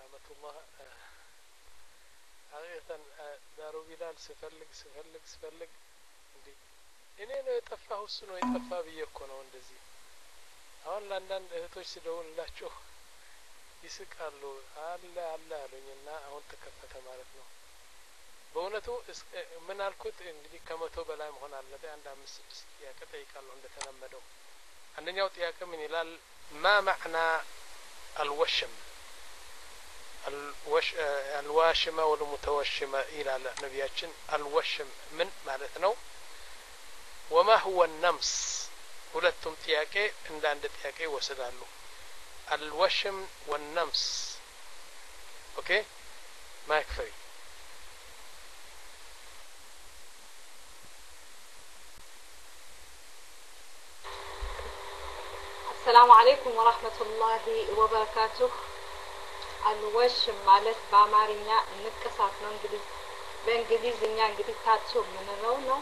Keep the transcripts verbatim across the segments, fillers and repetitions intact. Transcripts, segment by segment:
ወራህመቱላህ አገተን ዳሩ ቢላል ስፈልግ ስፈልግ ስፈልግ እንዴ እኔ ነው የጠፋው እሱ ነው የጠፋ ብዬ እኮ ነው እንደዚህ አሁን ለአንዳንድ እህቶች ሲደውልላችሁ ይስቃሉ አለ አለ አሉኝና አሁን ተከፈተ ማለት ነው በእውነቱ ምን አልኩት እንግዲህ ከመቶ በላይ መሆን አለበት አንድ አምስት ስድስት ጥያቄ ጠይቃለሁ እንደተለመደው አንደኛው ጥያቄ ምን ይላል ما معنى الوشم الوش الواشمه والمتوشمه الى نبياتنا الوشم من معناته وما هو النمس ሁለቱም ጥያቄ እንደ አንድ ጥያቄ ወሰዳሉ الوشم والنمس اوكي ما يكفي السلام عليكم ورحمة الله وبركاته الوشم ማለት በአማርኛ ንቅሳት ነው እንግዲህ በእንግሊዝኛ እንግዲህ ታቶ ምንለው ነው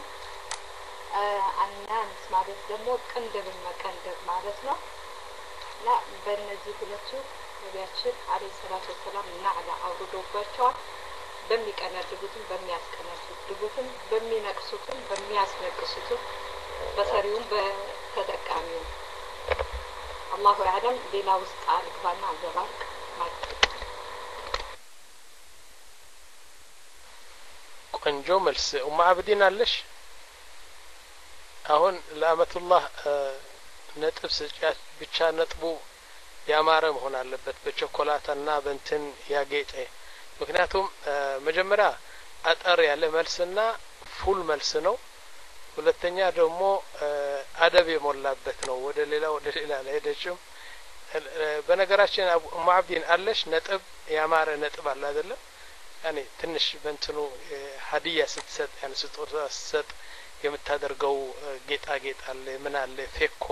አናንስ ማለት ደግሞ ቅንድብን መቀንደብ ማለት ነው ላ በእነዚህ ሁለቱ ነቢያችን አለይሂ ሰላቱ ወሰላም ናዕላ አውርዶባቸዋል በሚቀነድቡትም በሚያስቀነድቡትም በሚነቅሱትም በሚያስነቅሱትም በሰሪውም በተጠቃሚው الله يعلم بلا وسط القبانا الزبارك ቆንጆ መልስ ኡማ አብዲን አለሽ አሁን ለአመቱላህ ነጥብ ስጫት ብቻ ነጥቡ ያማረ መሆን አለበት በቾኮላታና በእንትን ያጌጠ ምክንያቱም መጀመሪያ አጠር ያለ መልስና ፉል መልስ ነው ሁለተኛ ደግሞ አደብ የሞላበት ነው ወደ ሌላ ወደ ሌላ ለሄደችም በነገራችን ኡማ አብዲን አለሽ ነጥብ ያማረ ነጥብ አለ አይደለም ያኔ ትንሽ በእንትኑ ሀዲያ ስትሰጥ ያን ስጦታ ስትሰጥ የምታደርገው ጌጣጌጥ አለ ምን አለ ፌኮ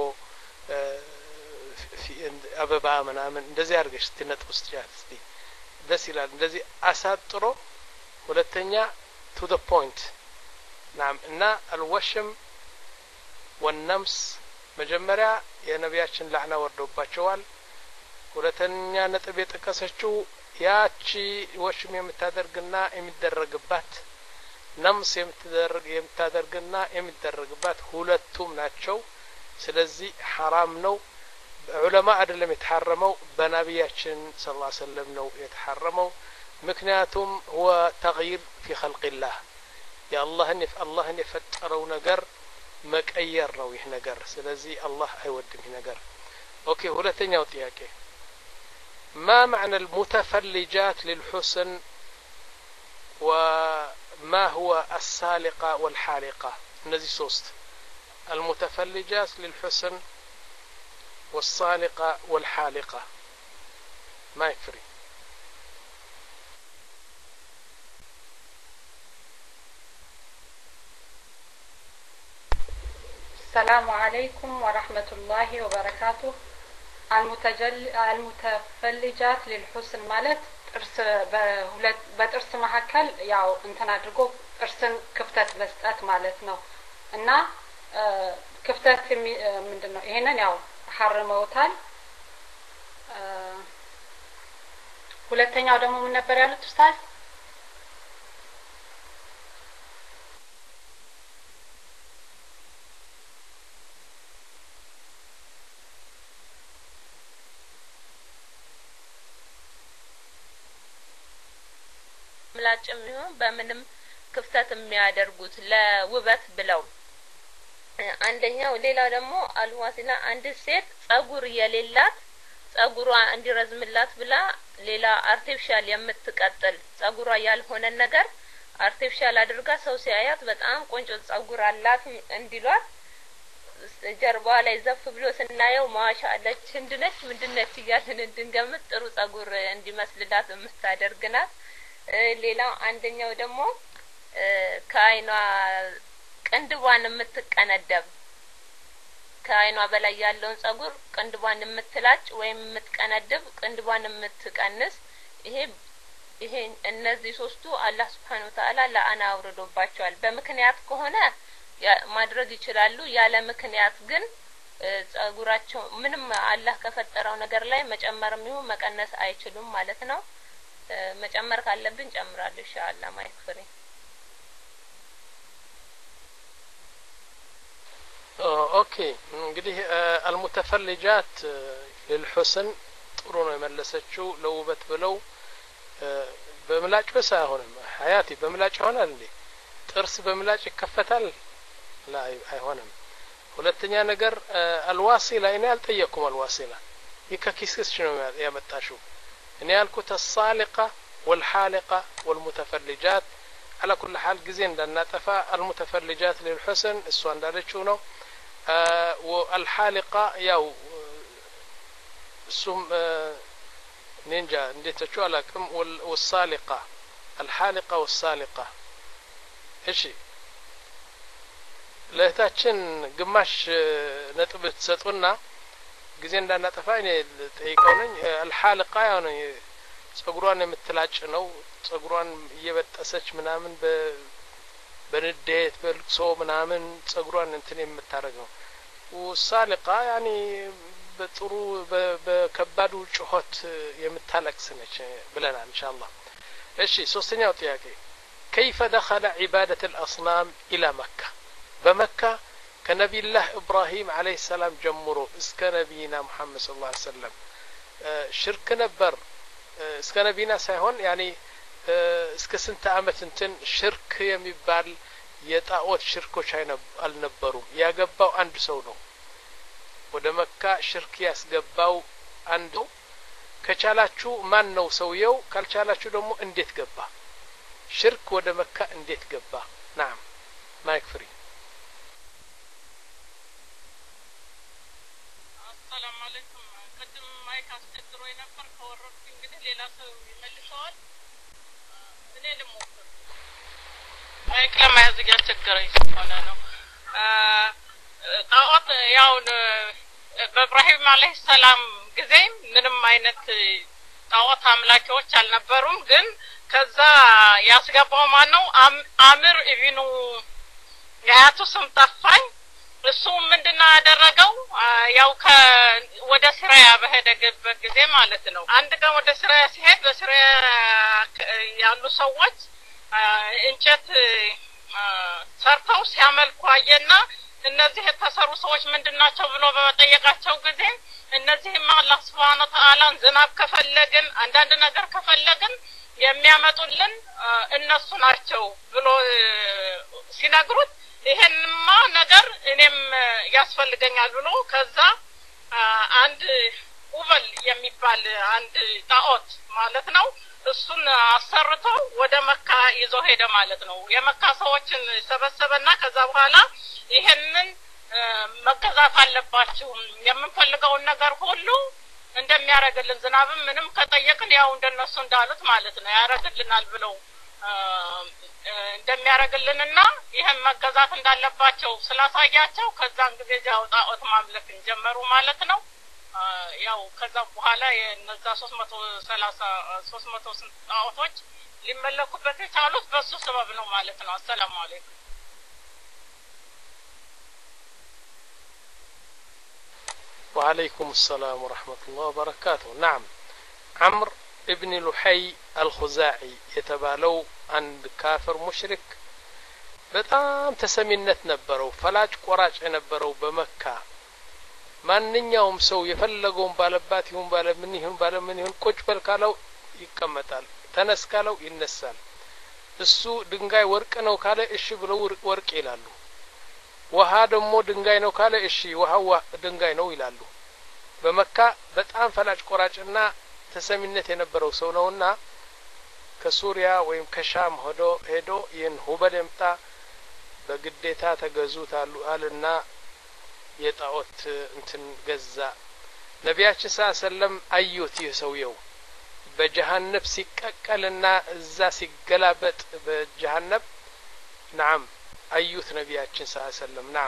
አበባ ምናምን እንደዚህ አድርገሽ ትነጥብ ውስጥ ያስቲ ደስ ይላል እንደዚህ አሳጥሮ ሁለተኛ to the point نعم እና الوشم والنمس መጀመሪያ የነቢያችን ለዕና ወርዶባቸዋል ሁለተኛ ነጥብ የጠቀሰችው ያቺ ወሽም የምታደርግና የሚደረግባት ነምስ የምትደረግ የምታደርግና የሚደረግባት ሁለቱም ናቸው ስለዚህ حرام ነው ዑለማ አይደለም የተሐረመው በነቢያችን ሰለላሁ ዐለይሂ ወሰለም ነው የተሐረመው ምክንያቱም هو تغيير في خلق الله يا الله ان الله ان يفطروا ነገር መቀየር ነው ይህ ነገር ስለዚህ አላህ አይወድም ይህ ነገር ኦኬ ሁለተኛው ጥያቄ ما معنى المتفلجات للحسن وما هو السالقة والحالقة እነዚህ ሶስት المتفلجات للحسن والسالقة والحالقة ما يكفي السلام عليكم ورحمة الله وبركاته المتجل المتفلجات للحسن ማለት ጥርስ በሁለት በጥርስ መካከል ያው እንትን አድርጎ ጥርስን ክፍተት መስጠት ማለት ነው እና ክፍተት ምንድነው ይሄንን ያው ሐረመውታል ሁለተኛው ደግሞ ምን ነበር ያሉት ኡስታዝ ምላጭም ይሁን በምንም ክፍተት የሚያደርጉት ለውበት ብለው አንደኛው ሌላው ደግሞ አልዋሲላ አንድ ሴት ጸጉር የሌላት ጸጉሯ እንዲረዝምላት ብላ ሌላ አርቲፊሻል የምትቀጥል ጸጉሯ ያልሆነ ነገር አርቲፊሻል አድርጋ ሰው ሲያያት በጣም ቆንጆ ጸጉር አላት እንዲሏት ጀርባዋ ላይ ዘፍ ብሎ ስናየው ማሻአላህ እንድነች ምንድነች እያልን እንድንገምት ጥሩ ጸጉር እንዲመስልላት የምታደርግናት ሌላው አንደኛው ደግሞ ከአይኗ ቅንድቧን የምትቀነደብ ከአይኗ በላይ ያለውን ጸጉር ቅንድቧን የምትላጭ ወይም የምትቀነድብ ቅንድቧን የምትቀንስ ይሄ ይሄ እነዚህ ሶስቱ አላህ Subhanahu Wa Ta'ala ለአና አውርዶባቸዋል በምክንያት ከሆነ ማድረግ ይችላሉ ያለ ምክንያት ግን ጸጉራቸው ምንም አላህ ከፈጠረው ነገር ላይ መጨመርም ይሁን መቀነስ አይችሉም ማለት ነው መጨመር ካለብን ጨምራለሁ ኢንሻአላህ ማይክ ፍሪ ኦኬ እንግዲህ አልሙተፈልጃት ለልሁስን ጥሩ ነው የመለሰችው ለውበት ብለው በምላጭ በሳ አይሆንም ሀያቲ በምላጭ ይሆናል እንዴ ጥርስ በምላጭ ይከፈታል ላ አይሆንም ሁለተኛ ነገር አልዋሲላ እኔ አልጠየቅኩም አልዋሲላ ይከኪስስ ነው ያመጣሽው እኔ ያልኩት الصالقة والحالقة والمتفلجات على كل حال ጊዜ እንዳናጠፋ المتفلجات للحسن እሷ እንዳለችው ነው والحالقة ያው እሱም نينجا እንዴት ተቻላክም والصالقة الحالقة والصالقة እሺ ለታችን ግማሽ ነጥብ ተሰጡና ጊዜ እንዳናጠፋ እኔ ጠይቀው ነኝ الحالقة ያው ነው ጸጉሯን የምትላጭ ነው ጸጉሯን እየበጠሰች ምናምን በ በንዴት በልቅሶ ምናምን ጸጉሯን እንትን የምታረገው والصالقة يعني በጥሩ በከባዱ ጩኸት የምታለቅስ ነች ብለናል ኢንሻአላህ እሺ ሶስተኛው ጥያቄ كيف دخل عبادة الأصنام إلى مكة بمكة كنبي الله إبراهيم عليه السلام جمرو اسك نبينا محمد صلى الله عليه وسلم شرك نبر اسك نبينا سيهون يعني اسك سنت عامة انتن شرك يميبال يتاوت شركوش አልነበሩም ያገባው አንድ ሰው ነው ወደ መካ ሽርክ ያስገባው አንዱ ከቻላችሁ ማን ነው ሰውየው ካልቻላችሁ ደግሞ እንዴት ገባ ሽርክ ወደ መካ እንዴት ገባ نعم ማይክ ፍሪ السلام عليكم قدم ማይክ አስቸግሮኝ ነበር ከወረድኩ እንግዲህ ሌላ ሰው ይመልሰዋል እኔ ልሞክር ማይክ ለማያዝ ያስቸገረኝ ሆነ ነው ጣዖት ያው በኢብራሂም አለይሂ ሰላም ጊዜ ምንም አይነት ጣዖት አምላኪዎች አልነበሩም ግን ከዛ ያስገባው ማን ነው አምር ኢብኑ ያቱ ስም ጠፋኝ እሱ ምንድነው ያደረገው ያው ወደ ሲሪያ በሄደበት ጊዜ ማለት ነው አንድ ቀን ወደ ሲሪያ ሲሄድ በሲሪያ ያሉ ሰዎች እንጨት ሰርተው ሲያመልኩ አየና እነዚህ የተሰሩ ሰዎች ምንድናቸው ብሎ በመጠየቃቸው ጊዜ እነዚህም አላህ Subhanahu Wa Ta'ala ዝናብ ከፈለግን አንዳንድ ነገር ከፈለግን የሚያመጡልን እነሱ ናቸው ብሎ ሲነግሩት ይሄንማ ነገር እኔም ያስፈልገኛል ብሎ ከዛ አንድ ኡበል የሚባል አንድ ጣዖት ማለት ነው እሱን አሰርቶ ወደ መካ ይዞ ሄደ ማለት ነው የመካ ሰዎችን ሰበሰበና ከዛ በኋላ ይሄንን መገዛት አለባችሁ የምንፈልገው ነገር ሁሉ እንደሚያረጋልን ዝናብም ምንም ከጠየቅን ያው እንደነሱ እንዳሉት ማለት ነው ያረጋልናል ብለው እንደሚያረጋልንና ይሄን መገዛት እንዳለባቸው ስላሳያቸው ከዛን ጊዜ ያው ጣዖት ማምለክ ጀመሩ ማለት ነው ያው ከዛ በኋላ የነዛ ሶስት መቶ ሰላሳ ሶስት መቶ ጣዖቶች ሊመለኩበት የቻሉት በሱ ሰበብ ነው ማለት ነው አሰላሙ አለይኩም وعليكم السلام ورحمة الله وبركاته نعم عمرو ابن لحي الخزاعي يتبالو عند كافر مشرك በጣም ተሰሚነት ነበረው ፈላጭ ቆራጭ ነበረው በመካ ማንኛውም ሰው የፈለገውን ባለባት ይሁን ባለ ምን ይሁን ባለ ምን ይሁን ቁጭ በል ካለው ይቀመጣል ተነስ ካለው ይነሳል እሱ ድንጋይ ወርቅ ነው ካለ እሺ ብለው ወርቅ ይላሉ ውሃ ደግሞ ድንጋይ ነው ካለ እሺ ውሃው ድንጋይ ነው ይላሉ በመካ በጣም ፈላጭ ቆራጭና ተሰሚነት የነበረው ሰው ነውና ከሱሪያ ወይም ከሻም ሆዶ ሄዶ ይን ሁበል የምጣ በግዴታ ተገዙት አሉ አልና የጣዖት እንትን ገዛ ነቢያችን ሰለም አዩት ይሰውየው በጀሃነም ሲቀቀልና እዛ ሲገላበጥ በጀሃነም نعم አዩት ነቢያችን ሰለም نعم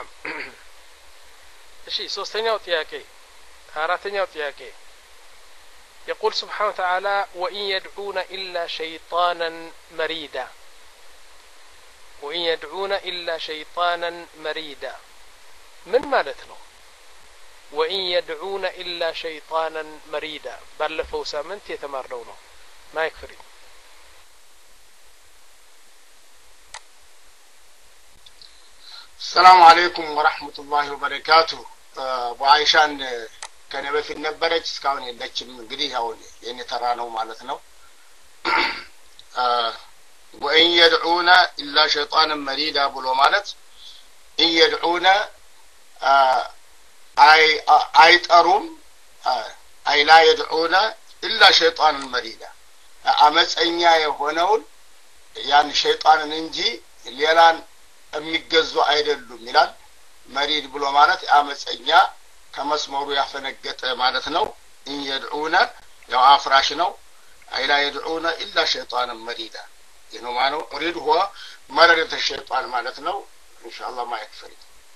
እሺ ሶስተኛው ጥያቄ አራተኛው ጥያቄ يقول سبحانه وتعالى وإن يدعون إلا شيطانا مريدا وإن يدعون إلا شيطانا مريدا من مالتنا وإن يدعون إلا شيطانا مريدا بل فوسامنت يتمرونه ما يكفرين السلام عليكم ورحمة الله وبركاته. أبو عايشان كان بفيد ነበረች እስካሁን የለችም እንግዲህ አሁን የኔ ተራ ነው ማለት ነው። وإن يدعون إلا شيطانا مريدا ብሎ ማለት إن يدعون أي አይጠሩም أي لا يدعون إلا شيطانا مريدا አመፀኛ የሆነውን ያን ሸይጣንን እንጂ ሌላን የሚገዙ አይደሉም ይላል። መሪድ ብሎ ማለት አመፀኛ ከመስመሩ ያፈነገጠ ማለት ነው። إن يدعون ያው አፍራሽ ነው። أي لا يدعون إلا شيطانا مريدا ይሄው ማለት مريد هو مرد الشيطان ማለት ነው። إن شاء الله ما يكفي.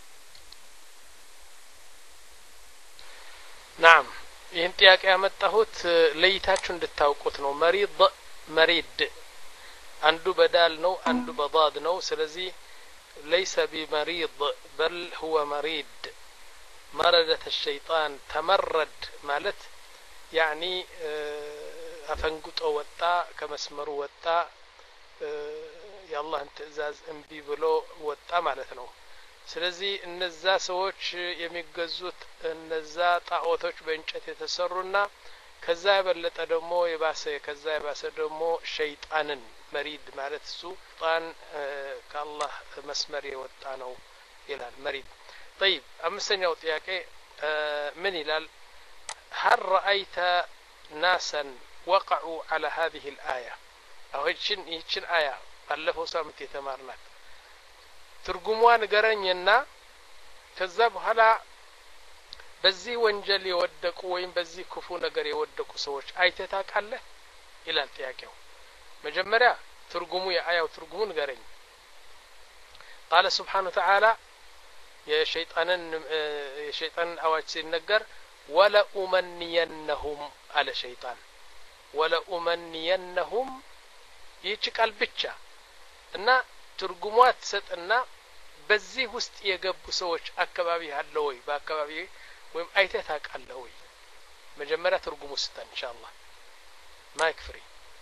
نعم ይህን ጥያቄ ያመጣሁት ለይታችሁ እንድታውቁት ነው። መሪድ መሪድ አንዱ በዳል ነው አንዱ በዳድ ነው። ስለዚህ ليس بمريض بل هو مريد. مردة الشيطان تمرد مالت يعني أفنقط وطا كمسمر وطا يا الله انت ازاز انبي بلو وطا مالتنو. ስለዚህ እነዛ ሰዎች የሚገዙት እነዛ ጣዖቶች በእንጨት የተሰሩና ከዛ የበለጠ ደግሞ የባሰ ከዛ የባሰ ደግሞ ሸይጣንን መሪድ ማለት እሱ ጣን ከአላህ መስመር የወጣ ነው ይላል መሪድ። طيب አምስተኛው ጥያቄ ምን ይላል? هل رأيت ناسا وقعوا على هذه الآية أو ይችን ይችን አያ ባለፈው ሳምንት የተማርናት ትርጉሟን ገረኝና ከዛ በኋላ በዚህ ወንጀል የወደቁ ወይም በዚህ ክፉ ነገር የወደቁ ሰዎች አይተህ ታውቃለህ ይላል ጥያቄው። መጀመሪያ ትርጉሙ የአያው ትርጉሙን ገረኝ። قال سبحانه وتعالى የሸይጣንን የሸይጣንን አዋጅ ሲነገር ولا أمنينهم على شيطان ولا أمنينهم ይህች ቃል ብቻ እና ትርጉሟት ሰጥና በዚህ ውስጥ የገቡ ሰዎች አካባቢ አለ ወይ በአካባቢ ወይም አይተህ ታውቃለህ ወይ? መጀመሪያ ትርጉሙ ስጠን ኢንሻአላህ። ማይክ ፍሪ።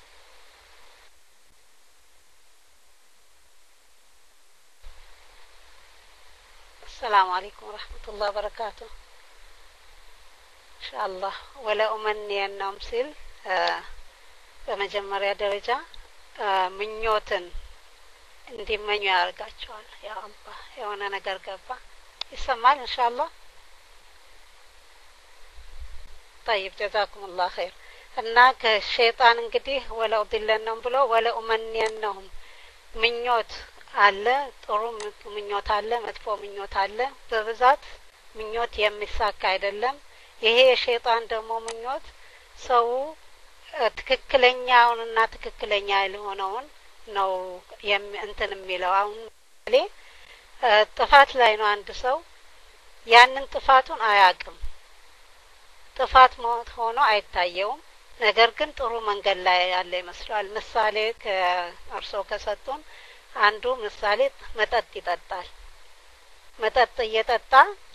السلام عليكم ورحمة الله وبركاته. إن شاء الله ولا أمنينهم ሲል በመጀመሪያ ደረጃ ምኞትን እንዲመኙ ያርጋቸዋል። ያ አላህ የሆነ ነገር ገባ ይሰማል ኢንሻአላህ። طيب جزاكم الله خير። እና ከሸይጣን እንግዲህ ወለው ድለነም ብሎ ወለው መንየነሁም ምኞት አለ፣ ጥሩ ምኞት አለ፣ መጥፎ ምኞት አለ። በብዛት ምኞት የሚሳካ አይደለም። ይሄ የሸይጣን ደግሞ ምኞት ሰው ትክክለኛውንና ትክክለኛ ያልሆነውን ነው እንትን የሚለው። አሁን ለምሳሌ ጥፋት ላይ ነው አንድ ሰው ያንን ጥፋቱን አያውቅም፣ ጥፋት ሆኖ አይታየውም። ነገር ግን ጥሩ መንገድ ላይ ያለ ይመስላል። ምሳሌ ከእርሶ ከሰጡን አንዱ ምሳሌ መጠጥ ይጠጣል። መጠጥ እየጠጣ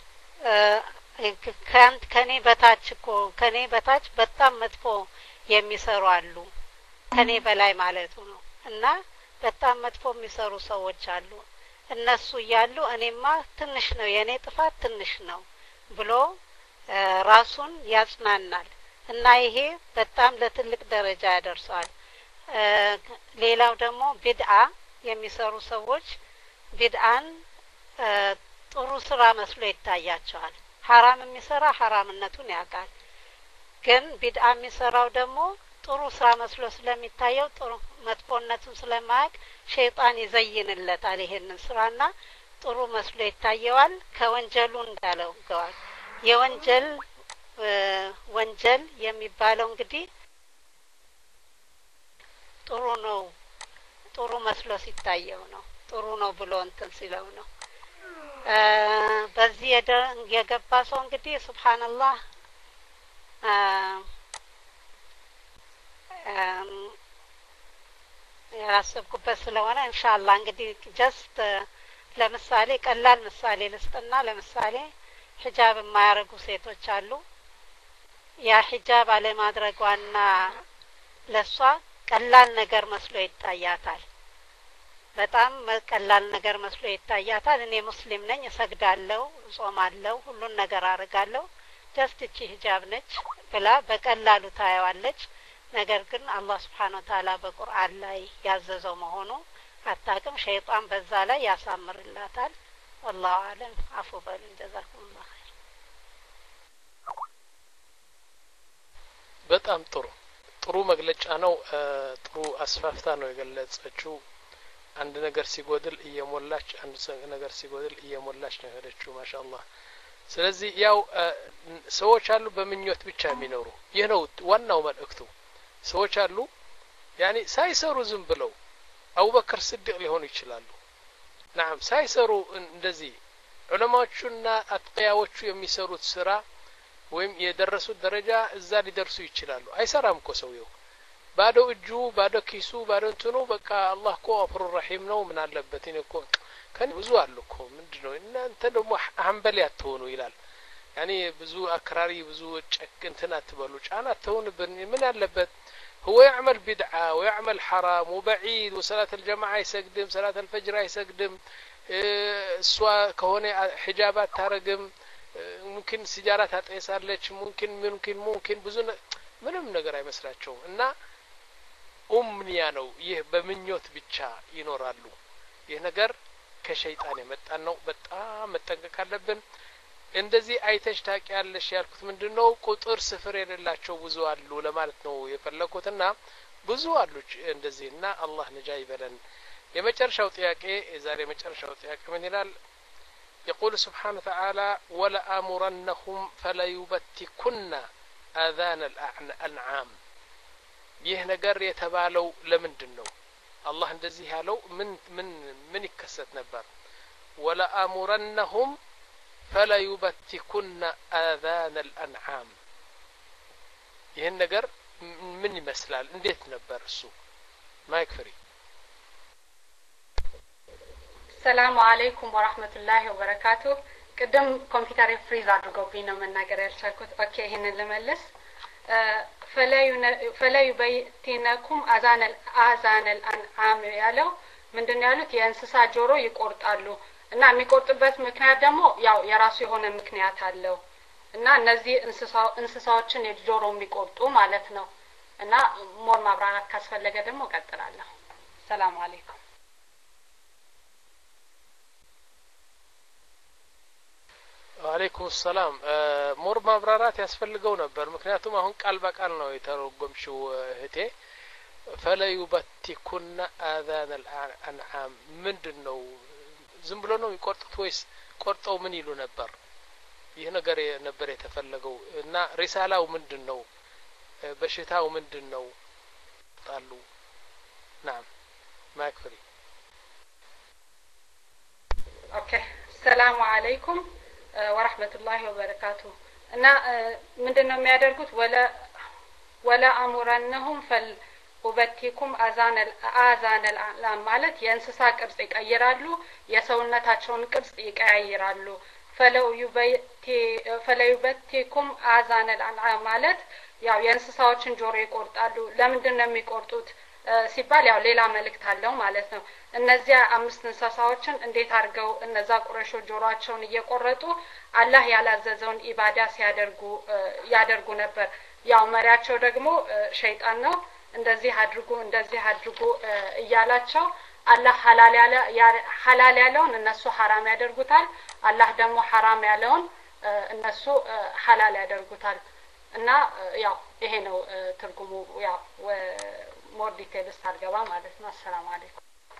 ከአንድ ከኔ በታች እኮ ከኔ በታች በጣም መጥፎ የሚሰሩ አሉ፣ ከኔ በላይ ማለቱ ነው። እና በጣም መጥፎ የሚሰሩ ሰዎች አሉ። እነሱ እያሉ እኔማ ትንሽ ነው የኔ ጥፋት ትንሽ ነው ብሎ ራሱን ያጽናናል። እና ይሄ በጣም ለትልቅ ደረጃ ያደርሳል። ሌላው ደግሞ ቢድዓ የሚሰሩ ሰዎች ቢድዓን ጥሩ ስራ መስሎ ይታያቸዋል። ሐራም የሚሰራ ሐራምነቱን ያውቃል። ግን ቢድዓ የሚሰራው ደግሞ ጥሩ ስራ መስሎ ስለሚታየው ጥሩ መጥፎነቱን ስለማያውቅ ሸይጣን ይዘይንለታል ይሄንን ስራና ጥሩ መስሎ ይታየዋል። ከወንጀሉ እንዳለው ገዋል። የወንጀል ወንጀል የሚባለው እንግዲህ ጥሩ ነው ጥሩ መስሎ ሲታየው ነው፣ ጥሩ ነው ብሎ እንትን ሲለው ነው። በዚህ የገባ ሰው እንግዲህ ሱብሃንአላህ ያሰብኩበት ስለሆነ ኢንሻአላህ እንግዲህ ጀስት ለምሳሌ ቀላል ምሳሌ ልስጥና ለምሳሌ ሂጃብ የማያረጉ ሴቶች አሉ። ያ ሂጃብ አለማድረጓና ለሷ ቀላል ነገር መስሎ ይታያታል። በጣም ቀላል ነገር መስሎ ይታያታል። እኔ ሙስሊም ነኝ፣ እሰግዳለሁ፣ እጾማለሁ፣ ሁሉን ነገር አድርጋለሁ፣ ጀስት እቺ ሂጃብ ነች ብላ በቀላሉ ታየዋለች። ነገር ግን አላህ Subhanahu Wa Ta'ala በቁርአን ላይ ያዘዘው መሆኑ አታውቅም። ሸይጣን በዛ ላይ ያሳምርላታል። والله اعلم عفو በሉ جزاكم الله خير። በጣም ጥሩ ጥሩ መግለጫ ነው። ጥሩ አስፋፍታ ነው የገለጸችው። አንድ ነገር ሲጎድል እየሞላች አንድ ነገር ሲጎድል እየሞላች ነው ሄደችው ማሻአላህ። ስለዚህ ያው ሰዎች አሉ በምኞት ብቻ የሚኖሩ። ይህ ነው ዋናው መልእክቱ። ሰዎች አሉ ያኒ ሳይሰሩ ዝም ብለው አቡበከር ስዲቅ ሊሆኑ ይችላሉ። نعم ሳይሰሩ እንደዚህ ዑለማዎቹና አጥቂያዎቹ የሚሰሩት ስራ ወይም የደረሱት ደረጃ እዛ ሊደርሱ ይችላሉ። አይሰራም እኮ ሰውየው ባዶ እጁ ባዶ ኪሱ ባዶ እንትኑ በቃ አላህ እኮ አፍሩ ረሂም ነው ምን አለበት እኔ እኮ ከኔ ብዙ አሉ እኮ ምንድነው እናንተ ደግሞ አንበል ያትሆኑ ይላል። ያኒ ብዙ አክራሪ ብዙ ጨክንትና አትበሉ ጫና አትሆኑ ምን አለበት هو يعمل بدعة ويعمل حرام وبعيد وصلاة الجماعة يسقدم صلاة الفجر يسقدم سواء كهونه حجابات تارقم ممكن سيجارات هتقيسالك ممكن ممكن ممكن بزون ምንም ነገር አይመስላቸውም እና ኡምኒያ ነው ይህ በምኞት ብቻ ይኖራሉ። ይህ ነገር ከሸይጣን የመጣ ነው። በጣም መጠንቀቅ አለብን። እንደዚህ አይተሽ ታቂያለሽ ያልኩት ምንድነው ቁጥር ስፍር የሌላቸው ብዙ አሉ ለማለት ነው የፈለኩትና ብዙ አሉ እንደዚህና አላህ ነጃ ይበለን። የመጨረሻው ጥያቄ የዛሬ የመጨረሻው ጥያቄ ምን ይላል? يقول سبحانه وتعالى ولا امرنهم فلا يبتكن اذان الانعام ይህ ነገር የተባለው ለምንድነው? አላህ እንደዚህ ያለው ምን ምን ምን ይከሰት ነበር? ولا امرنهم فلا يبتكن آذان الأنعام ይህን ነገር ምን ይመስላል እንዴት ነበር እሱ? ማይክ ፍሪ። ሰላም አለይኩም ወራህመቱላሂ ወበረካቱ። ቅድም ኮምፒውተር ፍሪዝ አድርጎብኝ ነው መናገር ያልቻልኩት። ኦኬ ይሄንን ልመልስ። فلا يبتكن آذان الآذان الأنعام ያለው ምንድነው ያሉት? የእንስሳ ጆሮ ይቆርጣሉ እና የሚቆርጥበት ምክንያት ደግሞ ያው የራሱ የሆነ ምክንያት አለው እና እነዚህ እንስሳው እንስሳዎችን የጆሮ የሚቆርጡ ማለት ነው እና ሞር ማብራራት ካስፈለገ ደግሞ ቀጥላለሁ። ሰላም አለይኩም። ወአለይኩም ሰላም። ሞር ማብራራት ያስፈልገው ነበር ምክንያቱም አሁን ቃል በቃል ነው የተረጎምሽው እህቴ። فلا يبتكن آذان الأنعام ምንድነው? ዝም ብሎ ነው ይቆርጡት ወይስ ቆርጠው ምን ይሉ ነበር? ይህ ነገር ነበር የተፈለገው እና ሪሳላው ምንድነው? በሽታው ምንድነው? ጣሉ نعم ማክፍሪ። ኦኬ ሰላም አለይኩም ወራህመቱላሂ ወበረካቱ። እና ምንድነው የሚያደርጉት? ወላ ወላ አሙረነሁም ፈል ወበቲኩም አዛን አዛን አልአላም ማለት የእንስሳ ቅርጽ ይቀይራሉ፣ የሰውነታቸውን ቅርጽ ይቀያይራሉ። ፈለው ዩበቲ ፈለው ዩበቲኩም አዛን አልአላም ማለት ያው የእንስሳዎችን ጆሮ ይቆርጣሉ። ለምንድን ነው የሚቆርጡት ሲባል ያው ሌላ መልእክት አለው ማለት ነው። እነዚያ አምስት እንስሳዎችን እንዴት አድርገው እነዛ ቁረሾች ጆሮአቸውን እየቆረጡ አላህ ያላዘዘውን ኢባዳ ሲያደርጉ ያደርጉ ነበር። ያው መሪያቸው ደግሞ ሸይጣን ነው። እንደዚህ አድርጉ እንደዚህ አድርጉ እያላቸው አላህ ሐላል ያለ ሐላል ያለውን እነሱ ሐራም ያደርጉታል። አላህ ደግሞ ሐራም ያለውን እነሱ ሐላል ያደርጉታል። እና ያው ይሄ ነው ትርጉሙ። ያው ሞር ዲቴልስ አልገባ ማለት ነው። አሰላሙ አለይኩም።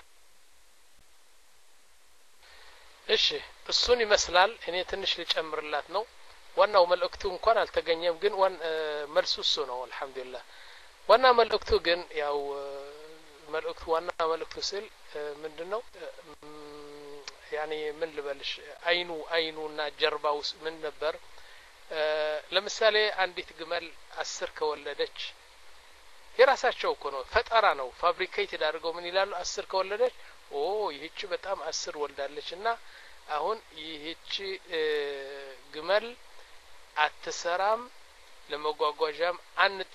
እሺ እሱን ይመስላል። እኔ ትንሽ ልጨምርላት ነው። ዋናው መልእክቱ እንኳን አልተገኘም ግን ዋን መልሱ እሱ ነው አልহামዱሊላህ። ዋና መልእክቱ ግን ያው መልእክቱ ዋና መልእክቱ ስል ምንድነው ያኒ ምን ልበልሽ አይኑ አይኑና ጀርባው ምን ነበር? ለምሳሌ አንዲት ግመል አስር ከወለደች የራሳቸው እኮ ነው ፈጠራ ነው ፋብሪኬትድ አድርገው ምን ይላሉ? አስር ከወለደች ኦ ይህች በጣም አስር ወልዳለችና አሁን ይህች ግመል አትሰራም ለመጓጓዣም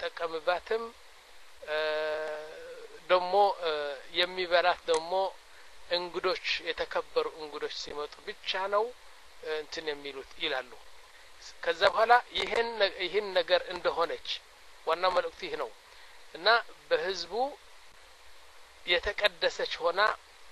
አንጠቀምባትም ደሞ የሚበላት ደሞ እንግዶች የተከበሩ እንግዶች ሲመጡ ብቻ ነው እንትን የሚሉት ይላሉ። ከዛ በኋላ ይሄን ይሄን ነገር እንደሆነች ዋናው መልእክቱ ይሄ ነው እና በህዝቡ የተቀደሰች ሆና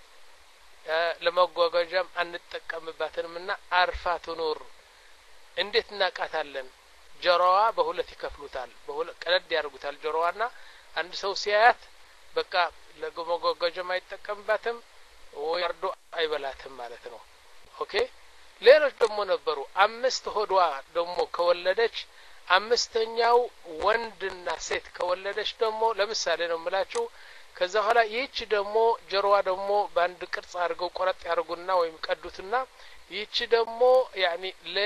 ለመጓጓዣም አንጠቀምባትምና አርፋ ትኖር። እንዴት እናቃታለን? ጆሮዋ በሁለት ይከፍሉታል፣ በሁለት ቀለድ ያርጉታል ጆሮዋና አንድ ሰው ሲያያት በቃ ለመጓጓዣም አይጠቀምባትም ወርዶ አይበላትም ማለት ነው። ኦኬ። ሌሎች ደግሞ ነበሩ አምስት ሆዷ ደግሞ ከወለደች አምስተኛው ወንድና ሴት ከወለደች ደግሞ ለምሳሌ ነው የምላችሁ ከዛ ኋላ ይህች ደግሞ ጆሮዋ ደግሞ በአንድ ቅርጽ አድርገው ቆረጥ ያርጉና ወይም ቀዱትና ይህች ደግሞ ያኒ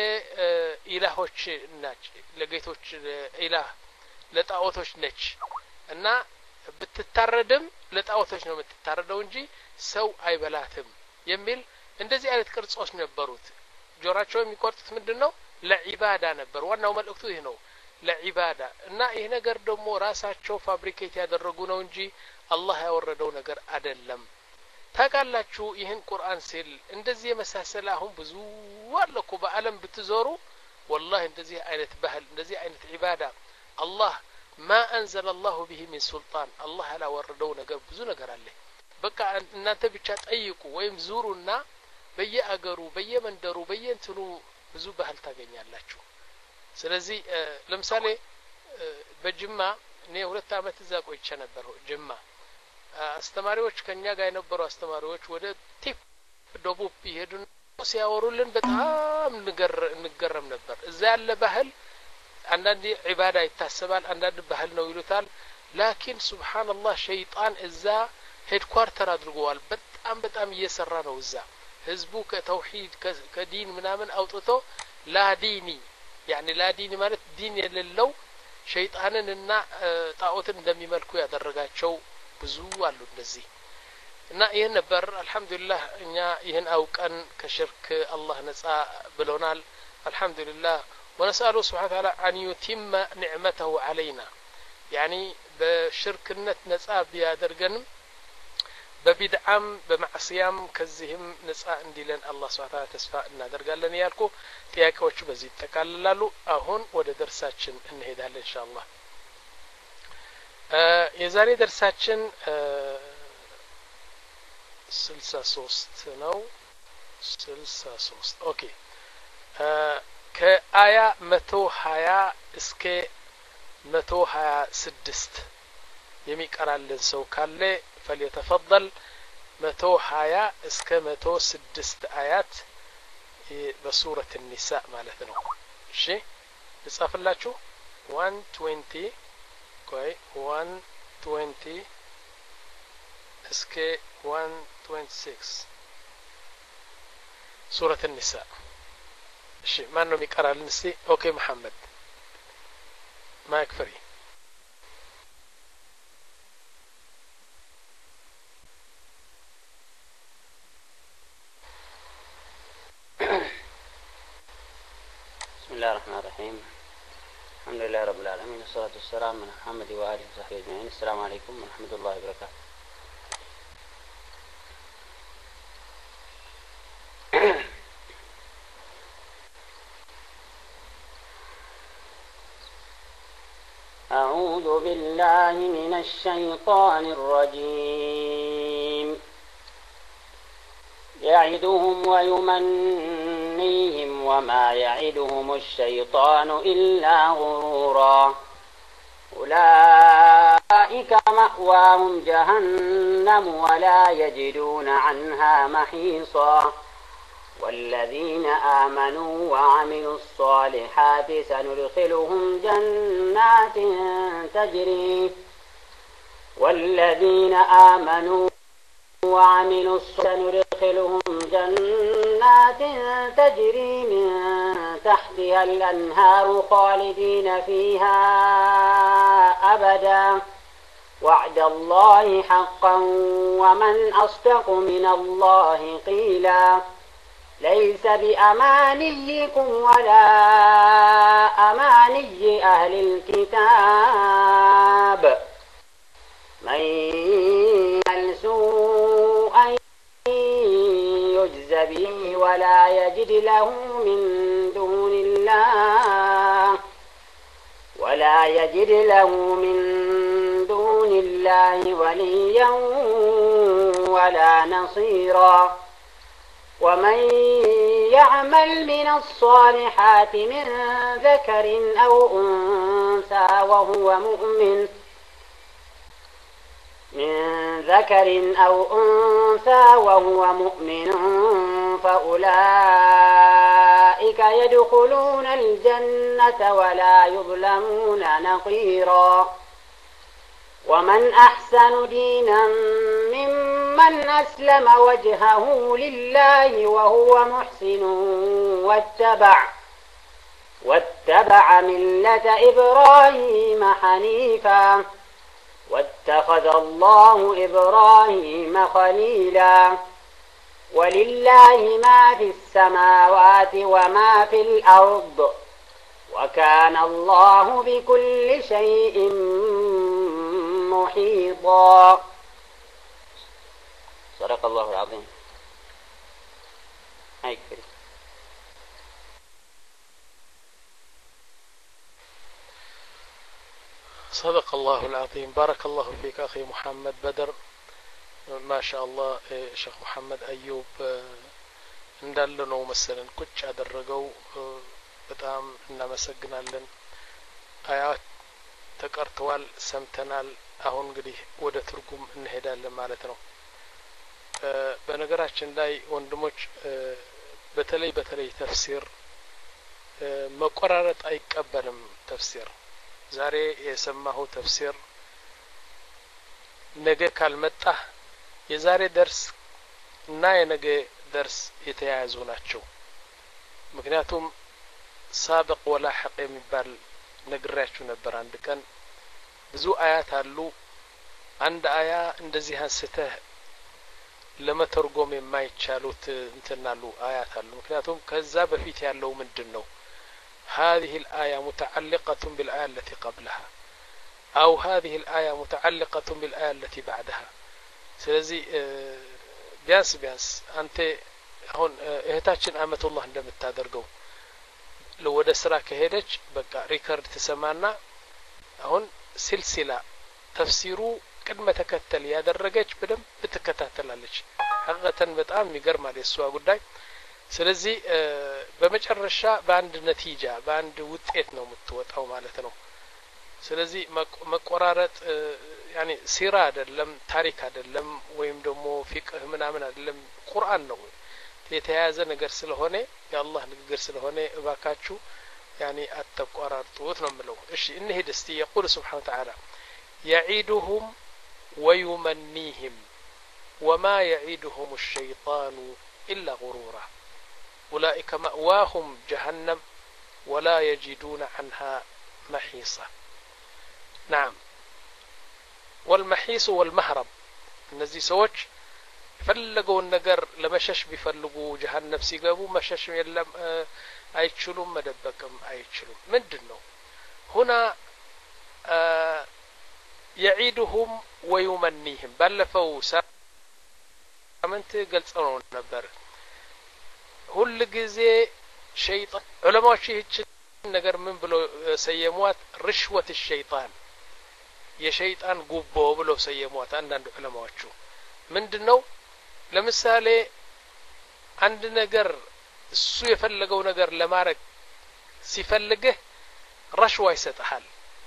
ለኢላሆች ነች ለጌቶች ኢላህ ለጣዖቶች ነች እና ብትታረድም ለጣዖቶች ነው የምትታረደው እንጂ ሰው አይበላትም የሚል እንደዚህ አይነት ቅርጾች ነበሩት። ጆሮአቸው የሚቆርጡት ምንድነው? ለዒባዳ ነበር። ዋናው መልእክቱ ይሄ ነው ለዒባዳ እና ይሄ ነገር ደግሞ ራሳቸው ፋብሪኬት ያደረጉ ነው እንጂ አላህ ያወረደው ነገር አይደለም። ታውቃላችሁ ይህን ቁርአን ሲል እንደዚህ የመሳሰለ አሁን ብዙ ወለኩ በአለም ብትዞሩ والله እንደዚህ አይነት ባህል እንደዚህ አይነት ዒባዳ አላህ ما انزل الله به من سلطان الله لا ወረደው ነገር ብዙ ነገር አለ። በቃ እናንተ ብቻ ጠይቁ ወይም ዙሩና በየአገሩ በየመንደሩ በየእንትኑ ብዙ ባህል ታገኛላችሁ። ስለዚህ ለምሳሌ በጅማ እኔ ሁለት አመት እዛ ቆይቼ ነበር። ጅማ አስተማሪዎች ከኛ ጋር የነበሩ አስተማሪዎች ወደ ቲፕ ደቡብ ይሄዱን ሲያወሩልን በጣም ንገር ንገረም ነበር። እዛ ያለ ባህል አንዳንድ ዒባዳ ይታሰባል አንዳንድ ባህል ነው ይሉታል። ላኪን ሱብሃንአላህ ሸይጣን እዛ ሄድኳርተር አድርጓል። በጣም በጣም እየሰራ ነው እዛ ህዝቡ ከተውሂድ ከዲን ምናምን አውጥቶ ላዲኒ ያኒ ላዲኒ ማለት ዲን የሌለው ሸይጣንንና ጣዖትን እንደሚመልኩ ያደረጋቸው ብዙ አሉ እንደዚህ እና ይሄን ነበር። አልহামዱሊላህ እኛ ይሄን አውቀን ከሽርክ አላህ ነፃ ብሎናል። አልহামዱሊላህ ونسأله سبحانه وتعالى أن يتم نعمته علينا يعني بشركنت ነፃ ቢያደርገንም በቢድዓም በማዕሲያም ከዚህም ነፃ እንዲለን አላህ Subhanahu Wa Ta'ala ተስፋ እናደርጋለን ያልኩ ጥያቄዎቹ በዚህ ተካለላሉ። አሁን ወደ ደርሳችን እንሄዳለን ኢንሻአላህ። የዛሬ ደርሳችን ስልሳ ሶስት ነው። ስልሳ ሶስት ኦኬ። ከአያ መቶ ሀያ እስከ መቶ ሀያ ስድስት የሚቀራልን ሰው ካለ فليتفضل مئة وعشرة እስከ መቶ ስድስት አያት በሱረة النساء ማለት ነው። እሺ ልጻፍላችሁ مئة وعشرين ቆይ مئة وعشرين እስከ مئة وستة وعشرين سورة النساء። እሺ ማን ነው የሚቀራልን እስቲ? ኦኬ መሐመድ ማይክ ፍሪ። بسم الله الرحمن الرحيم الحمد لله رب العالمين والصلاة والسلام على محمد وآله وصحبه أجمعين. السلام عليكم ورحمة الله وبركاته. أعوذ بالله من الشيطان الرجيم. يعدهم ويمنيهم وما يعدهم الشيطان إلا غرورا. أولئك مأواهم جهنم ولا يجدون عنها محيصا. والذين آمنوا وعملوا الصالحات سندخلهم جنات تجري والذين آمنوا وعملوا سندخلهم جنات تجري من تحتها الأنهار خالدين فيها أبدا وعد الله حقا ومن أصدق من الله قيلا. ليس بأمانيكم ولا أماني أهل الكتاب من يعمل سوءا ولا يجد له من دون الله ولا يجد له من دون الله وليا ولا نصيرا ومن يعمل من الصالحات من ذكر أو أنثى وهو مؤمن من ذكر أو أنثى وهو مؤمن فأولئك يدخلون الجنة ولا يظلمون نقيرا ومن أحسن دينا ممن أسلم وجهه لله وهو محسن واتبع واتبع ملة إبراهيم حنيفا واتخذ الله إبراهيم خليلا ولله ما في السماوات وما في الأرض وكان الله بكل شيء محيطا صدق الله العظيم. هيك صدق الله العظيم. بارك الله فيك أخي محمد بدر. ما شاء الله شيخ محمد أيوب እንዳለ ነው መሰለን ቁጭ ያደረገው በጣም እናመሰግናለን። አያት ተቀርተዋል ሰምተናል። አሁን እንግዲህ ወደ ትርጉም እንሄዳለን ማለት ነው። በነገራችን ላይ ወንድሞች በተለይ በተለይ ተፍሲር መቆራረጥ አይቀበልም። ተፍሲር ዛሬ የሰማኸው ተፍሲር ነገ ካልመጣ የዛሬ ደርስ እና የነገ ደርስ የተያያዙ ናቸው። ምክንያቱም ሳብቅ ወላሂቅ የሚባል ነግራችሁ ነበር አንድ ቀን። ብዙ አያት አሉ። አንድ አያ እንደዚህ አንስተህ ለመተርጎም የማይቻሉት እንትናሉ አያት አሉ። ምክንያቱም ከዛ በፊት ያለው ምንድነው? هذه الآية متعلقة بالآية التي قبلها أو هذه الآية متعلقة بالآية التي بعدها. ስለዚህ ቢያንስ ቢያንስ አንተ አሁን እህታችን አመቱላህ እንደምታደርገው ለወደ ስራ ከሄደች በቃ ሪከርድ ተሰማና አሁን ሲልሲላ ተፍሲሩ ቅድመ ተከተል ያደረገች በደንብ ትከታተላለች። ሐቂቀተን በጣም ይገርማል የሷ ጉዳይ። ስለዚህ በመጨረሻ በአንድ ነቲጃ በአንድ ውጤት ነው የምትወጣው ማለት ነው። ስለዚህ መቆራረጥ ያኒ ሲራ አይደለም ታሪክ አይደለም ወይም ደግሞ ፊቅህ ምናምን አይደለም ቁርአን ነው የተያያዘ ነገር ስለሆነ የአላህ ንግግር ስለሆነ እባካችሁ ያኒ አትቆራርጡት ነው የምለው። እሺ እንሂድ እስቲ يقول سبحانه وتعالى يعيدهم ويمنيهم وما يعيدهم الشيطان إلا غرورا أولئك مأواهم جهنم ولا يجدون عنها محيصا. نعم والمحيص والمهرب እነዚህ ሰዎች ፈለገውን ነገር ለመሸሽ ቢፈልጉ ጀሃነም ሲገቡ መሸሽ የለም አይችሉም መደበቅም አይችሉም። ምንድነው هنا يعيدهم ويمنيهم ባለፈው ሳምንት ገልጸው ነበር። ሁሉ ጊዜ ሸይጣን ዑለማዎች ይህችን ነገር ምን ብሎ ሰየሟት? ርሽወት الشيطان የሸይጣን ጉቦ ብሎ ሰየሟት አንዳንድ ዑለማዎቹ። ምንድነው? ለምሳሌ አንድ ነገር እሱ የፈለገው ነገር ለማድረግ ሲፈልግህ ረሽዋ ይሰጣል።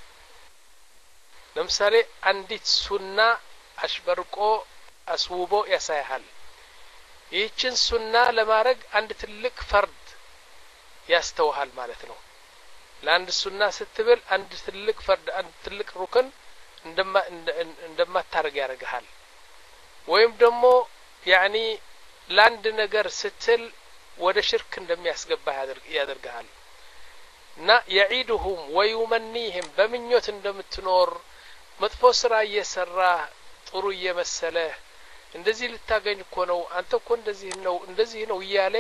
ለምሳሌ አንዲት ሱና አሽበርቆ አስውቦ ያሳያል። ይህችን ሱና ለማድረግ አንድ ትልቅ ፈርድ ያስተውሃል ማለት ነው። ለአንድ ሱና ስትብል አንድ ትልቅ ፈርድ አንድ ትልቅ ሩክን እንደማ እንደማታረግ ያረጋል። ወይም ደግሞ ያኒ ለአንድ ነገር ስትል ወደ ሽርክ እንደሚያስገባ ያደርጋል። እና يعيدهم ويمنيهم በምኞት እንደምትኖር መጥፎ ስራ እየሰራ ጥሩ እየመሰለ እንደዚህ ልታገኝ እኮ ነው አንተ እኮ እንደዚህ ነው እንደዚህ ነው እያለ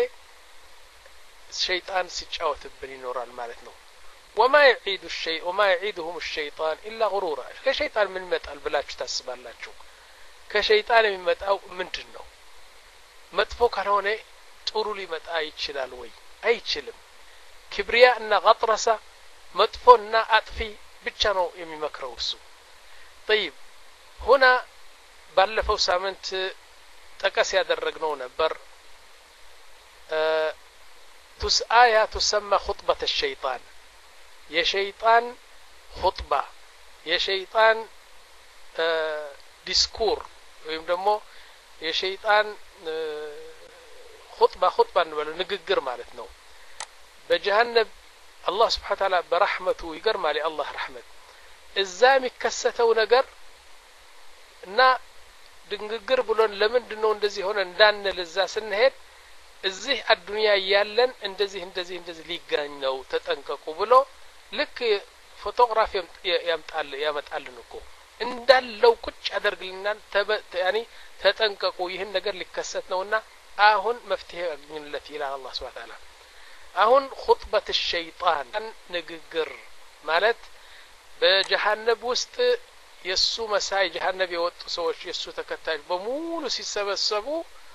ሸይጣን ሲጫወትብን ይኖራል ማለት ነው። وما يعيد الشيء وما يعيدهم الشيطان إلا غرورا. ከሸይጣን ምን ይመጣል ብላችሁ ታስባላችሁ? ከሸይጣን የሚመጣው ምንድነው? መጥፎ ካልሆነ ጥሩ ሊመጣ ይችላል ወይ? አይችልም። ክብሪያ እና ገጥረሳ መጥፎና አጥፊ ብቻ ነው የሚመክረው እሱ። طيب هنا ባለፈው ሳምንት ጠቀስ ያደረግነው ነበር تسآية تسمى خطبة الشيطان يا شيطان خطبة يا شيطان ديسكور ወይም ደግሞ የሸይጣን خطبة خطبة ንግግር ማለት ነው። በጀሃነም አላህ Subhanahu Wa Ta'ala በረህመቱ ይገርማል የአላህ ረህመት እዛ የሚከሰተው ነገር እና ድንግግር ብሎን ለምንድን ነው እንደዚህ ሆነ እንዳንል እዛ ስንሄድ እዚህ አዱንያ ያለን እንደዚህ እንደዚህ እንደዚህ ሊጋኝ ነው ተጠንቀቁ ብሎ ልክ ፎቶግራፍ ያምጣል ያመጣልን እኮ እንዳለው ቁጭ ያደርግልናል ያኒ ተጠንቀቁ ይህን ነገር ሊከሰት ነውና አሁን መፍትሄ አግኝለት ይላል አላህ Subhanahu Wa Ta'ala። አሁን خطبة الشيطان ንግግር ማለት በጀሃነም ውስጥ የሱ መሳይ ጀሃነም የወጡ ሰዎች የሱ ተከታዮች በሙሉ ሲሰበሰቡ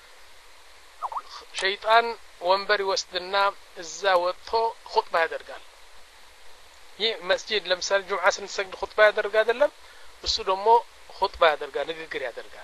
ሸይጣን ወንበር ይወስድና እዛ ወጥቶ ኹጥባ ያደርጋል። ይህ መስጂድ ለምሳሌ ጁምዓ ስንሰግድ ኹጥባ ያደርጋ አይደለም? እሱ ደግሞ ኹጥባ ያደርጋል፣ ንግግር ያደርጋል።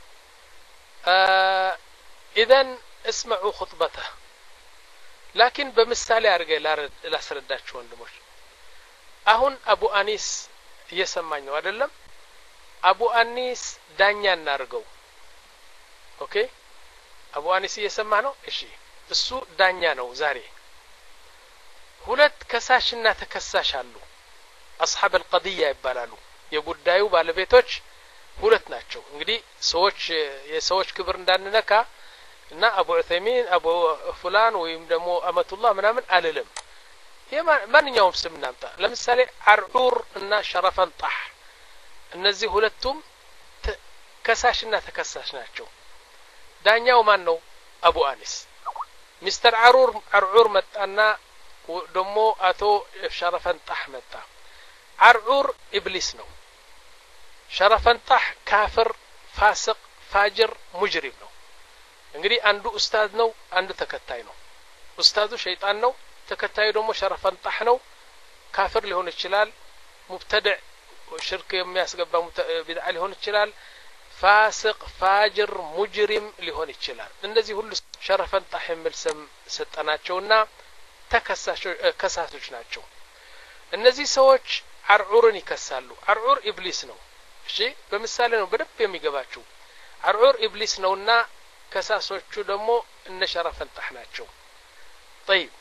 اذا اسمعوا خطبته لكن በምሳሌ አድርገ ላስረዳችሁ ወንድሞች። አሁን አቡ አኒስ እየሰማኝ ነው አይደለም? አቡ አኒስ ዳኛ እናርገው። ኦኬ አቡ አኒስ እየሰማ ነው? እሺ እሱ ዳኛ ነው ዛሬ። ሁለት ከሳሽና ተከሳሽ አሉ። አስሐብ القضيه ይባላሉ። የጉዳዩ ባለቤቶች ሁለት ናቸው። እንግዲህ ሰዎች የሰዎች ክብር እንዳንነካ እና አቡ ዑሰይሚን አቡ ፉላን ወይም ደግሞ አመቱላህ ምናምን አልልም። የማንኛውም ስም እናምጣ። ለምሳሌ አርዑር እና ሸረፈንጣህ እነዚህ ሁለቱም ከሳሽና ተከሳሽ ናቸው። ዳኛው ማን ነው? አቡ አኒስ። ሚስተር አሩር አርዑር መጣና ደግሞ አቶ ሸረፈንጣህ መጣ። አርዑር ኢብሊስ ነው። ሸረፈንጣህ ካፍር ፋሲቅ ፋጅር ሙጅሪም ነው። እንግዲህ አንዱ ኡስታዝ ነው፣ አንዱ ተከታይ ነው። ኡስታዙ ሸይጣን ነው፣ ተከታዩ ደግሞ ሸረፈንጣህ ነው። ካፍር ሊሆን ይችላል፣ ሙብተድዕ ሽርክ የሚያስገባ ቢድዓ ሊሆን ይችላል፣ ፋሲቅ ፋጅር ሙጅሪም ሊሆን ይችላል። እንደዚህ ሁሉ ሸረፈንጣህ የሚል ስም ሰጠናቸውና ተከሳሾች ከሳሾች ናቸው። እነዚህ ሰዎች አርዑርን ይከሳሉ። አርዑር ኢብሊስ ነው። እሺ በምሳሌ ነው በደንብ የሚገባችሁ። አርዑር ኢብሊስ ነውና ከሳሾቹ ደግሞ እነ ሸረፈንጣህ ናቸው። طيب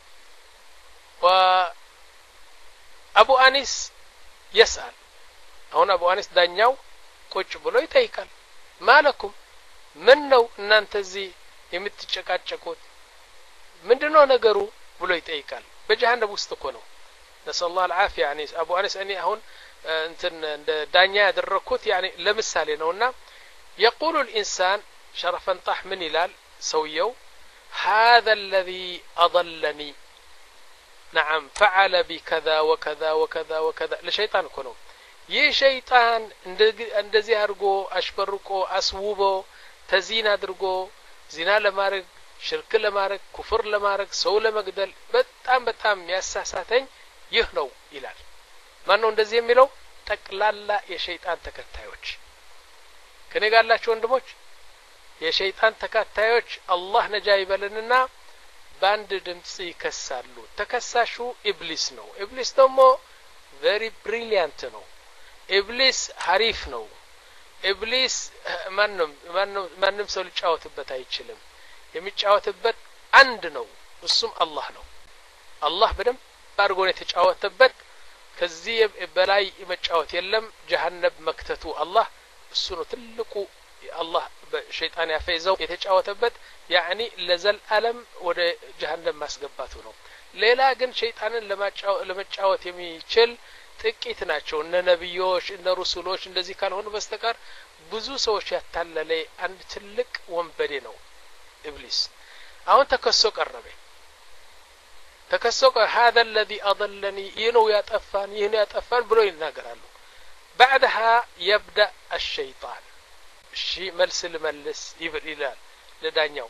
وابو انيس يسأل አሁን አቡ አኒስ ዳኛው ቁጭ ብሎ ይጠይቃል። ማለኩም ምን ነው እናንተ እዚህ የምትጨቃጨቁት ምንድነው ነገሩ ብሎ ይጠይቃል። በጀሃነም ውስጥ እኮ ነው። ነሰላሁ العافيه يعني አቡ አኒስ እኔ አሁን እንትን እንደ ዳኛ ያደረኩት يعني ለምሳሌ ነውና يقول الانسان شرفنطح من ይላል ሰውየው هذا الذي اضلني نعم فعل بكذا وكذا وكذا وكذا ለሸይጣን እኮ ነው። ይህ ሸይጣን እንደዚህ አድርጎ አሽበርቆ አስውቦ ተዚና አድርጎ ዚና ለማድረግ ሽርክ ለማድረግ ኩፍር ለማድረግ ሰው ለመግደል በጣም በጣም ያሳሳተኝ ይህ ነው ይላል። ማን ነው እንደዚህ የሚለው? ጠቅላላ የሸይጣን ተከታዮች። ከኔ ጋር ያላችሁ ወንድሞች የሸይጣን ተከታዮች አላህ ነጃ ይበልንና ባንድ ድምጽ ይከሳሉ። ተከሳሹ ኢብሊስ ነው። ኢብሊስ ደግሞ very brilliant ነው። ኢብሊስ ሐሪፍ ነው። ኢብሊስ ማንም ማንም ማንም ሰው ሊጫወትበት አይችልም። የሚጫወትበት አንድ ነው፣ እሱም አላህ ነው። አላህ በደም ባርጎ ነው የተጫወተበት። ከዚህ በላይ መጫወት የለም። ጀሃነም መክተቱ አላህ እሱ ነው ትልቁ አላህ በሸይጣን ያፈይዘው የተጫወተበት يعني ለዘላለም ወደ ጀሃነም ማስገባቱ ነው። ሌላ ግን ሸይጣንን ለመጫወት የሚችል ጥቂት ናቸው። እነ ነብዮች እነ ረሱሎች እንደዚህ ካልሆኑ በስተቀር ብዙ ሰዎች ያታለለ አንድ ትልቅ ወንበዴ ነው ኢብሊስ። አሁን ተከሶ ቀረበ። ተከሶ هذا الذي اضلني ينو ያጠፋን ይህን ያጠፋን ብሎ ይናገራሉ። بعدها يبدا الشيطان እሺ መልስ ልመልስ ይላል ለዳኛው።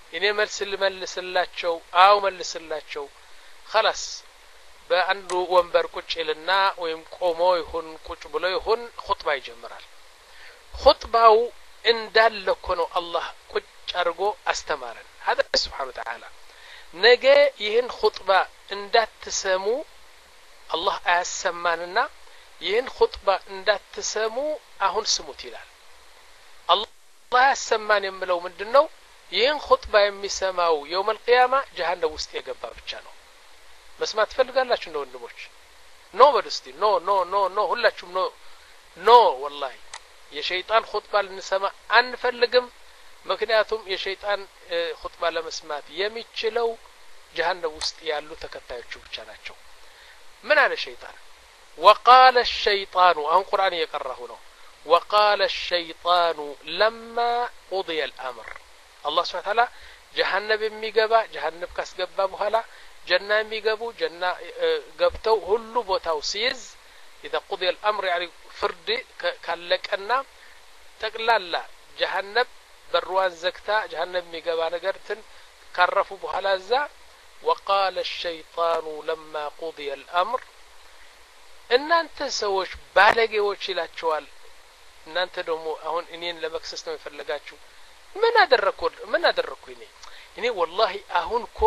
እኔ መልስ ልመልስላቸው አው መልስላቸው خلاص በአንዱ ወንበር ቁጭ ይልና ወይም ቆሞ ይሁን ቁጭ ብሎ ይሁን ኹጥባ ይጀምራል ኹጥባው እንዳለ እኮ ነው አላህ ቁጭ አድርጎ አስተማረን هذا سبحانه وتعالى ነገ ይህን ኹጥባ እንዳትሰሙ አላህ አያሰማንና ይህን ኹጥባ እንዳትሰሙ አሁን ስሙት ይላል አላህ ያሰማን የሚለው ምንድነው ይህን ኹጥባ የሚሰማው يوم القيامة جهنم ውስጥ የገባ ብቻ ነው መስማት ፈልጋላችሁ ነው ወንድሞች ኖ በድስቲ ኖ ኖ ኖ ኖ ሁላችሁም ኖ ኖ والله የሸይጣን ኹጥባ ልንሰማ አንፈልግም ምክንያቱም የሸይጣን ኹጥባ ለመስማት የሚችለው جهنم ውስጥ ያሉ ተከታዮቹ ብቻ ናቸው ምን አለ ሸይጣን وقال الشيطان አሁን ቁርአን እየቀራሁ ነው وقال الشيطان لما قضي الامر الله سبحانه وتعالى جهنم የሚገባ جهنم ካስገባ በኋላ ጀና የሚገቡ ጀና ገብተው ሁሉ ቦታው ሲይዝ اذا قضي الامر يعني ፍርድ ካለቀና ጠቅላላ جهنم በሩዋን ዘግታ جهنم የሚገባ ነገርትን ካረፉ በኋላ እዛ وقال الشيطان لما قضي الامر እናንተ ሰዎች ባለጌዎች ይላቸዋል እናንተ ደግሞ አሁን እኔን ለመክሰስ ነው የፈለጋችሁ ምን አደረኩ ምን አደረኩ እኔ እኔ والله አሁን እኮ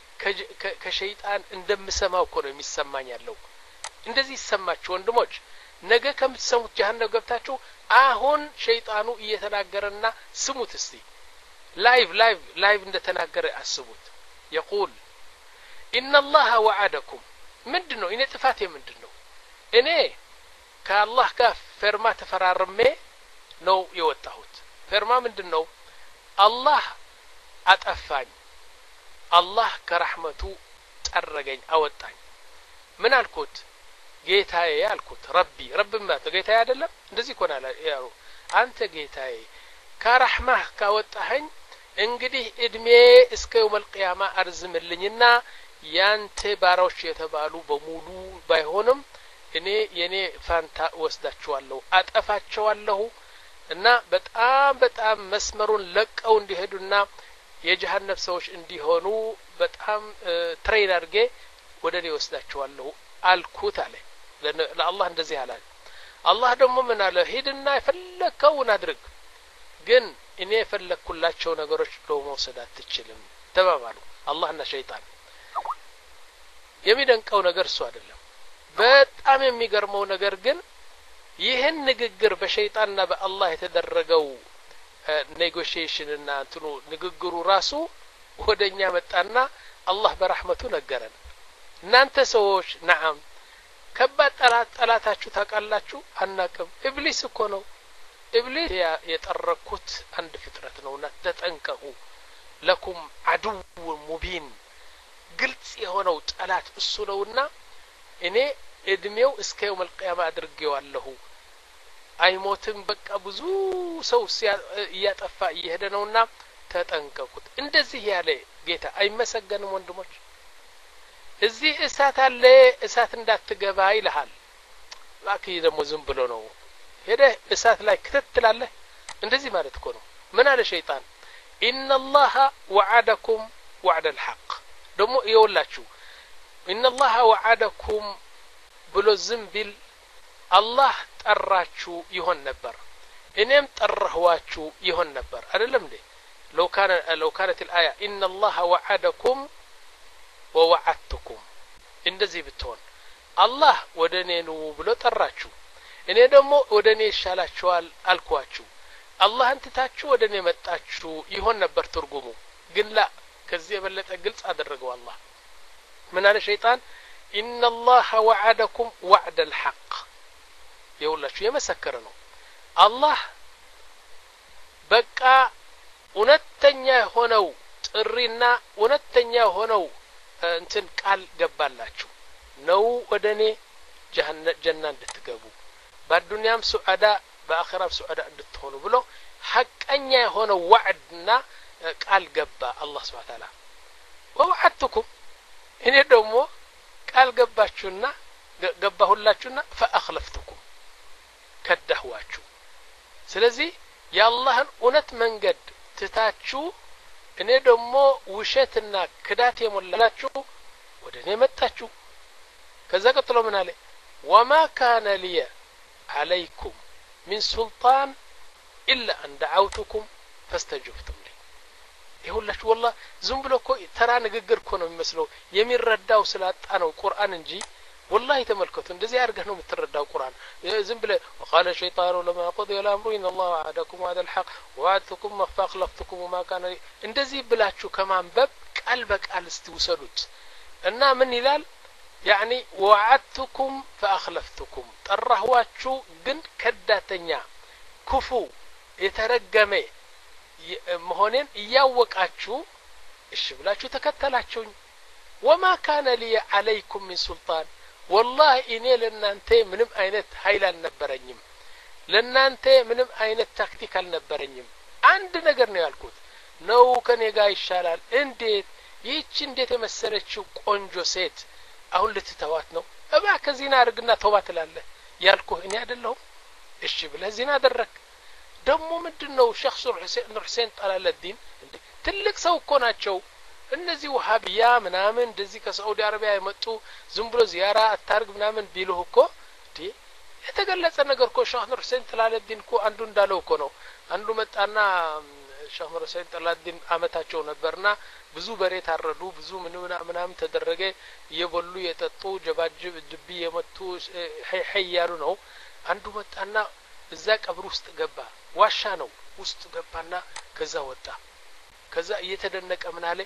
ከሸይጣን እንደምሰማው እኮ ነው የሚሰማኝ ያለው እንደዚህ ይሰማችሁ ወንድሞች ነገ ከምትሰሙት جهنم ገብታችሁ አሁን ሸይጣኑ እየተናገረና ስሙት እስቲ ላይቭ ላይቭ ላይቭ እንደተናገረ አስቡት يقول ان الله وعدكم ምንድነው እኔ ጥፋቴ ምንድነው እኔ ከአላህ ጋር ፈርማ ተፈራርሜ ነው የወጣሁት ፈርማ ምንድነው አላህ አጠፋኝ አላህ ከረህመቱ ጠረገኝ አወጣኝ ምን አልኩት ጌታዬ አልኩት ረቢ ረብ ማለት ጌታዬ አይደለም እንደዚህ ኮናላ ያው አንተ ጌታዬ ከረህማህ ካወጣኸኝ እንግዲህ እድሜ እስከ يوم القيامة አርዝምልኝና ያንተ ባሮች የተባሉ በሙሉ ባይሆንም እኔ የኔ ፋንታ ወስዳቸዋለሁ አጠፋቸዋለሁ እና በጣም በጣም መስመሩን ለቀው እንዲሄዱና የጀሃነም ሰዎች እንዲሆኑ በጣም ትሬን አድርጌ ወደኔ ወስዳቸዋለሁ አልኩት አለ ለአላህ እንደዚህ አለ አላህ ደግሞ ምን አለ ሄድና የፈለከውን አድርግ ግን እኔ የፈለኩላቸው ነገሮች ለመውሰድ አትችልም ተባባሉ አላህና ሸይጣን የሚደንቀው ነገር እሱ አይደለም በጣም የሚገርመው ነገር ግን ይህን ንግግር በሸይጣንና በአላህ የተደረገው ኔጎሺዬሽን እና እንትኑ ንግግሩ ራሱ ወደኛ መጣና አላህ በረህመቱ ነገረን እናንተ ሰዎች ነዓም ከባድ ጠላት ጠላታችሁ ታውቃላችሁ አናቅም ኢብሊስ እኮ ነው ኢብሊስ የጠረኩት አንድ ፍጥረት ነውና ተጠንቀቁ ለኩም አዱው ሙቢን ግልጽ የሆነው ጠላት እሱ ነውና እኔ እድሜው እስከ يوم القيامة አድርጌዋለሁ አይሞትም በቃ ብዙ ሰው ያጠፋ ይሄደ ነውና ተጠንቀቁት እንደዚህ ያለ ጌታ አይመሰገንም ወንድሞች እዚህ እሳት አለ እሳት እንዳትገባ ይልሃል ላኪ ደግሞ ዝም ብሎ ነው ሄደ እሳት ላይ ክትትላለህ እንደዚህ ማለት እኮ ነው ምን አለ ሸይጣን ان الله وعدكم وعد الحق ደግሞ ይወላችሁ ان الله وعدكم ብሎ ዝም ቢል አላህ ጠራችሁ ይሆን ነበር እኔም ጠራኋችሁ ይሆን ነበር አይደለም እንዴ لو كان لو كانت الايه ان الله وعدكم ووعدتكم እንደዚህ ብትሆን አላህ ወደኔ ነው ብሎ ጠራችሁ እኔ ደግሞ ወደኔ ይሻላችኋል አልኳችሁ አላህን ትታችሁ ወደኔ መጣችሁ ይሆን ነበር ትርጉሙ ግን ላ ከዚህ የበለጠ ግልጽ አደረገው አላህ ምን አለ ሸይጣን ان الله وعدكم وعد الحق يقولش يمسكر ነው አላህ በቃ እውነተኛ ሆነው ጥሪና እውነተኛ ሆነው እንትን ቃል ገባላችሁ ነው ወደኔ ጀነና እንድትገቡ በዱንያም ሱዓዳ በአኺራም ሱዓዳ እንድትሆኑ ብሎ ሐቀኛ የሆነው ወዕድና ቃል ገባ አላህ Subhanahu Wa Ta'ala ወወعدتكم እኔ ደግሞ ቃል ገባችሁና ገባሁላችሁና فاخلفتكم ከዳህዋችሁ ስለዚህ የአላህን እውነት መንገድ ትታችሁ እኔ ደግሞ ውሸትና ክዳት የሞላላችሁ ወደ እኔ መጣችሁ ከዛ ቀጥሎ ምን አለ وما كان لي عليكم من سلطان إلا أن دعوتكم فاستجبتم لي ይሁላችሁ والله ዝም ብሎ እኮ ተራ ንግግር እኮ ነው የሚመስለው የሚረዳው ስላጣ ነው ቁርአን እንጂ والله ተመልከቱ እንደዚህ አድርገህ ነው የምትረዳው ቁርአን ዝም ብለ وقال الشيطان لما قضي الامر ان الله وعدكم وعد الحق وعدتكم فاخلفتكم وما كان እንደዚህ ብላችሁ ከማንበብ ቃል በቃል استوسدوت እና ምን ይላል يعني وعدتكم فاخلفتكم طرحواችሁ ግን ከዳተኛ ክፉ የተረገመ መሆኔን እያወቃችሁ እሺ ብላችሁ ተከተላችሁኝ وما كان لي عليكم من سلطان والله እኔ ለናንተ ምንም አይነት ኃይል አልነበረኝም ለናንተ ምንም አይነት ታክቲክ አልነበረኝም አንድ ነገር ነው ያልኩት ነው ከኔ ጋር ይሻላል እንዴት ይህች እንዴት የመሰለችው ቆንጆ ሴት አሁን ልትተዋት ነው እባ ከዚህና አርግና ተውባት ትላለህ ያልኩህ እኔ አይደለሁም እሺ ብለህ ዚና አደረክ ደሞ ምንድነው ሼክ ሱልህ ሁሴን ጠላለዲን ትልቅ ሰው እኮ ናቸው እነዚህ ወሃቢያ ምናምን እንደዚህ ከሳዑዲ አረቢያ የመጡ ዝም ብሎ ዚያራ አታርግ ምናምን ቢሉህ እኮ ዲ የተገለጸ ነገር እኮ ሼክ ኑር ሁሴን ጠላለዲን እኮ አንዱ እንዳለው እኮ ነው አንዱ መጣና ሼክ ኑር ሁሴን ጠላለዲን አመታቸው ነበርና ብዙ በሬ ታረዱ ብዙ ምንና ምናምን ተደረገ የበሉ የጠጡ ጀባጅብ ድቢ የመቱ ሀይ ሀይ ያሉ ነው አንዱ መጣና እዛ ቀብር ውስጥ ገባ ዋሻ ነው ውስጥ ገባና ከዛ ወጣ ከዛ እየተደነቀ ምን አለ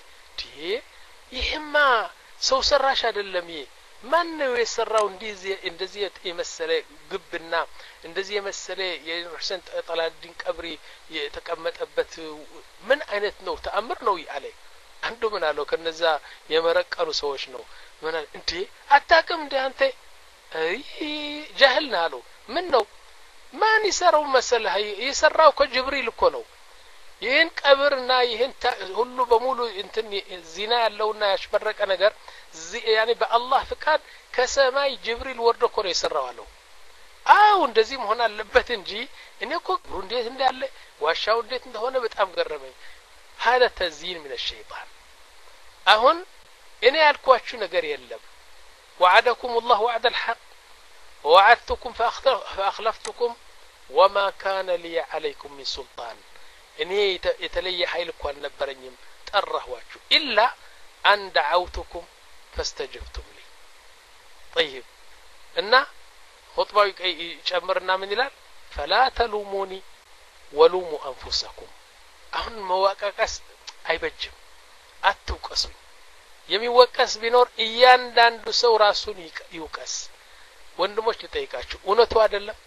ይሄማ ሰው ሰራሽ አይደለም ይሄ ማን ነው የሰራው እንደዚህ እንደዚህ የመሰለ ግብና እንደዚህ የመሰለ የሁሴን ጠላለዲን ቀብሪ የተቀመጠበት ምን አይነት ነው ተአምር ነው ይአለ አንዱ ምን አለው ከነዛ የመረቀሩ ሰዎች ነው ምን አለ እንዴ አታውቅም እንዴ አንተ አይ ጃህል ነው አለው ምን ነው ማን ይሰራው መሰለህ ይሰራው ከጅብሪል እኮ ነው ይህን ቀብርና ይህን ሁሉ በሙሉ እንትን ዚና ያለውና ያሽበረቀ ነገር ያኒ በአላህ ፍቃድ ከሰማይ ጅብሪል ወርዶ እኮ ነው የሰራው አለው አው እንደዚህ መሆን አለበት እንጂ እኔ እኮ እንዴት እንዳለ ዋሻው እንዴት እንደሆነ በጣም ገረመኝ هذا تزيين من الشيطان አሁን እኔ ያልኳችሁ ነገር የለም وعدكم الله وعد الحق ووعدتكم فأخلفتكم وما كان لي عليكم من سلطان እኔ የተለየ ኃይል እንኳን ነበረኝም ጠራኋችሁ إلا أن دعوتكم فاستجبتم لي طيب እና خطبው ይጨምርና ምን ይላል فلا تلوموني ولوموا أنفسكم አሁን መዋቀቀስ አይበጅም አትውቀሱኝ የሚወቀስ ቢኖር እያንዳንዱ ሰው ራሱን ይውቀስ ወንድሞች ልጠይቃችሁ እውነቱ አይደለም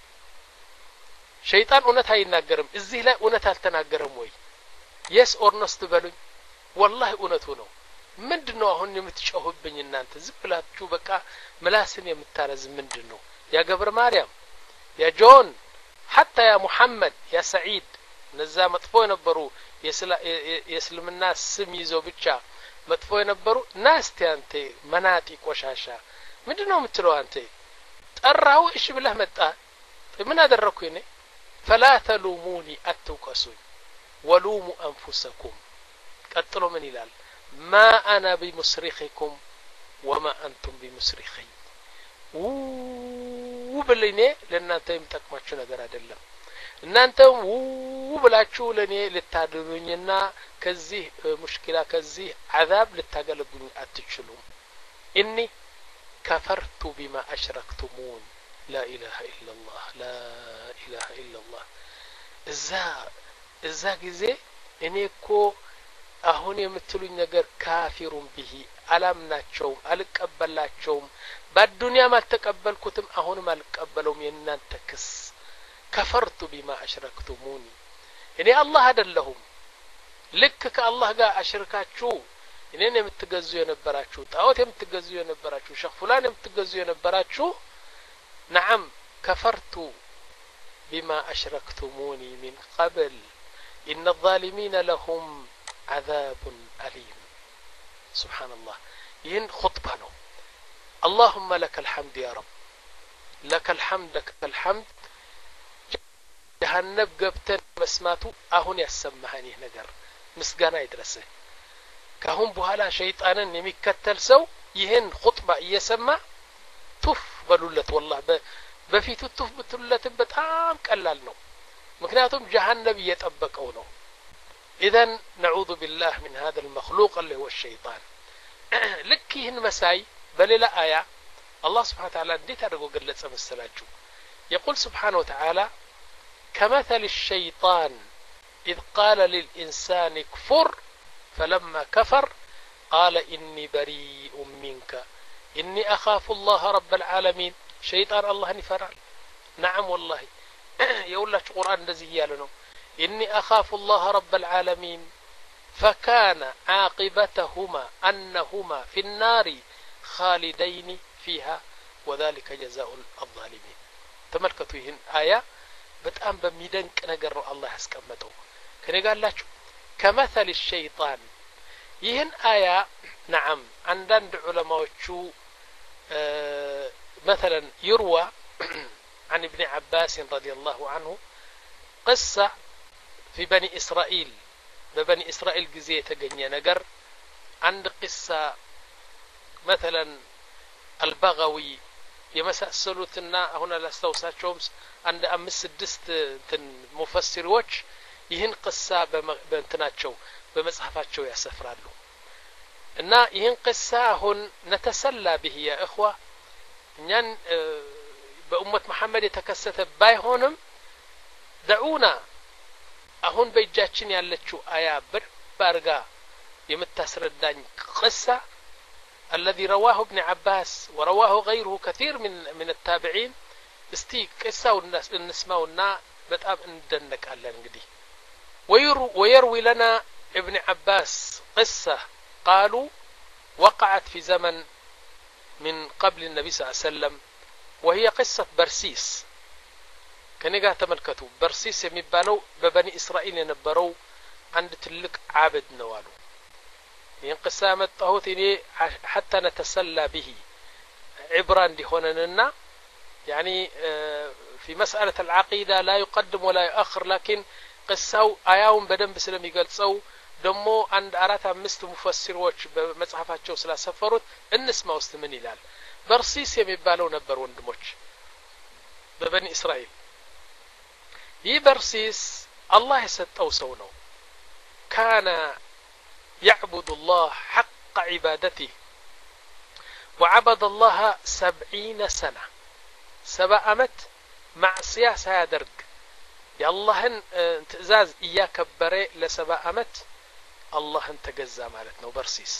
ሸይጣን እውነት አይናገርም እዚህ ላይ እውነት አልተናገረም ወይ yes or no ትበሉኝ والله እውነቱ ነው ምንድነው አሁን የምትጮህብኝ እናንተ ዝብላችሁ በቃ ምላስን የምታረዝ ምንድነው ያ ገብረ ማርያም ያ ጆን حتى يا محمد يا سعيد ነዛ መጥፎ የነበሩ የእስልምና ስም ይዘው ብቻ መጥፎ የነበሩ ናስቲ አንተ መናጢ ቆሻሻ ምንድነው የምትለው አንተ ጠራው እሺ ብለህ መጣ ምን አደረኩኝ እኔ فلا تلوموني اتوقسوا ولوموا انفسكم ቀጥሎ ምን ይላል ما انا بمصرخكم وما انتم بمصرخي ወብለኔ ለእናንተ የምጠቅማችሁ ነገር አይደለም እናንተ ወብላችሁ ለኔ ልታድኑኝና ከዚህ ሙሽኪላ ከዚህ عذاب ልታገለግሉኝ አትችሉም اني كفرت بما اشركتمون لا اله الا الله لا اله الا الله እዛ እዛ ጊዜ እኔ እኮ አሁን የምትሉኝ ነገር ካፊሩን ቢሂ አላምናቸውም አልቀበላቸውም በዱንያም አልተቀበልኩትም አሁንም አልቀበለውም የእናንተ ክስ كفرت بما أشركتموني እኔ አላህ አይደለሁም ልክ ከአላህ ጋር አሽርካችሁ እኔን የምትገዙ የነበራችሁ ጣዖት የምትገዙ የነበራችሁ ሸኽ ፉላን የምትገዙ የነበራችሁ نعم كفرت بما أشركتموني من قبل إن الظالمين لهم عذاب أليم سبحان الله ين خطبة اللهم لك الحمد يا رب لك الحمد لك الحمد جهنم قبتن مسماتو أهون يسمحني نجر ምስጋና ይድረስህ ካሁን በኋላ ሸይጣንን የሚከተል ሰው ይህን ኹጥባ እየሰማ ቱፍ በሉለት والله በፊቱ ቱፍ ብትሉለት በጣም ቀላል ነው ምክንያቱም ጀሃነም እየጠበቀው ነው اذا نعوذ بالله من هذا المخلوق اللي هو الشيطان ልክ ይህን መሳይ በሌላ አያ الله سبحانه وتعالى እንዴት አድርጎ ገለጸ መሰላችሁ يقول سبحانه وتعالى كمثل الشيطان إذ قال للإنسان كفر فلما كفر قال إني بريء منك إني أخاف الله رب العالمين شيطان الله نفرال نعم والله يقول لك قرآن نزيه لنا إني أخاف الله رب العالمين فكان عاقبتهما أنهما في النار خالدين فيها وذلك جزاء الظالمين تملكتوا هنا آية በጣም በሚደንቅ ነገር ነው አላህ ያስቀመጠው ከኔ ጋር አላችሁ كمثل الشيطان ይህን አያ نعم አንዳንድ ዑለማዎቹ مثلا يروى عن ابن عباس رضي الله عنه قصة في بني إسرائيل ببني إسرائيل ጊዜ የተገኘ ነገር አንድ قصة مثلا البغوي የመሳሰሉትና አሁን አላስተውሳቸውም አንድ አምስት ስድስት እንትን ሙፈሲሮች ይህን ቅሳ በእንትናቸው በመጽሐፋቸው ያሰፍራሉ እና ይህን ቅሳ አሁን ነተሰላ به يا اخوه እኛን በኡመት መሐመድ የተከሰተ ባይሆንም ደዑና አሁን በእጃችን ያለችው አያ በርጋ የምታስረዳኝ ቅሳ الذي رواه ابن عباس ورواه غيره كثير من من التابعين استي قصه الناس نسمعونا بتام ندنقالن እንግዲህ ويروي لنا ابن عباس قصه قالوا وقعت في زمن من قبل النبي صلى الله عليه وسلم وهي قصه برسيس ከነጋ ተመልከቱ برسيس የሚባለው በበኒ እስራኤል የነበረው አንድ ትልቅ ዓብድ ነው አሉ ينقص متهوت إني حتى نتسلى به عبرا دهوننا يعني في مسألة العقيدة لا يقدم ولا يؤخر لكن قصوا آياهم بدن بسلم يقلصوا دمو عند أراتا مست مفسر وش بمصحفاتشو سلا سفروت النسمة وستمن إلال برسيس يمبالو نبر وندموش ببني إسرائيل يي برسيس الله يستو سونو كان يعبد الله حق عبادته وعبد الله سبعين سنة سبع أمت مع سياسة درق يا الله انتزاز إياك بريء لسبع أمت الله انتقزى مالتنا وبرسيس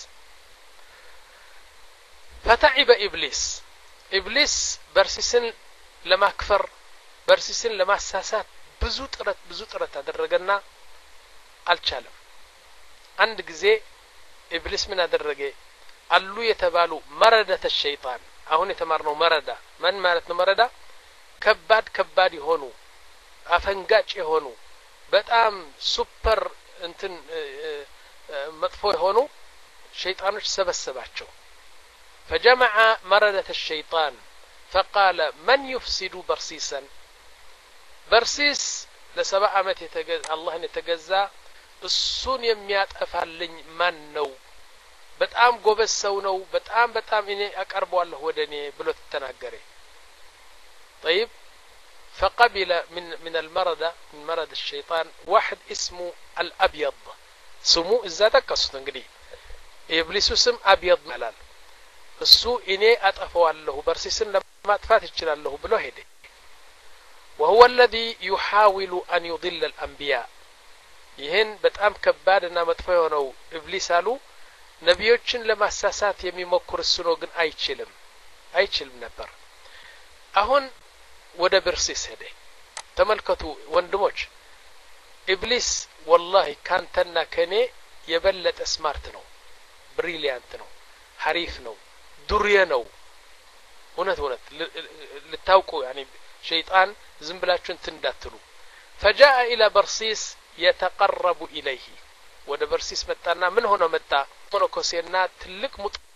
فتعب إبليس إبليس برسيسن لما كفر برسيسن لما ساسات بزوت رت بزوت رت درقنا الشالم عند ጊዜ ኢብሊስ ምን አደረገ አሉ የተባሉ መረዳተ ሸይጣን አሁን የተማርነው መረዳ ማን ማለት ነው መረዳ ከባድ ከባድ ይሆኑ አፈንጋጭ ይሆኑ በጣም ሱፐር እንትን መጥፎ ይሆኑ ሸይጣኖች ሰበሰባቸው فجمع مردة الشيطان فقال من يفسد برسيسا برسيس لسبع عامات يتجزى الله يتجزى እሱን የሚያጠፋልኝ ማን ነው በጣም ጎበዝ ሰው ነው በጣም በጣም እኔ አቀርበዋለሁ ወደኔ ብሎ ተናገረ طيب فقبل من من المرض من مرض الشيطان واحد اسمه الابيض سمو اذا تكست እንግዲህ ኢብሊስ ስም አብيض ማለት እሱ እኔ አጠፋዋለሁ በርሲስን ለማጥፋት ይችላልሁ ብሎ ሄደ وهو الذي يحاول ان يضل الانبياء ይሄን በጣም ከባድና መጥፎ የሆነው ኢብሊስ አሉ ነብዮችን ለማሳሳት የሚሞክር እሱ ነው ግን አይችልም አይችልም ነበር አሁን ወደ በርሲስ ሄደ ተመልከቱ ወንድሞች ኢብሊስ والله ካንተና ከኔ የበለጠ ስማርት ነው ብሪሊያንት ነው ሐሪፍ ነው ዱርየ ነው እውነት እውነት ልታውቁ يعني ሸይጣን ዝም ብላችሁ እንትን እንዳትሉ فجاء الى برسيس يتقرب إليه ወደ በርሲስ መጣና ምን ሆኖ መጣ ሞኖኮሴና ትልቅ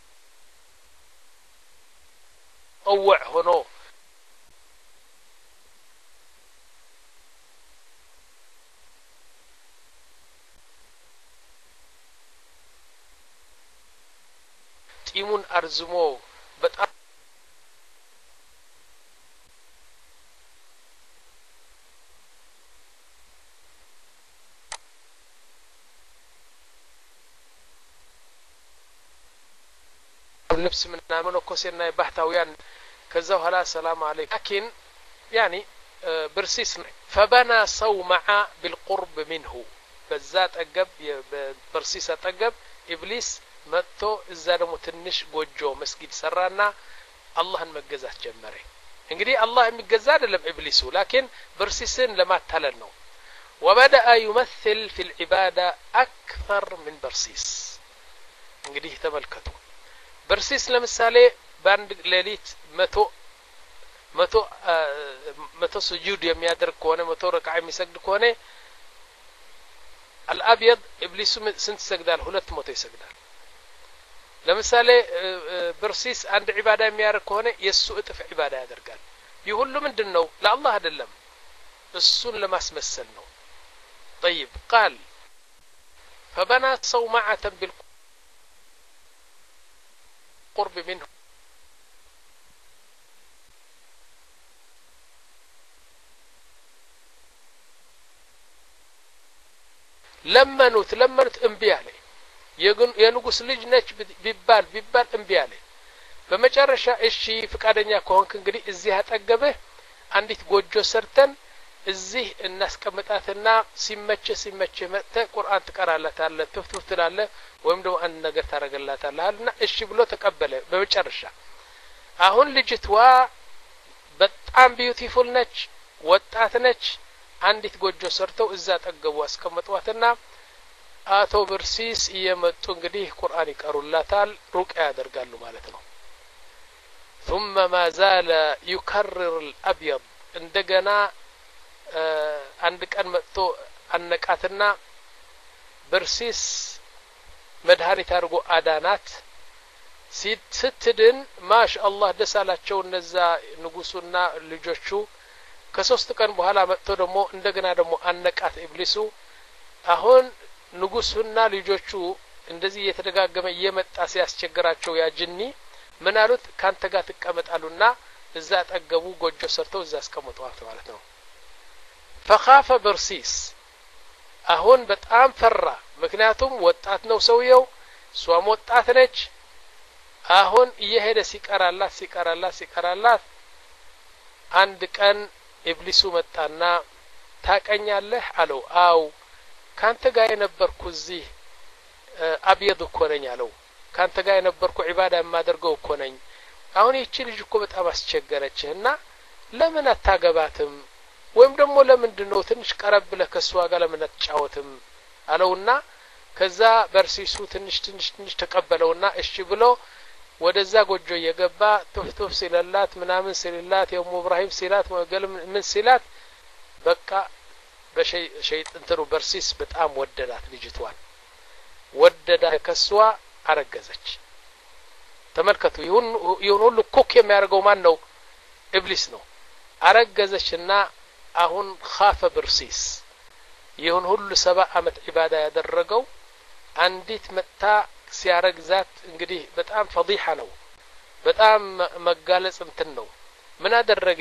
ሙጠወዕ ሆኖ ጢሙን አርዝሞ በጣም ልብስ ምናምን ኮሴና ባህታውያን ከዛ በኋላ ሰላም አለይኩም لكن يعني برسيس فبنى صومعة بالقرب منه በዛት አገብ በርሲስ አጠገብ ኢብሊስ መጥቶ እዛ ደግሞ ትንሽ ጎጆ መስጊድ ሰራና አላህን መገዛት ጀመረ እንግዲህ አላህ የሚገዛ አይደለም ኢብሊሱ لكن برسيስን ለማታለል ነው وبدأ يمثل في العبادة أكثر من برسيس እንግዲህ ተመልከቱ برسيس ለምሳሌ ባንድ ሌሊት መቶ መቶ መቶ ስጁድ የሚያደርግ ከሆነ መቶ ረክዓ የሚሰግድ ከሆነ الابيض ابليس ስንት ይሰግዳል ሁለት መቶ ይሰግዳል ለምሳሌ برسيس አንድ ዒባዳ የሚያደርግ ከሆነ የሱ እጥፍ ዒባዳ ያደርጋል ይህ ሁሉ ምንድነው ለአላህ አይደለም እሱን ለማስመሰል ነው طيب قال فبنى صومعة بالقرب منه ለመኑት ለመኑት እምቢ አለ የንጉስ ልጅ ነች ቢባል ቢባል እምቢ አለ በመጨረሻ እሺ ፍቃደኛ ከሆንክ እንግዲህ እዚህ አጠገብህ አንዲት ጎጆ ሰርተን እዚህ እናስቀምጣትና ሲመቸ ሲመቸ መጥተ ቁርአን ትቀራለታለህ ትፍትፍ ትላለህ ወይም ደግሞ አንድ ነገር ታረጋላታለህና እሺ ብሎ ተቀበለ በመጨረሻ አሁን ልጅቷ በጣም ቢዩቲፉል ነች ወጣት ነች አንዲት ጎጆ ሰርተው እዛ ጠገቡ አስቀምጧትና አቶ برسيس እየመጡ እንግዲህ ቁርአን ይቀሩላታል ሩቅያ ያደርጋሉ ማለት ነው ثم ما زال يكرر الابيض እንደገና አንድ ቀን መጥቶ አነቃትና برسيس መድኃኒት አድርጎ አዳናት ስትድን ማሻአላህ ደሳላቸው እነዛ ንጉሱና ልጆቹ ከሶስት ቀን በኋላ መጥቶ ደግሞ እንደገና ደግሞ አነቃት ኢብሊሱ አሁን ንጉሱና ልጆቹ እንደዚህ እየተደጋገመ እየመጣ ሲያስቸግራቸው ያ ጅኒ ምን አሉት ካንተ ጋር ተቀመጣሉና እዛ አጠገቡ ጎጆ ሰርተው እዛ አስቀምጠዋት ማለት ነው فخاف برسيس አሁን በጣም ፈራ ምክንያቱም ወጣት ነው ሰውየው ሷም ወጣት ነች አሁን እየሄደ ሲቀራላት ሲቀራላት ሲቀራላት አንድ ቀን ኢብሊሱ መጣና ታቀኛለህ አለው አው ካንተ ጋር የነበርኩ እዚህ አብየድ እኮ ነኝ አለው ካንተ ጋር የነበርኩ ዒባዳ የማደርገው እኮ ነኝ አሁን ይቺ ልጅ እኮ በጣም አስቸገረችህና ለምን አታገባትም ወይም ደግሞ ለምንድነው ትንሽ ቀረብ ለከሷ ጋር ለምን አትጫወትም አለውና ከዛ برسيسو ትንሽ ትንሽ ትንሽ ተቀበለውና እሺ ብሎ ወደዛ ጎጆ የገባ ትፍትፍ ሲለላት ምናምን ሲልላት የሙ ኢብራሂም ሲላት ወገል ምን ሲላት በቃ በሸይ ሸይጥንተሩ برسيس በጣም ወደዳት ልጅቷን ወደዳ ከሷ አረገዘች ተመልከቱ ይሁን ይሁን ሁሉ ኩክ የሚያደርገው ማን ነው ኢብሊስ ነው አረገዘችና አሁን خاف برسيس ይሁን ሁሉ ሰባ አመት ዒባዳ ያደረገው አንዲት መጣ ሲያረግዛት እንግዲህ በጣም ፈዲሃ ነው በጣም መጋለጽ እንትን ነው ምን አደረገ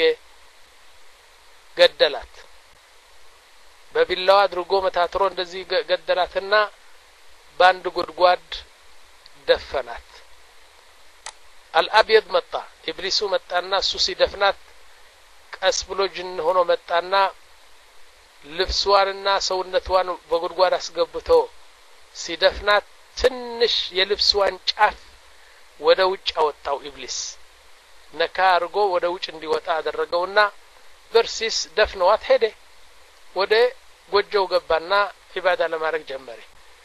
ገደላት በቢላዋ አድርጎ መታትሮ እንደዚህ ገደላትና ባንድ ጉድጓድ ደፈናት الابيض መጣ ኢብሊሱ መጣና ሱሲ ደፍናት ቀስ ብሎ ጅን ሆኖ መጣና ልብስዋንና ሰውነቷን በጉድጓድ አስገብቶ ሲደፍናት ትንሽ የልብስዋን ጫፍ ወደ ውጭ አወጣው ኢብሊስ ነካ አርጎ ወደ ውጭ እንዲወጣ አደረገውና برسيس ደፍነዋት ሄደ ወደ ጎጆው ገባና ዒባዳ ለማድረግ ጀመረ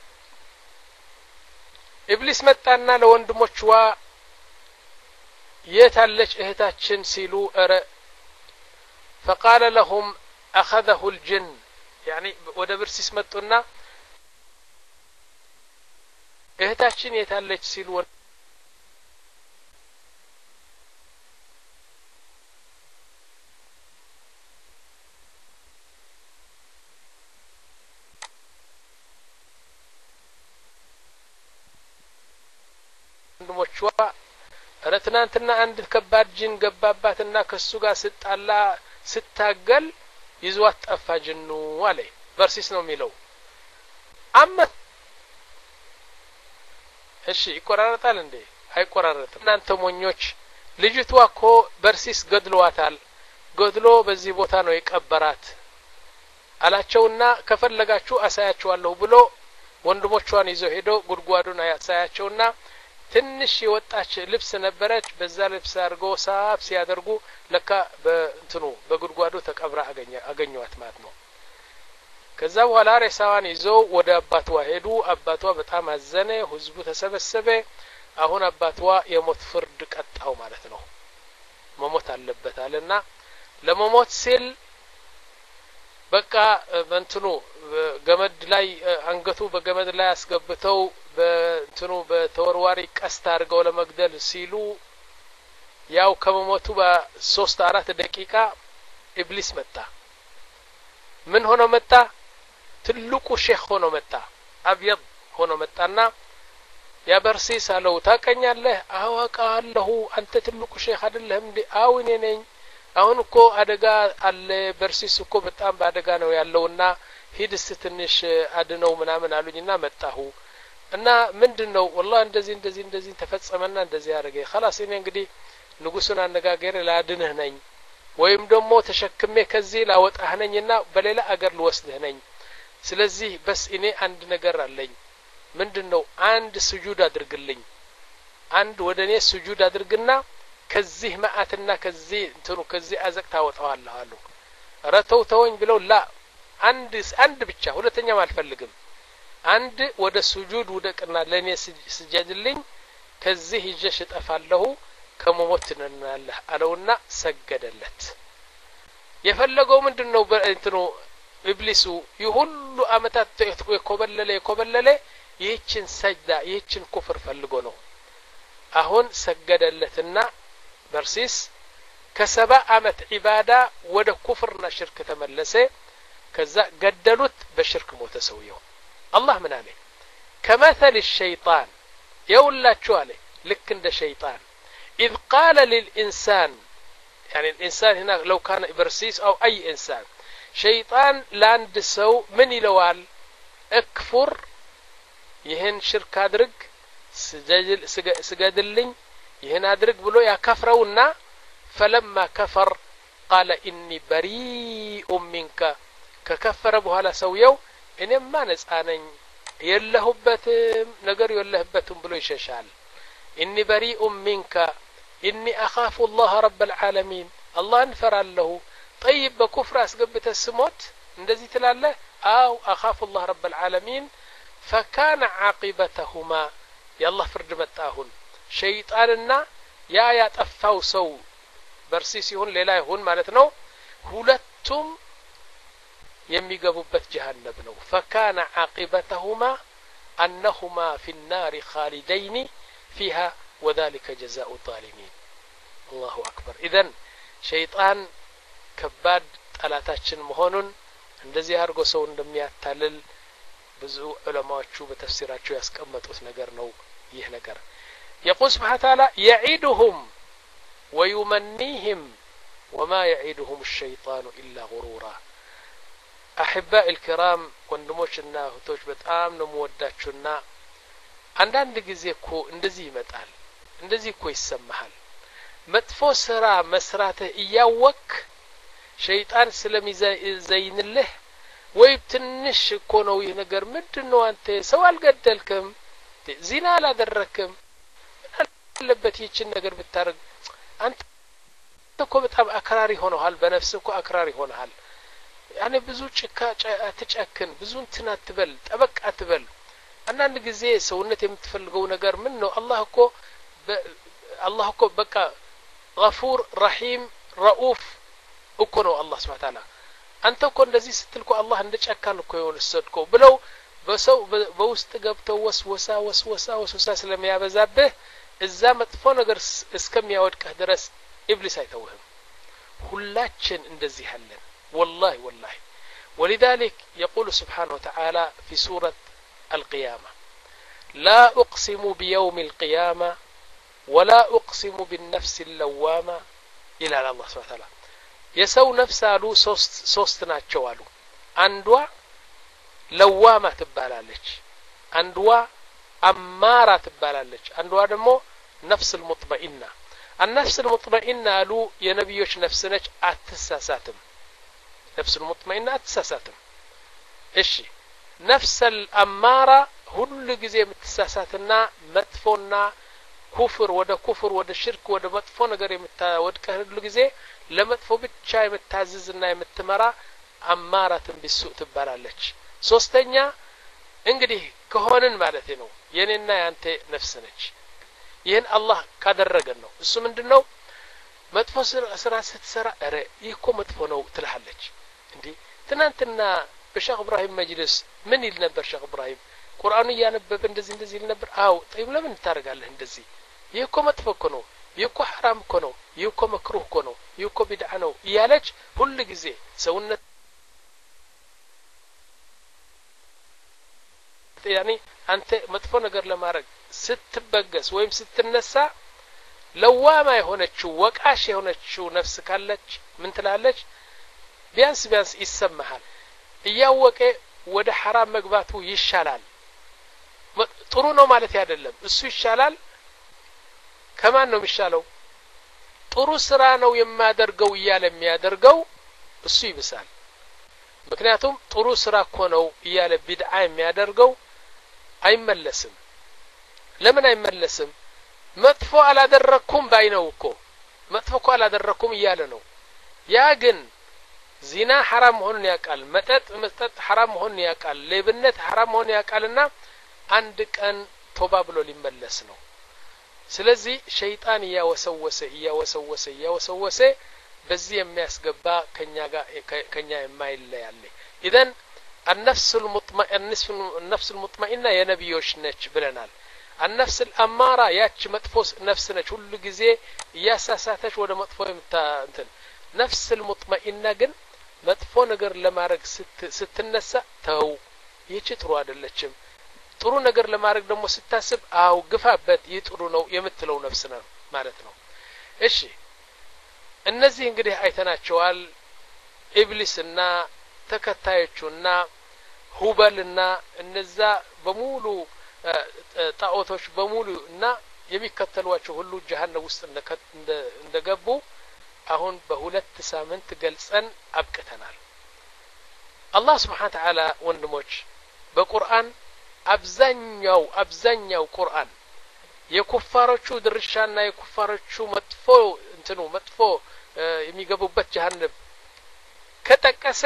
ኢብሊስ መጣና ለወንድሞቹዋ የታለች እህታችን ሲሉ አረ فقال لهم اخذه الجن يعني ወደ برسيس መጡና እህታችን የታለች ሲሉ ለወንድሞቿ ረትናንትና አንድ ከባድ ጅን ገባባትና ከሱ ጋር ስጣላ ስታገል ይዟት ጠፋ ጅኑ አለ ቨርሲስ ነው የሚለው አመ እሺ ይቆራረጣል እንዴ አይቆራረጥም እናንተ ሞኞች ልጅቷ እኮ ቨርሲስ ገድሏታል ገድሎ በዚህ ቦታ ነው የቀበራት አላቸውና ከፈለጋችሁ አሳያችኋለሁ ብሎ ወንድሞቿን ይዞ ሄዶ ጉድጓዱን አያሳያቸውና ትንሽ የወጣች ልብስ ነበረች በዛ ልብስ አድርጎ ሳብ ሲያደርጉ ለካ በእንትኑ በጉድጓዱ ተቀብራ አገኘ አገኘዋት ማለት ነው ከዛ በኋላ ሬሳዋን ይዞ ወደ አባቷ ሄዱ አባቷ በጣም አዘነ ህዝቡ ተሰበሰበ አሁን አባቷ የሞት ፍርድ ቀጣው ማለት ነው መሞት አለበት አለና ለመሞት ሲል በቃ በእንትኑ ገመድ ላይ አንገቱ በገመድ ላይ አስገብተው በእንትኑ በተወርዋሪ ቀስት አድርገው ለመግደል ሲሉ ያው ከመሞቱ በ3 4 ደቂቃ ኢብሊስ መጣ ምን ሆኖ መጣ ትልቁ ሼክ ሆኖ መጣ አብየድ ሆኖ መጣና ያ በርሲስ አለው ታቀኛለህ አዋቃለሁ አንተ ትልቁ ሼክ አይደለህም እንዴ አው እኔ ነኝ አሁን እኮ አደጋ አለ በርሲስ እኮ በጣም ባደጋ ነው ያለውና ሂድስ ትንሽ አድነው ምናምን አሉኝና መጣሁ እና ምንድነው والله እንደዚህ እንደዚህ እንደዚህ ተፈጸመና እንደዚህ ያረገ خلاص እኔ እንግዲህ ንጉሱን አነጋገር ላድንህ ነኝ ወይም ደግሞ ተሸክሜ ከዚህ ላወጣህ ነኝና በሌላ አገር ልወስድህ ነኝ ስለዚህ በስ እኔ አንድ ነገር አለኝ ምንድነው አንድ ስጁድ አድርግልኝ አንድ ወደኔ ስጁድ አድርግና ከዚህ ማአትና ከዚህ እንትኑ ከዚህ አዘቅታ ወጣዋለሁ አሉ ረተው ተወኝ ብለው ላ አንድ አንድ ብቻ ሁለተኛም አልፈልግም አንድ ወደ ስጁድ ወደቅና ለኔ ስጀድልኝ ከዚህ ይጀሽ ጠፋለሁ ከመሞት ነናለህ አለውና ሰገደለት የፈለገው ምንድነው እንትኑ ኢብሊሱ ይሁሉ አመታት የኮበለለ የኮበለለ ይህችን ሰጅዳ ይህችን ኩፍር ፈልጎ ነው አሁን ሰገደለትና በርሲስ ከሰባ አመት ዒባዳ ወደ ኩፍርና ሽርክ ተመለሰ ከዛ ገደሉት በሽርክ ሞተ ሰውየው الله من عليه كمثل الشيطان يولاچو عليه لك عند شيطان اذ قال للانسان يعني الانسان هنا لو كان برسيس او اي انسان شيطان لاند سو من يلوال اكفر يهن شرك ادرك سجدل سجدلኝ ይሄን አድርግ ብሎ ያከፍረውና فلما كفر قال اني بريء منك ከከፈረ በኋላ ሰውየው እኔማ ነፃ ነኝ የለሁበትም ነገር የለህበትም ብሎ ይሸሻል اني بريء منك اني اخاف الله رب العالمين الله እንፈራለሁ طيب በኩፍር አስገብተ ስሞት እንደዚህ ትላለህ አው اخاف الله رب العالمين فكان عاقبتهما يالله فرد መጣሁን ሸይጣንና ያ ያጠፋው ሰው በርሲስ ይሁን ሌላ ይሁን ማለት ነው ሁለቱም የሚገቡበት ጀሃነም ነው فكان عاقبتهما انهما في النار خالدين فيها وذلك جزاء الظالمين الله اكبر اذا شيطان ከባድ ጠላታችን መሆኑን እንደዚህ አርጎ ሰው እንደሚያታልል ብዙ ዑለማዎቹ በተፍሲራቸው ያስቀመጡት ነገር ነው ይህ ነገር يقول سبحانه وتعالى يعيدهم ويمنيهم وما يعيدهم الشيطان إلا غرورا أحباء الكرام ወንድሞችና እህቶች በጣም ነው መወዳችሁና አንዳንድ ጊዜ እኮ እንደዚህ ይመጣል እንደዚህ እኮ ይሰማሃል መጥፎ ስራ መስራትህ እያወቅ ሸይጣን ስለሚዘይንልህ ወይ ትንሽ እኮ ነው ይሄ ነገር ምንድነው አንተ ሰው አልገደልክም ዚና አላደረክም አለበት ይችን ነገር ብታረግ አንተ እኮ በጣም አክራሪ ሆነሃል በነፍስ እኮ አክራሪ ሆነሃል ያኔ ብዙ ጭካ አትጨክን ብዙ እንትን አትበል ጠበቅ አትበል አንዳንድ ጊዜ ሰውነት የምትፈልገው ነገር ምን ነው አላህ እኮ አላህ እኮ በቃ غفور رحيم رؤوف እኮ ነው አላህ Subhanahu Ta'ala አንተ እኮ እንደዚህ ስትልኩ አላህ እንደጨካን እኮ ይወልሰድከው ብለው በሰው በውስጥ ገብተው ወስወሳ ወስወሳ ወስወሳ ስለሚያበዛብህ እዛ መጥፎ ነገር እስከሚያወድቅህ ድረስ ኢብሊስ አይተውህም ሁላችን እንደዚህ አለን والله والله ولذلك يقول سبحانه وتعالى في سورة القيامة لا أقسم بيوم القيامة ولا أقسم بالنفس اللوامة إلى الله سبحانه وتعالى يسو نفس አሉ ሶስት ሶስት ናቸው አሉ አንዷ ለዋማ ትባላለች አንዷ አማራ ትባላለች አንዷ ደግሞ ነፍስ المطمئنة النفس المطمئنة አሉ የነብዮች ነፍስ ነች አትሳሳትም ነፍስ المطمئنة አትሳሳትም እሺ ነፍስ الأمارة ሁሉ ጊዜ የምትሳሳትና መጥፎና ኩፍር ወደ ኩፍር ወደ ሽርክ ወደ መጥፎ ነገር የምታወድቀህ ሁሉ ጊዜ ለመጥፎ ብቻ የምታዝዝና የምትመራ አማራትን ቢሱእ ትባላለች ሶስተኛ እንግዲህ ከሆነን ማለት ነው የኔና ያንተ ነፍስ ነች ይሄን አላህ ካደረገን ነው እሱ ምንድነው መጥፎ ስራ ስትሰራ አረ ይኮ መጥፎ ነው ትልሃለች እንዴ ትናንትና በሼክ ኢብራሂም መጅልስ ምን ይል ነበር ሼክ ኢብራሂም ቁርአኑ ያነበበ እንደዚህ እንደዚህ ይል ነበር አው ጠይብ ለምን ታረጋለህ እንደዚህ ይኮ መጥፎ እኮ ነው ይኮ حرام እኮ ነው ይኮ መክሩህ እኮ ነው ይኮ ቢድዓ ነው ይያለች ሁሉ ጊዜ ሰውነት ያኒ አንተ መጥፎ ነገር ለማድረግ ስትበገስ ወይም ስትነሳ ለዋማ የሆነችው ወቃሽ የሆነችው ነፍስ ካለች ምን ትላለች ቢያንስ ቢያንስ ይሰማሃል እያወቀ ወደ حرام መግባቱ ይሻላል ጥሩ ነው ማለት አይደለም እሱ ይሻላል ከማን ነው የሚሻለው ጥሩ ስራ ነው የማደርገው ይያለ የሚያደርገው እሱ ይብሳል ምክንያቱም ጥሩ ስራ እኮ ነው ይያለ ቢድዓ የሚያደርገው አይመለስም ለምን አይመለስም መጥፎ አላደረኩም ባይነው እኮ መጥፎ እኮ አላደረኩም ይያለ ነው ያ ግን ዚና حرام መሆኑን ያቃል መጠጥ መጠጥ حرام መሆኑን ያቃል ሌብነት حرام መሆኑን ያቃልና አንድ ቀን ቶባ ብሎ ሊመለስ ነው ስለዚህ ሸይጣን ያወሰወሰ ያወሰወሰ ያወሰወሰ በዚህ የሚያስገባ ከኛ ጋር ከኛ የማይለያለ اذا النفس المطمئنة النفس المطمئنة يا نبيوش ነች ብለናል النفس الاماره ያች መጥፎ ነፍስ ነች ሁሉ ጊዜ ያሳሳተች ወደ መጥፎ የምታ እንትን ነፍስ المطمئنة ግን መጥፎ ነገር ለማድረግ ስትነሳ ተው ይቺ ጥሩ አይደለችም ጥሩ ነገር ለማድረግ ደግሞ ስታስብ አው ግፋበት ይጥሩ ነው የምትለው ነፍስ ነው ማለት ነው እሺ እነዚህ እንግዲህ አይተናቸዋል ኢብሊስና ተከታዮቹና ሁበልና እነዛ በሙሉ ጣዖቶች በሙሉ እና የሚከተሏቸው ሁሉ ጀሃነም ውስጥ እንደገቡ አሁን በሁለት ሳምንት ገልጸን አብቅተናል አላህ Subhanahu Wa Ta'ala ወንድሞች በቁርአን አብዛኛው አብዛኛው ቁርአን የኩፋሮቹ ድርሻና የኩፋሮቹ መጥፎ እንትኑ መጥፎ የሚገቡበት ጀሃነም ከጠቀሰ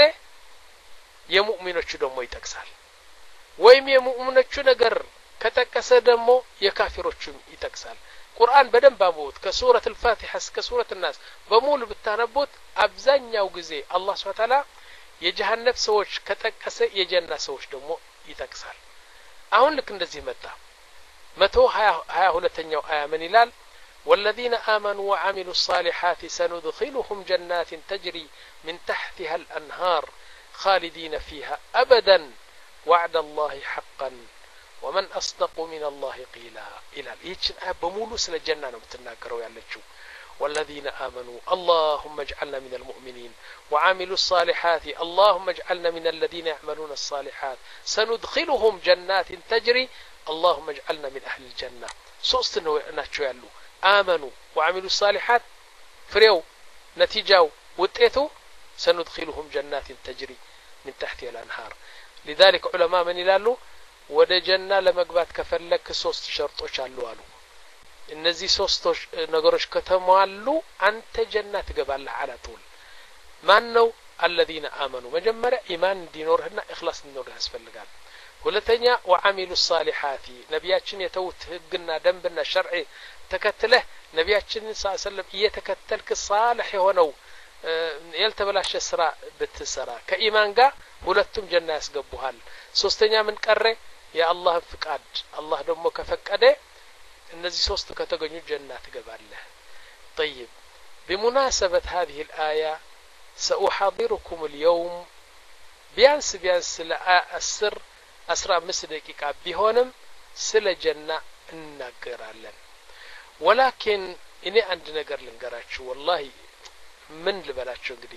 የሙእሚኖቹ ደግሞ ይጠቅሳል ወይም የሙእሚኖቹ ነገር ከጠቀሰ ደግሞ የካፊሮቹም ይጠቅሳል ቁርአን በደንብ አቡት ከሱረት الفاتحة እስከ ሱረት الناس በሙሉ ብታነቡት አብዛኛው ጊዜ አላህ Subhanahu Wa Ta'ala የጀሃነም ሰዎች ከጠቀሰ የጀና ሰዎች ደግሞ ይጠቅሳል አሁን ልክ እንደዚህ መጣ መቶ ሀያ ሁለተኛው አያ ምን ይላል والذين آمنوا وعملوا الصالحات سندخلهم جنات تجري من تحتها الأنهار خالدين فيها أبدا وعد الله حقا ومن أصدق من الله قيلا إلى يتشن بمولو سل الجنة نمتناكروا يالجو والذين آمنوا اللهم اجعلنا من المؤمنين وعملوا الصالحات اللهم اجعلنا من الذين يعملون الصالحات سندخلهم جنات تجري اللهم اجعلنا من أهل الجنة صوصت ناتشو يالو آمنوا وعملوا الصالحات فريو نتيجاو وتأتوا سندخلهم جنات تجري من تحتها الأنهار لذلك علماء من يلالو ወደ ጀና ለመግባት ከፈለክ ሶስት ሸርጦች አሉ አሉ እነዚህ ሶስት ነገሮች ከተሟሉ አንተ ጀና ትገባለህ على طول ማን ነው الذين آمنوا መጀመሪያ ኢማን እንዲኖርህና ኢኽላስ እንዲኖርህ ያስፈልጋል ሁለተኛ وعملوا الصالحات ነብያችን የተውት ህግና ደንብና ሸርዕ ተከትለህ ነብያችን ሰለላሁ ዐለይሂ ወሰለም እየተከተልክ صالح የሆነው ያልተበላሸ ስራ ብትሰራ ከኢማን ጋር ሁለቱም ጀና ያስገቡሃል ሶስተኛ ምን ቀረ የአላህ ፍቃድ አላህ ደግሞ ከፈቀደ እነዚህ ሶስት ከተገኙ ጀና ትገባለህ طيب بمناسبة هذه الآية سأحاضركم اليوم بيانس بيانس لأسر أسرع مس دقيقة بهونم سل جنة النقرالن ولكن እኔ አንድ ነገር ልንገራችሁ والله ምን ልበላችሁ እንግዲህ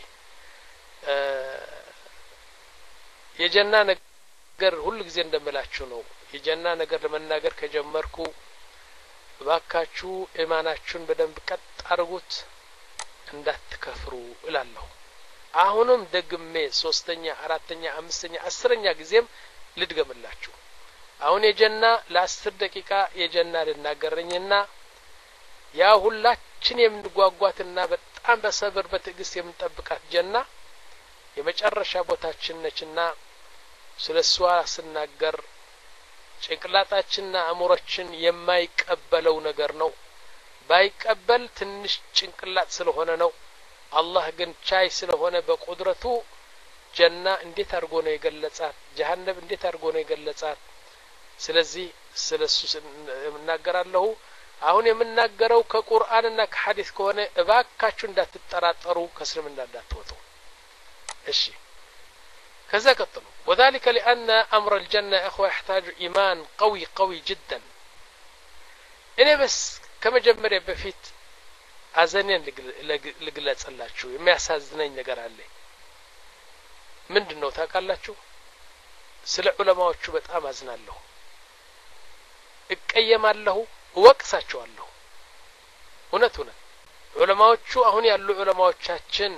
የጀና ነገር ሁሉ ጊዜ እንደምላችሁ ነው የጀና ነገር ለመናገር ከጀመርኩ ባካችሁ ኢማናችሁን በደንብ ቀጥ አድርጉት እንዳትከፍሩ እላለሁ አሁንም ደግሜ ሶስተኛ አራተኛ አምስተኛ አስረኛ ጊዜም ልድገምላችሁ አሁን የጀና ለ10 ደቂቃ የጀና ልናገረኝና ያ ሁላችን የምንጓጓትና በጣም በሰብር በትዕግስት የምንጠብቃት ጀና የመጨረሻ ቦታችን ነችና ስለሷ ስናገር ጭንቅላታችንና አእምሮአችን የማይቀበለው ነገር ነው ባይቀበል ትንሽ ጭንቅላት ስለሆነ ነው አላህ ግን ቻይ ስለሆነ በቁድረቱ ጀና እንዴት አድርጎ ነው የገለጻት ጀሃነም እንዴት አድርጎ ነው የገለጻት ስለዚህ ስለሱ እናገራለሁ አሁን የምናገረው ከቁርአንና ከሐዲስ ከሆነ እባካችሁ እንዳትጠራጠሩ ከእስልምና እንዳትወጡ እሺ كذا قطلوا وذلك لأن أمر الجنة أخوة يحتاج إيمان قوي قوي جدا إني بس كما جمري بفيت أزنين لقلت الله شو ما يسازنين نقر عليه من دنو تاك الله شو سلع علماء شو بتأمزنا له إكيم الله وقسا شو الله هنا هنا علماء شو هوني اللو علماء شاتشن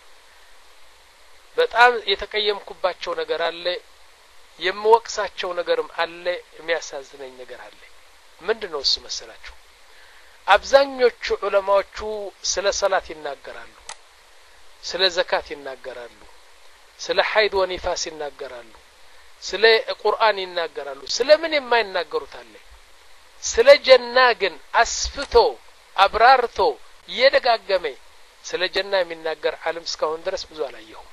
በጣም የተቀየምኩባቸው ነገር አለ የምወቅሳቸው ነገርም አለ የሚያሳዝነኝ ነገር አለ ምንድነው እሱ መሰላችሁ አብዛኞቹ ዑለማዎቹ ስለ ሰላት ይናገራሉ ስለ ዘካት ይናገራሉ ስለ ሐይድ ወኒፋስ ይናገራሉ ስለ ቁርአን ይናገራሉ ስለ ምን የማይናገሩት አለ ስለ ጀና ግን አስፍቶ አብራርቶ እየደጋገመ ስለ ጀና የሚናገር ዓለም እስካሁን ድረስ ብዙ አላየሁም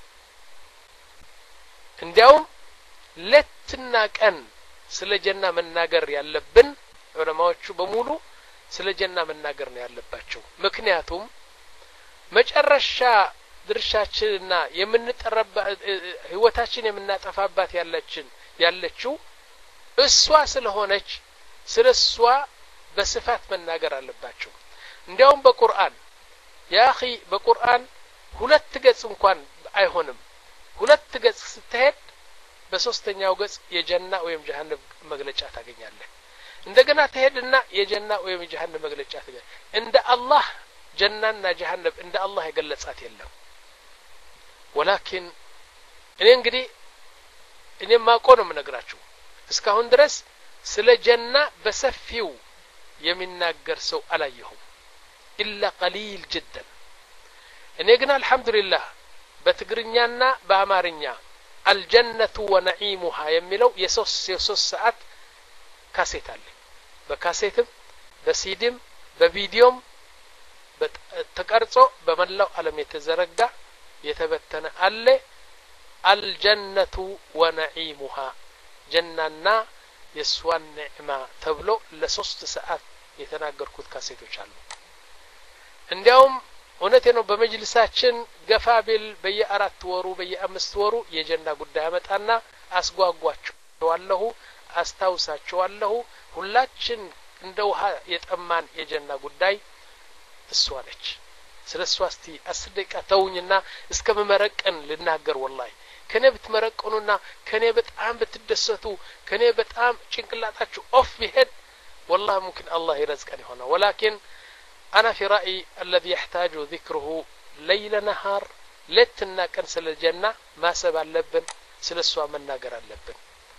እንዲያውም ለትና ቀን ስለ ጀና መናገር ያለብን ዑለማዎቹ በሙሉ ስለ ጀና መናገር ነው ያለባቸው ምክንያቱም መጨረሻ ድርሻችንና የምንጠረባ ህይወታችን የምናጠፋባት ያለችን ያለችው እሷ ስለሆነች ስለሷ በስፋት መናገር አለባቸው እንዲያውም በቁርአን ያ اخي በቁርአን ሁለት ገጽ እንኳን አይሆንም ሁለት ገጽ ስትሄድ በሶስተኛው ገጽ የጀና ወይም ጀሃነም መግለጫ ታገኛለህ እንደገና ተሄድና የጀና ወይም የጀሃነም መግለጫ ታገኛለህ እንደ አላህ ጀናና ጀሃነም እንደ አላህ የገለጻት የለም ولكن እኔ እንግዲህ እኔ ማቆ ነው የምነግራችሁ እስካሁን ድረስ ስለ ጀና በሰፊው የሚናገር ሰው አላየሁም إلا قليل جدا እኔ ግን አልহামዱሊላህ በትግርኛና በአማርኛ الجنة ونعيمها የሚለው የሶስት የሶስት ሰዓት ካሴት አለ በካሴትም በሲዲም በቪዲዮም ተቀርጾ በመላው ዓለም የተዘረጋ የተበተነ አለ الجنة ونعيمها ጀናና የሷን ንዕማ ተብሎ ለሶስት ሰዓት የተናገርኩት ካሴቶች አሉ እንዲያውም እውነቴ ነው በመጅልሳችን ገፋቢል በየአራት ወሩ በየአምስት ወሩ የጀና ጉዳይ አመጣና አስጓጓቸዋለሁ አስታውሳቸዋለሁ ሁላችን እንደ ውሃ የጠማን የጀና ጉዳይ እሷ ነች ስለሷ እስቲ አስር ደቂቃ ተውኝና እስከመመረቀን ልናገር والله ከኔ ብትመረቀኑና ከኔ በጣም ብትደሰቱ ከኔ በጣም ጭንቅላታችሁ ኦፍ ቢሄድ والله ممكن الله يرزقني هنا ولكن أنا في رأيي الذي يحتاج ذكره ليل نهار لتنا كان سل الجنة ما سبع اللبن سل السوا من ناقر اللبن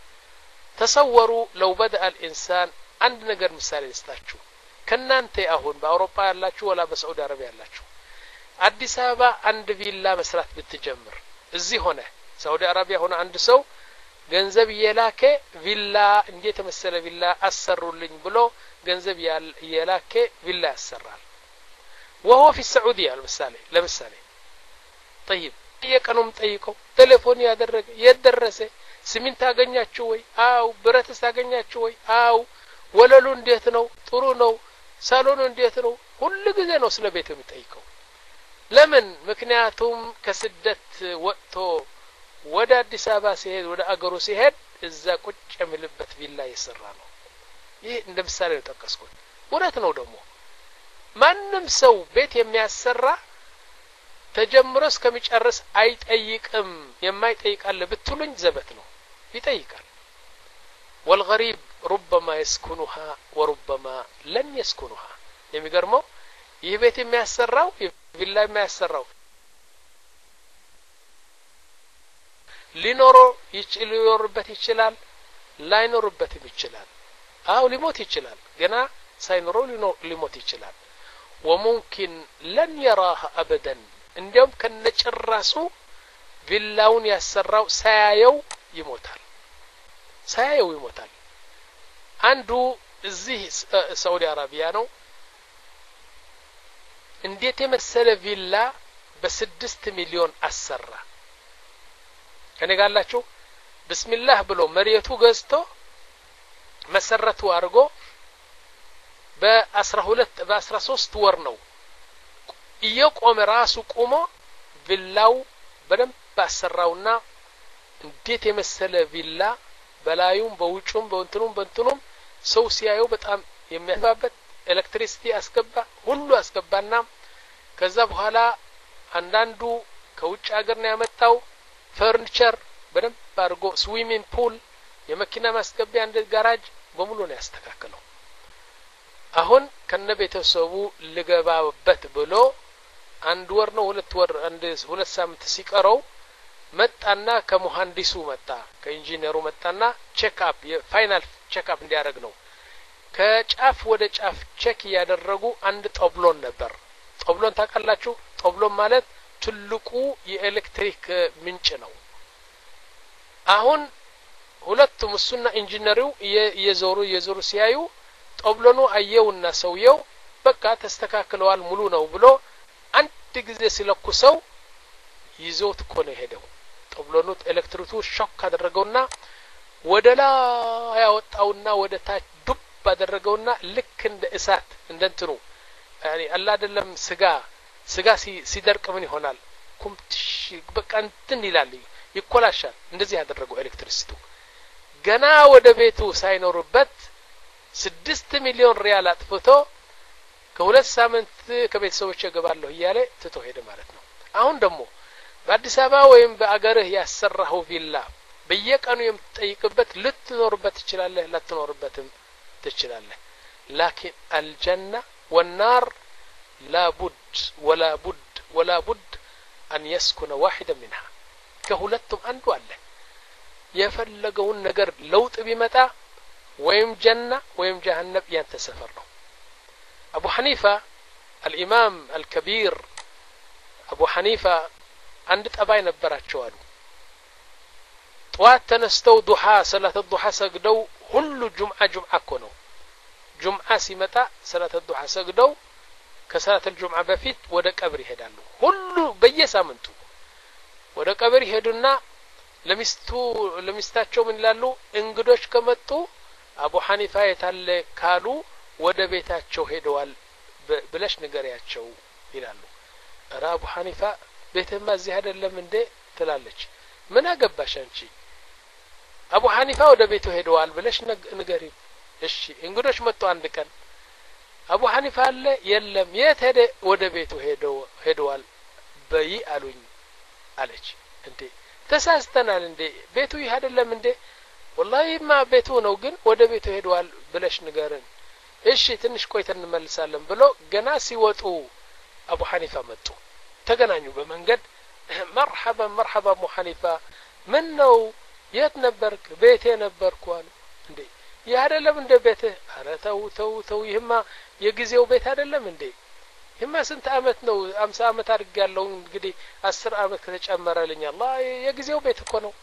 تصوروا لو بدأ الإنسان عند نقر مثال يستاتشو كنا انت أهون بأوروبا يالاتشو ولا بسعود عربية يالاتشو عدي سابا عند فيلا مسرات بالتجمر الزي هنا سعودي عربية هنا عند سو ገንዘብ የላከ ቪላ እንዴት መሰለ ቪላ አሰሩልኝ ብሎ ገንዘብ የላከ ቪላ ያሰራል وهو في السعودية المثال ለምሳሌ طيب የቀኑም ጠይቀው ቴሌፎን ያደረገ የደረሰ ስሚንት አገኛችሁ ወይ አው ብረትስ አገኛችሁ ወይ አው ወለሉ እንዴት ነው ጥሩ ነው ሳሎኑ እንዴት ነው ሁሉ ጊዜ ነው ስለ ቤቱ የሚጠይቀው ለምን ምክንያቱም ከስደት ወጥቶ ወደ አዲስ አበባ ሲሄድ ወደ አገሩ ሲሄድ እዛ ቁጭ የሚልበት ቪላ ይሰራ ነው ይህ እንደ ምሳሌ ተጠቀስኩት ወራት ነው ደግሞ ማንም ሰው ቤት የሚያሰራ ተጀምሮ እስከሚጨርስ አይጠይቅም የማይጠይቃል ብትሉኝ ዘበት ነው ይጠይቃል والغريب ربما يسكنها وربما لن يسكنها የሚገርመው ይህ ቤት የሚያሰራው ቪላ የሚያሰራው ሊኖሮ ይችላልበት ይችላል ላይኖርበትም ይችላል አው ሊሞት ይችላል ገና ሳይኖረው ሊሞት ይችላል وممكن لن يراها ابدا እንዲያውም ከነጭራሱ ቪላውን ያሰራው ሳያየው ይሞታል ሳያየው ይሞታል አንዱ እዚህ ሳውዲ አረቢያ ነው እንዴት የመሰለ ቪላ በስድስት ሚሊዮን አሰራ ከኔ ጋላችሁ ቢስሚላህ ብሎ መሪየቱ ገዝቶ መሰረቱ አርጎ በ12 በ13 ወር ነው እየቆመ ራሱ ቆሞ ቪላው በደንብ ባሰራውና እንዴት የመሰለ ቪላ በላዩም በውጩም በእንትኑም በእንትኑም ሰው ሲያየው በጣም የሚያባበት ኤሌክትሪሲቲ አስገባ ሁሉ አስገባና ከዛ በኋላ አንዳንዱ ከውጭ ሀገር ነው ያመጣው ፈርኒቸር በደንብ አርጎ ስዊሚንግ ፑል የመኪና ማስገቢያ እንደ ጋራጅ በሙሉ ነው ያስተካከለው አሁን ከነቤተሰቡ ልገባበት ብሎ አንድ ወር ነው ሁለት ወር አንድ ሁለት ሳምንት ሲቀረው መጣና ከመሐንዲሱ መጣ ከኢንጂነሩ መጣና ቼክ አፕ የፋይናል ቼክ አፕ እንዲያደርግ ነው ከጫፍ ወደ ጫፍ ቼክ ያደረጉ አንድ ጦብሎን ነበር ጦብሎን ታውቃላችሁ ጦብሎን ማለት ትልቁ የኤሌክትሪክ ምንጭ ነው አሁን ሁለቱም እሱና ኢንጂነሩ የዞሩ የዞሩ ሲያዩ ጦብሎኑ አየውና ሰውየው በቃ ተስተካክለዋል ሙሉ ነው ብሎ አንድ ጊዜ ሲለኩሰው ይዞት ኮነ ሄደው ጦብሎኑ ኤሌክትሪኩ ሾክ አደረገውና ወደላ ያወጣውና ወደ ታች ዱብ አደረገውና ልክ እንደ እሳት እንደንትኑ يعني አላ አይደለም ስጋ ስጋ ሲደርቅ ምን ይሆናል ኩምትሽ በቃ እንትን ይላል ይኮላሻል እንደዚህ ያደረገው ኤሌክትሪሲቱ ገና ወደ ቤቱ ሳይኖርበት ስድስት ሚሊዮን ሪያል አጥፍቶ ከሁለት ሳምንት ከቤተሰቦች ገባለሁ ይያለ ትቶ ሄደ ማለት ነው አሁን ደግሞ በአዲስ አበባ ወይም በአገርህ ያሰራው ቪላ በየቀኑ የምትጠይቅበት ልትኖርበት ትችላለህ ላትኖርበትም ትችላለህ لكن الجنة والنار لا بد ولا بد ولا بد أن يسكن واحدا منها كهولتم أندو الله يفلقون نجر لوط بمتى ويم جنة ويم جهنم ينتسفروا أبو حنيفة الإمام الكبير أبو حنيفة عند أباي نبرات شوالو طوات تنستو ضحى صلاة الضحى سجدو كل جمعة جمعة كونو جمعة سمتا صلاة الضحى سجدو كصلاة الجمعة بفيت ودا قبر يهدالو كل بيسامنتو ودا قبر يهدونا لمستو لمستاچو من لالو انغدوش ከመጡ አቡ ሐኒፋ የታለ ካሉ ወደ ቤታቸው ሄደዋል ብለሽ ንገሪያቸው ይላሉ ራ አቡ ሐኒፋ ቤተማ እዚህ አይደለም እንዴ ትላለች ምን አገባሽ አንቺ አቡ ሐኒፋ ወደ ቤቱ ሄደዋል ብለሽ ንገሪ እሺ እንግዶች መጡ አንድ ቀን አቡ ሐኒፋ አለ የለም የት ሄደ ወደ ቤቱ ሄደው ሄደዋል በይ አሉኝ አለች እንዴ ተሳስተናል እንዴ ቤቱ ይህ አይደለም እንዴ والله ما ቤቱ ነው ግን ወደ ቤቱ ሄደዋል ብለሽ ንገረን እሺ ትንሽ ቆይተን እንመልሳለን ብሎ ገና ሲወጡ አቡ ሐኒፋ መጡ ተገናኙ በመንገድ مرحبا مرحبا ابو حنيفه من ነው የት ነበርክ ቤቴ ነበርኩ አሉ እንዴ ያ አይደለም እንደ ቤቴ አረ ተው ተው ተው ይህማ የጊዜው ቤት አይደለም እንዴ ይህማ ስንት አመት ነው አምሳ አመት አድርጋለሁ እንግዲህ አስር አመት ከተጨመረልኝ አላህ የጊዜው ቤት እኮ ነው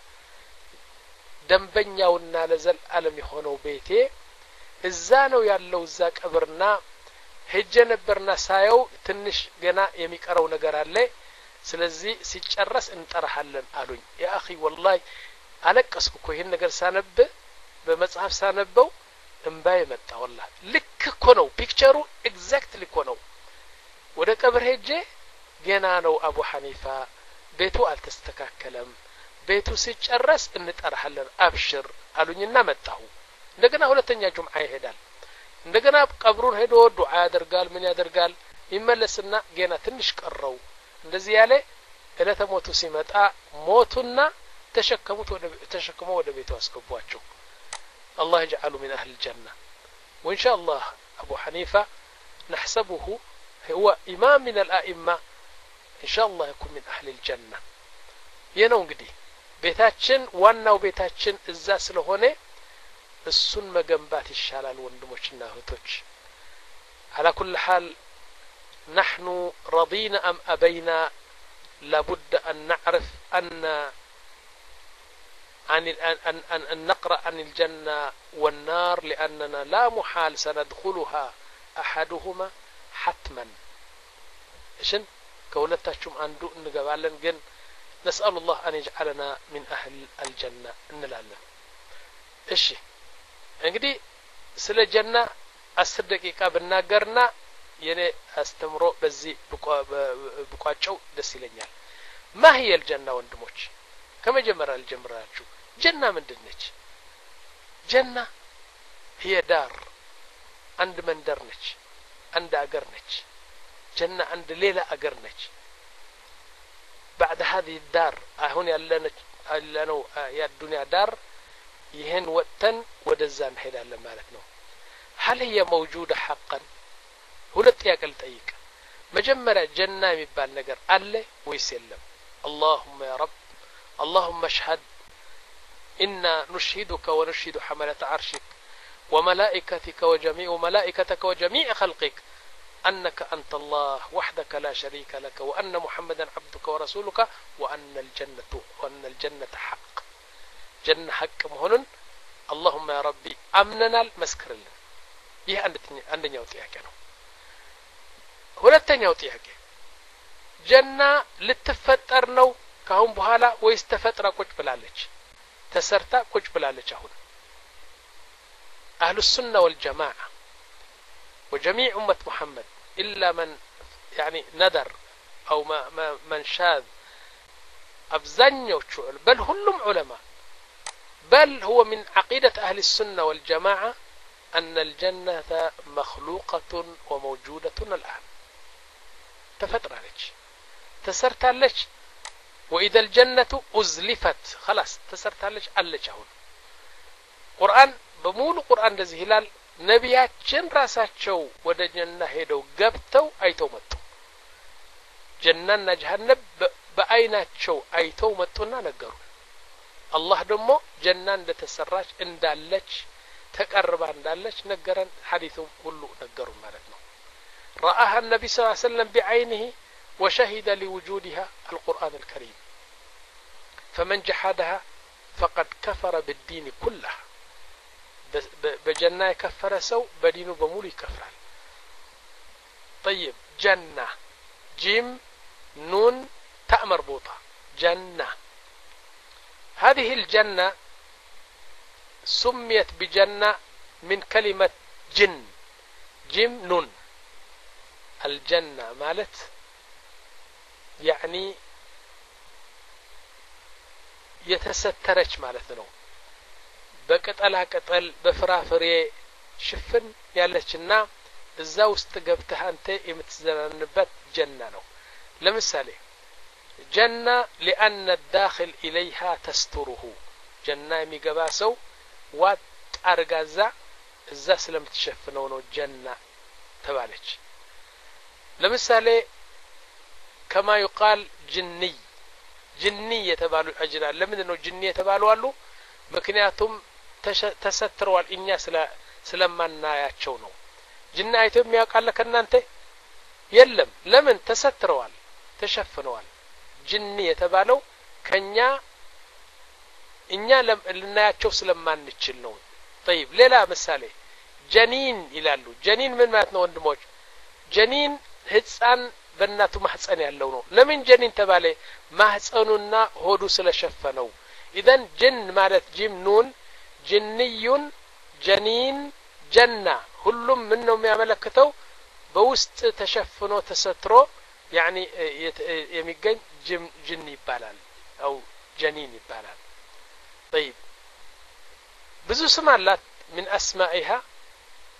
ደንበኛውና ለዘል ዓለም የሆነው ቤቴ እዛ ነው ያለው እዛ ቀብርና ሄጀ ነበርና ሳየው ትንሽ ገና የሚቀረው ነገር አለ ስለዚህ ሲጨረስ እንጠራሃለን አሉኝ ያ اخي والله አለቀስኩ እኮ ይሄን ነገር ሳነብ በመጽሐፍ ሳነበው እንባይ መጣ والله ልክ እኮ ነው ፒክቸሩ ኤግዛክትሊ እኮ ነው ወደ ቀብር ሄጀ ገና ነው አቡ ሐኒፋ ቤቱ አልተስተካከለም ቤቱ ሲጨረስ እንጠራሃለን አብሽር አሉኝና መጣሁ እንደገና ሁለተኛ ጁምዓ ይሄዳል እንደገና ቀብሩን ሄዶ ዱዓ ያደርጋል ምን ያደርጋል ይመለስና ገና ትንሽ ቀረው እንደዚህ ያለ እለተ ሞቱ ሲመጣ ሞቱና ተሸከሙት ወደ ተሸከመው ወደ ቤቱ አስገቧቸው الله يجعله من أهل الجنة وإن شاء الله أبو حنيفة نحسبه هو إمام من الأئمة إن شاء الله يكون من أهل الجنة ينو እንግዲህ ቤታችን ዋናው ቤታችን እዛ ስለሆነ እሱን መገንባት ይሻላል ወንድሞችና እህቶች على كل حال نحن رضينا أم أبينا لابد أن نعرف أن أن أن أن, أن نقرأ عن الجنة والنار لأننا لا محال سندخلها أحدهما حتما إيشن كولتاشم أندو نقبالن جن نسأل الله أن يجعلنا من أهل الجنة نلاله إيش እንግዲህ ስለ ጀና አስር ደቂቃ ብናገርና የኔ አስተምሮ በዚህ ብቋጨው ደስ ይለኛል ما هي الجنة ወንድሞች ከመጀመሪያ ልጀምራችሁ ጀና ምንድነች ጀና هي دار عند መንደር ነች عند አገር ነች ጀና عند ሌላ አገር ነች بعد هذه الدار አሁን ያለነች ያለነው የዱንያ ዳር ይሄን ወጥተን ወደዛ እንሄዳለን ማለት ነው هل هي موجودة حقا ሁለት ያቀል ጠይቅ መጀመሪያ ጀና የሚባል ነገር አለ ወይስ የለም اللهم يا رب اللهم اشهد إنا نشهدك ونشهد حملة عرشك وملائكتك وجميع ملائكتك وجميع خلقك أنك أنت الله وحدك لا شريك لك وأن محمدا عبدك ورسولك وأن الجنة وأن الجنة حق جنة حق مهون اللهم يا ربي أمننا المسكر لنا ይህ አንደኛው ጥያቄ ነው ሁለተኛው ጥያቄ ጀና ልትፈጠር ነው ካሁን በኋላ ወይስ ተፈጥራ ቁጭ ብላለች ተሰርታ ቁጭ ብላለች አሁን أهل السنة والجماعة وجميع أمة محمد إلا من يعني ندر أو ما ما من شاذ أبزنيو بل كلهم علماء بل هو من عقيدة أهل السنة والجماعة أن الجنة مخلوقة وموجودة الآن تفتر عليك تسرت عليك وإذا الجنة أزلفت خلاص تسرت عليك عليك هون قرآن بمول قرآن ذي هلال نبيات جن راسات شو ودا جنة هيدو قبتو أيتو متو جنة جهنم بأينات شو أيتو متونا نقروا الله دمو جنان لتسراج اندالج تقرب اندالج نقرن حديثهم كله نقروا مالتنا رآها النبي صلى الله عليه وسلم بعينه وشهد لوجودها القرآن الكريم فمن جحدها فقد كفر بالدين كله بجنة كفر سو بدينه بمولي كفر طيب جنة جيم نون تاء مربوطة جنة هذه الجنة سميت بجنة من كلمة جن جيم نون الجنة مالت يعني يتسترج مالتنا بقطلا قطل بفرافري شفن ያለችና እዛ ውስጥ ገብተህ አንተ የምትዘናንበት ጀና ነው ለምሳሌ جنة لأن الداخل إليها تستره جنة የሚገባ ሰው ዋጥ አርጋዛ እዛ ስለምትሸፍነው ነው جنة ተባለች ለምሳሌ كما يقال جني جني የተባሉ አጅራን ለምን ነው جني የተባሉ አሉ ምክንያቱም ተሰትረዋል እኛ ስለ ስለማናያቸው ነው جنة አይቶ የሚያውቃለ ከናንተ የለም ለምን ተሰትረዋል ተሸፍነዋል جني የተባለው ከኛ እኛ ለናያቸው ስለማንችል ነው طيب ሌላ ምሳሌ ጀኒን ይላሉ ጀኒን ምን ማለት ነው ወንድሞች ጀኒን ህፃን በእናቱ ማህፀን ያለው ነው ለምን ጀኒን ተባለ ማህፀኑና ሆዱ ስለሸፈነው اذا جن ማለት ጂም ኑን ጅንዩን ጀኒን ጀና ሁሉም ምን ነው የሚያመለክተው በውስጥ ተሸፍኖ ተሰትሮ يعني يميجن جن جن يبالال أو جنين يبالال طيب بزو سمالات من أسمائها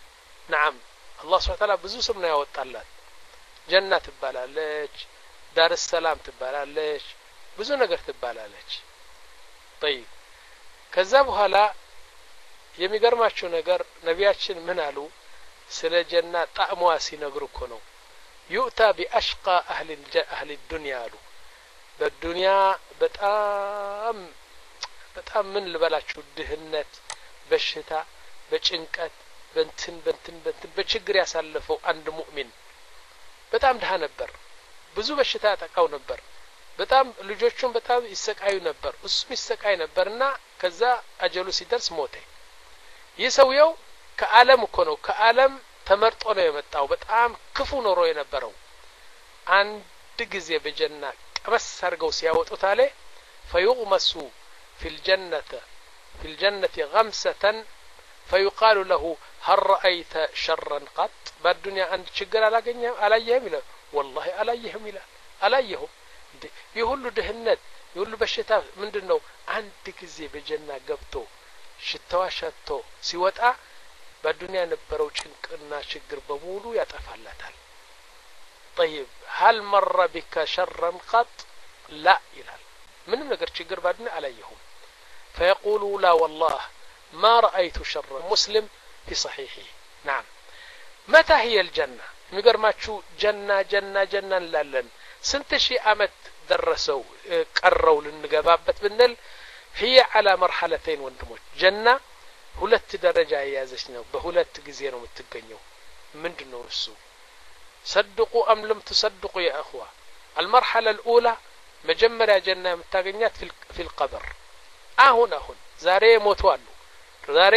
نعم الله سبحانه وتعالى ብዙ ስም ነው ያወጣላት ጀና ትባላለች ዳር ሰላም ትባላለች ብዙ ነገር ትባላለች طيب ከዛ በኋላ የሚገርማችሁ ነገር ነቢያችን ምን አሉ ስለ ጀና ጣዕሟ ሲነግሩ እኮ ነው يؤتى بأشقى أهل أهل الدنيا አሉ በዱንያ በጣም በጣም ምን ልበላችሁ ድህነት በሽታ በጭንቀት በንትን በንትን በንትን በችግር ያሳለፈው አንድ ሙእሚን በጣም ደሃ ነበር ብዙ በሽታ ያጠቃው ነበር በጣም ልጆቹን በጣም ይሰቃዩ ነበር እሱም ይሰቃይ ነበርና ከዛ አጀሉ ሲደርስ ሞተ ይሰውየው ከዓለም እኮ ነው ከዓለም ተመርጦ ነው የመጣው በጣም ክፉ ኖሮ የነበረው አንድ ጊዜ በጀና ቀበስ አርገው ሲያወጡት አለ فيغمس في الجنة في الجنة غمسة فيقال له هل رأيت شرا قط بالدنيا عند ችግር አላገኘም አላየህም ይላል والله አላየህም ይላል አላየሁም ይሁሉ ድህነት ይሁሉ በሽታ ምንድነው አንድ ጊዜ በጀና ገብቶ ሽታዋ ሸቶ ሲወጣ በዱንያ ነበረው ጭንቅና ችግር በሙሉ ያጠፋላታል طيب هل مر بك شرا قط لا ይላል ምንም ነገር ችግር ባድነ አላየሁም فيقول لا والله ما رأيت شرا مسلم في صحيحه نعم متى هي الجنة የሚገርማችሁ ጀና ጀና ጀና እንላለን ስንት ሺህ አመት ደረሰው ቀረው ልንገባበት ብንል هي على مرحلتين ወንድሞች ጀና ሁለት ደረጃ ያያዘች ነው በሁለት ጊዜ ነው የምትገኘው ምንድነው እሱ صدقوا ام لم تصدقوا يا اخوه المرحله الاولى መጀመሪያ ጀና የምታገኛት في القبر አሁን አሁን ዛሬ ሞቷል ዛሬ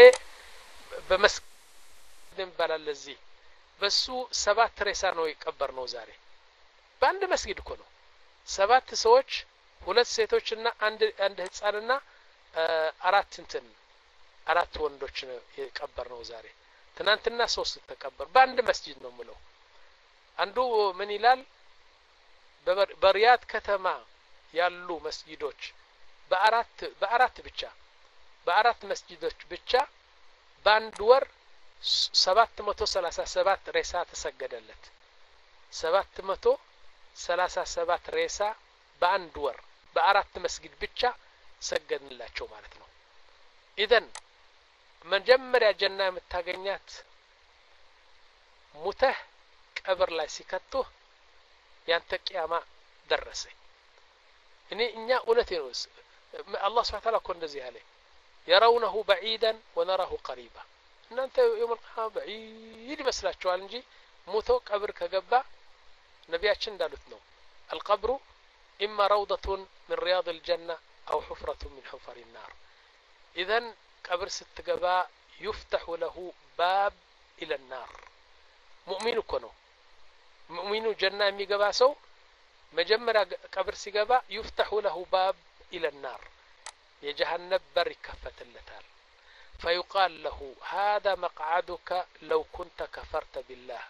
በመስጊድም ባላለዚህ በሱ ሰባት ሬሳ ነው ይቀበር ነው ዛሬ በአንድ መስጊድ እኮ ነው ሰባት ሰዎች ሁለት ሴቶችና አንድ አንድ ህፃንና አራት እንትን አራት ወንዶች ነው ይቀበር ነው ዛሬ ትናንትና ሶስት ተቀበር በአንድ መስጊድ ነው ምለው አንዱ ምን ይላል በሪያድ ከተማ ያሉ መስጊዶች በአራት በአራት ብቻ በአራት መስጊዶች ብቻ በአንድ ወር ሰባት መቶ ሰላሳ ሰባት ሬሳ ተሰገደለት ሰባት መቶ ሰላሳ ሰባት ሬሳ በአንድ ወር በአራት መስጊድ ብቻ ሰገድንላቸው ማለት ነው ኢደን መጀመሪያ ጀና የምታገኛት ሙተህ ቀብር ላይ ሲከቱ ያንተ ቂያማ ደረሰ እኔ እኛ እውነቴ ነው الله سبحانه وتعالى كون እንደዚህ ያለ يرونه بعيدا ونراه قريبا እናንተ يوم القيامه بعيد ይመስላችኋል እንጂ ሞቶ ቀብር ከገባ ነቢያችን እንዳሉት ነው القبر اما روضه من رياض الجنه او حفره من حفر النار اذا قبر ስትገባ يفتح له باب الى النار مؤمن كنو مؤمن جنة የሚገባ ሰው መጀመሪያ ቀብር ሲገባ يفتح له باب الى النار የጀሃነም በር ይከፈትለታል فيقال له هذا مقعدك لو كنت كفرت بالله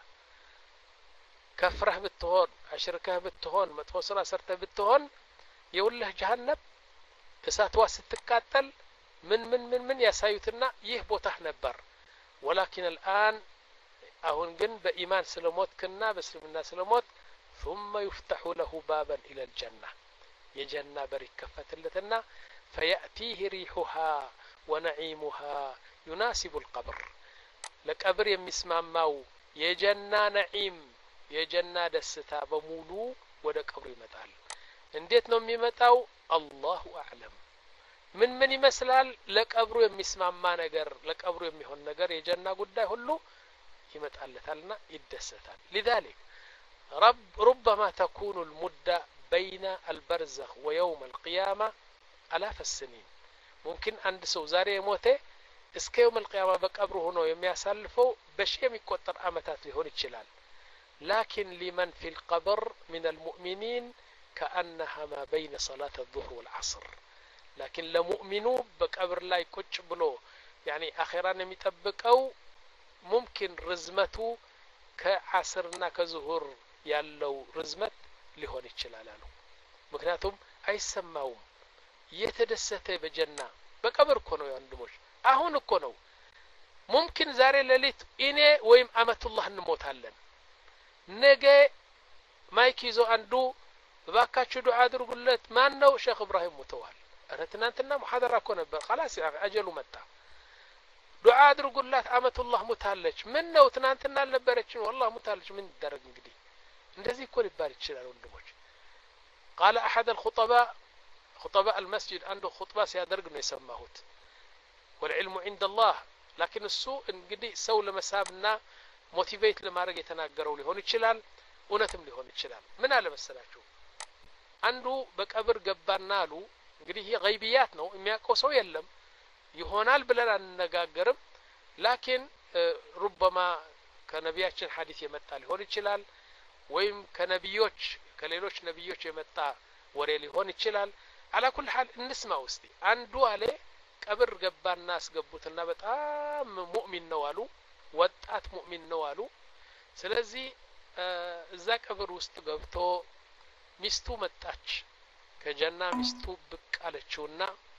كفره بتهون اشركه بتهون مጥፎ ስራ ሰርተ بتهون የውልህ ጀሃነም እሳት ዋስ ስትቃጠል من من من من ያሳዩትና ይህ ቦታህ ነበር ولكن الآن አሁን ግን በኢማን ስለሞትክና በእስልምና ስለሞት ثم يفتح له بابا الى الجنه የጀና በር ይከፈትለትና فيأتيه ريحها ونعيمها يناسب القبر ለቀብር የሚስማማው የጀና ነዒም የጀና ደስታ በሙሉ ወደ ቀብር ይመጣል እንዴት ነው የሚመጣው አላሁ አዕለም ምን ምን ይመስላል ለቀብሩ የሚስማማ ነገር ለቀብሩ የሚሆን ነገር የጀና ጉዳይ ሁሉ ይመጣለታልና ይደሰታል لذلك رب ربما تكون المدة بين البرزخ ويوم القيامة آلاف السنين ممكن عند سو ዛሬ ሞተ እስከ يوم القيامة በቀብሩ ሆኖ የሚያሳልፈው በሺ የሚቆጠር አመታት ሊሆን ይችላል لكن لمن في القبر من المؤمنين كأنها ما بين صلاة الظهر والعصر لكن لمؤمنو بقبر لا يقጭ ብሎ يعني اخيرا የሚጠብቀው ممكن رزمته كعصرنا كظهر ያለው ርዝመት ሊሆን ይችላል አሉ ምክንያቱም አይሰማውም የተደሰተ በጀና በቀብር እኮ ነው ወንድሞች አሁን እኮ ነው ሙምኪን ዛሬ ሌሊት እኔ ወይም አመቱላህ እንሞታለን ነገ ማይክ ይዞ አንዱ እባካችሁ ዱዓ አድርጉለት ማን ነው ሼክ ኢብራሂም ሞተዋል አረ ትናንትና ሙሐደራ እኮ ነበር خلاص አጀሉ መጣ ዱዓ አድርጉላት አመቱላህ ሞታለች ምን ነው ትናንትና አልነበረችም والله ሞታለች ምን ይደረግ እንግዲህ እንደዚህ እኮ ሊባል ይችላል ወንድሞች قال احد الخطباء خطباء المسجد عنده خطبه ሲያደርግ ነው የሰማሁት والعلم عند الله لكن السوء እንግዲህ ሰው ለመሳብና ሞቲቬት ለማድረግ የተናገረው ሊሆን ይችላል እውነትም ሊሆን ይችላል ምን አለ መሰላችሁ አንዱ በቀብር ገባና አሉ እንግዲህ ይሄ ገይቢያት ነው የሚያውቀው ሰው የለም ይሆናል ብለን አንነጋገርም ላኪን ربما ከነቢያችን ሐዲስ የመጣ ሊሆን ይችላል ወይም ከነቢዮች ከሌሎች ነቢዮች የመጣ ወሬ ሊሆን ይችላል على كل حال እንስማው እስቲ አንዱ አለ ቀብር ገባና አስገቡትና በጣም ሙእሚን ነው አሉ ወጣት ሙእሚን ነው አሉ ስለዚህ እዛ ቀብር ውስጥ ገብቶ ሚስቱ መጣች ከጀና ሚስቱ ብቅ አለችውና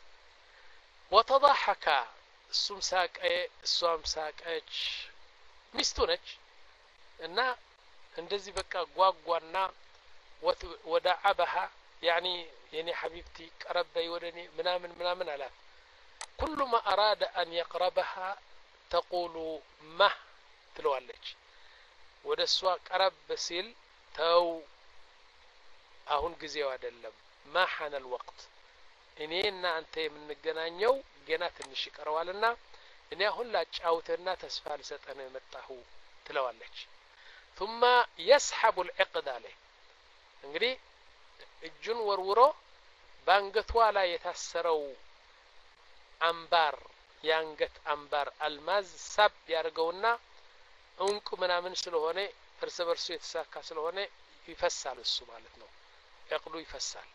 ወተضحك እሱም ሳቀ እሷም ሳቀች ሚስቱ ነች እና እንደዚህ በቃ ጓጓና ወዳዓበها يعني يعني حبيبتي قربي ودني ምናምን ምናምን አላት كل ما أراد أن يقربها تقول ما ትለዋለች ወደሷ ቀረብ ሲል ተው አሁን ጊዜው አይደለም ما حان الوقت እኔና አንተ የምንገናኘው ገና ትንሽ ይቀርዋልና እኔ አሁን ላጫውተና ተስፋ ልሰጠነ መጣሁ ትለዋለች ثم يسحب العقد عليه እንግዲህ እጁን ወርውሮ ባንገቷ ላይ የታሰረው አምባር ያንገት አምባር አልማዝ ሳብ ያርገውና እንቁ ምናምን ስለሆነ እርስ በርሱ የተሳካ ስለሆነ ይፈሳል እሱ ማለት ነው ያቅዱ ይፈሳል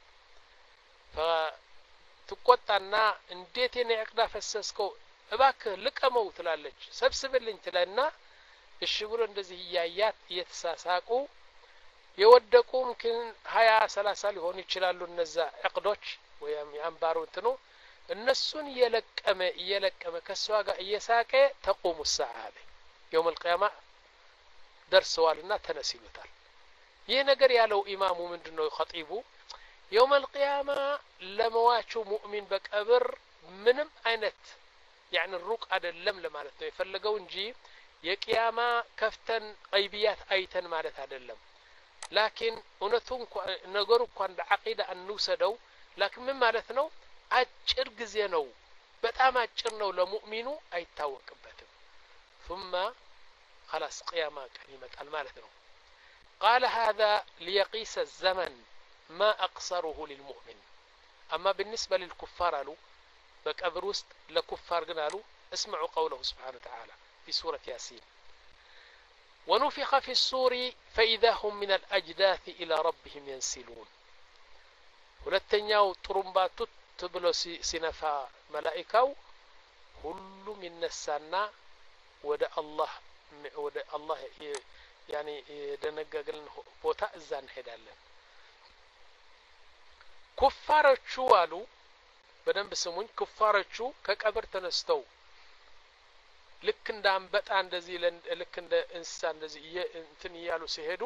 ፈትቆጣና እንዴት የኔ ያቅዳ ፈሰስከው እባክህ ልቀመው ትላለች ሰብስብልኝ ትላልና እሺ ብሎ እንደዚህ ያያት እየተሳሳቁ የወደቁ ምክን ሀያ ሰላሳ ሊሆኑ ይችላሉ እነዛ ዕቅዶች ወይም ያንባሩ እንትኑ እነሱን የለቀመ የለቀመ ከሷ ጋር እየሳቀ ተቆሙ ሰዓለ يوم القيامه ደርሰዋልና ተነሲሉታል ይሄ ነገር ያለው ኢማሙ ምንድነው ኸጢቡ يوم القيامه ለመዋቹ ሙእሚን በቀብር ምንም አይነት يعني الሩቅ አይደለም ለማለት ነው የፈለገው እንጂ የቂያማ ከፍተን ቀይቢያት አይተን ማለት አይደለም لكن እውነቱን ነገሩ እንኳን በአቂዳ አንውሰደው لكن ምን ማለት ነው አጭር ጊዜ ነው በጣም አጭር ነው ለሙእሚኑ አይታወቅበትም ثم خلاص قيامه كلمه المالك ነው قال هذا ليقيس الزمن ما اقصره للمؤمن اما بالنسبه للكفار قالوا بقبر وسط لكفار قالوا اسمعوا قوله سبحانه وتعالى في سوره ياسين ونفخ في الصور فإذا هم من الأجداث إلى ربهم ينسلون ሁለተኛው ጥሩምባቱ ተብሎ ሲነፋ መላእክቱ ሁሉም ይነሳና ወደ አላህ ወደ አላህ يعني ደነገገልን ቦታ እዛ እንሄዳለን ኩፋሮቹ አሉ በደንብ ስሙኝ ኩፋሮቹ ከቀብር ተነስተው ልክ እንደ አንበጣ እንደዚህ ልክ እንደ እንስሳ እንደዚህ እንትን ይያሉ ሲሄዱ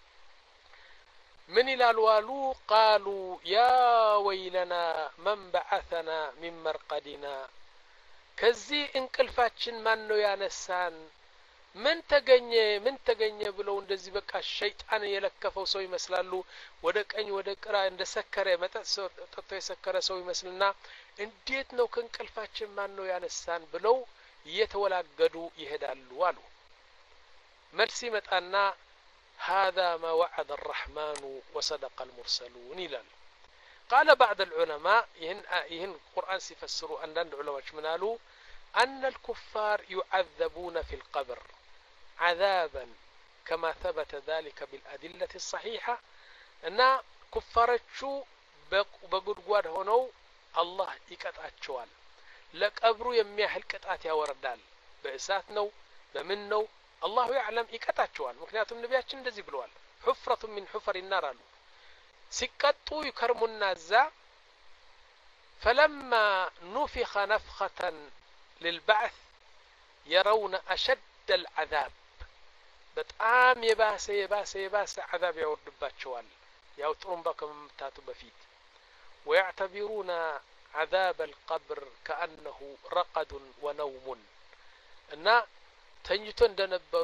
من الالوالو قالوا يا ويلنا من بعثنا من مرقدنا كزي انقلفاችን ማን ነው ያነሳን ምን ተገኘ ምን ተገኘ ብለው እንደዚህ በቃ ሸይጣን የለከፈው ሰው ይመስላሉ ወደ ቀኝ ወደ ግራ እንደ ሰከረ መጠጥ ጠጥቶ የሰከረ ሰው ይመስልና እንዴት ነው ከእንቅልፋችን ማን ነው ያነሳን ብለው እየተወላገዱ ይሄዳሉ አሉ መልስ ይመጣና هذا ما وعد الرحمن وصدق المرسلون ይላል قال بعض العلماء ይህን ይህን ቁርአን ሲፈስሩ አንዳንድ ዑለማዎች ምን አሉ أن الكفار يعذبون في القبر عذابا كما ثبت ذلك بالأدلة الصحيحة أن كفارቹ በጉድጓድ ሆነው አላህ ይቀጣቸዋል ለቀብሩ የሚያህል ቅጣት ያወርዳል በእሳት ነው በምን ነው الله يعلم ይቀጣቸዋል ምክንያቱም ነቢያችን እንደዚህ ብለዋል حفرة من حفر النار አሉ ሲቀጡ ይከርሙና እዛ فلما نفخ نفخة للبعث يرون أشد العذاب በጣም የባሰ የባሰ የባሰ عذاب ያወርድባቸዋል ያው ጥሩምባ ከመምታቱ በፊት ويعتبرون عذاب القبر كأنه رقد ونوم እና ተኝቶ እንደነበሩ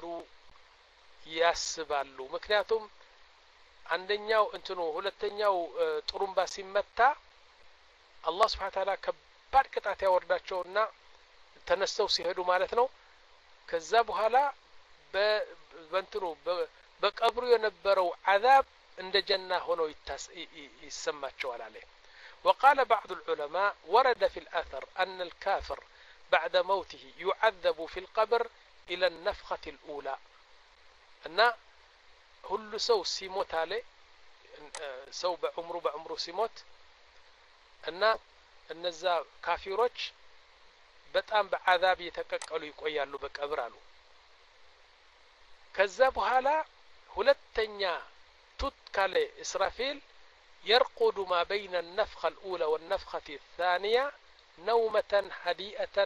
ያስባሉ ምክንያቱም አንደኛው እንትኑ ሁለተኛው ጥሩምባ ሲመታ አላህ Subhanahu Wa Ta'ala ከባድ ቅጣት ያወርዳቸውና ተነስተው ሲሄዱ ማለት ነው ከዛ በኋላ በእንትኑ በቀብሩ የነበረው عذاب እንደ ጀና ሆኖ ይሰማቸዋል አለ وقال بعض العلماء ورد في الأثر أن الكافر بعد موته يعذب في القبر إلى النفخة الأولى أن كل سو سيموت عليه سو بعمره بعمره سيموت أن النزا كافروች በጣም በعذاب የተቀቀሉ ይቆያሉ በቀብር አሉ ከዛ በኋላ ሁለተኛ ቱት ካለ እስራፊል يرقد ما بين النفخة الأولى والنفخة الثانية نومة هديئة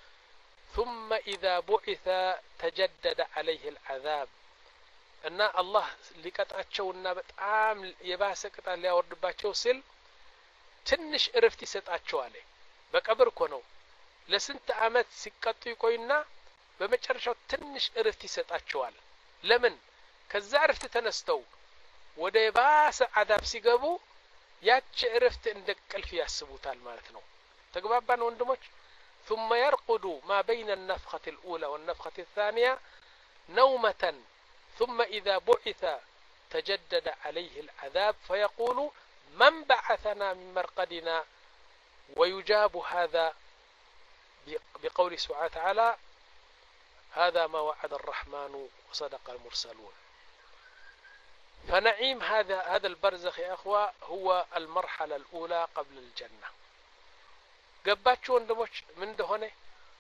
ثم إذا بعث تجدد عليه العذاب أن الله لقطعቸውና በጣም የባሰ ቅጣት ሊያወርድባቸው ሲል ትንሽ እረፍት ይሰጣቸው አለ በቀብር እኮ ነው ለስንት አመት ሲቀጡ ይቆይና በመጨረሻው ትንሽ እረፍት ይሰጣቸዋል ለምን ከዛ እረፍት ተነስተው ወደ ባሰ عذاب ሲገቡ ያቺ እረፍት እንደቅልፍ ያስቡታል ማለት ነው ተግባባን ወንድሞች ثم يرقد ما بين النفخة الأولى والنفخة الثانية نومة ثم إذا بعث تجدد عليه العذاب فيقول من بعثنا من مرقدنا ويجاب هذا بقول سبحانه وتعالى هذا ما وعد الرحمن وصدق المرسلون فنعيم هذا هذا البرزخ يا أخوة هو المرحلة الأولى قبل الجنة قباتشو وندموش من دهونه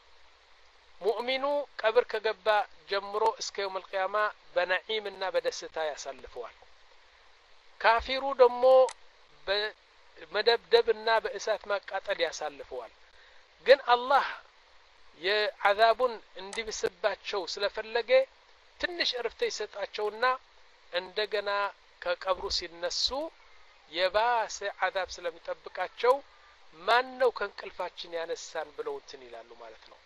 مؤمنو قبر كقبا جمرو اسك يوم القيامة بنعيمنا بدستا يسلفوال كافرو دمو بمدبدبنا بإسات ما قاتل يسلفوال قن الله የዓዛቡን እንዲብስባቸው ስለፈለገ ትንሽ እርፍት ይሰጣቸውና እንደገና ከቀብሩ ሲነሱ የባሰ ዓዛብ ስለሚጠብቃቸው ማን ነው ከንቅልፋችን ያነሳን ብለው እንትን ይላሉ ማለት ነው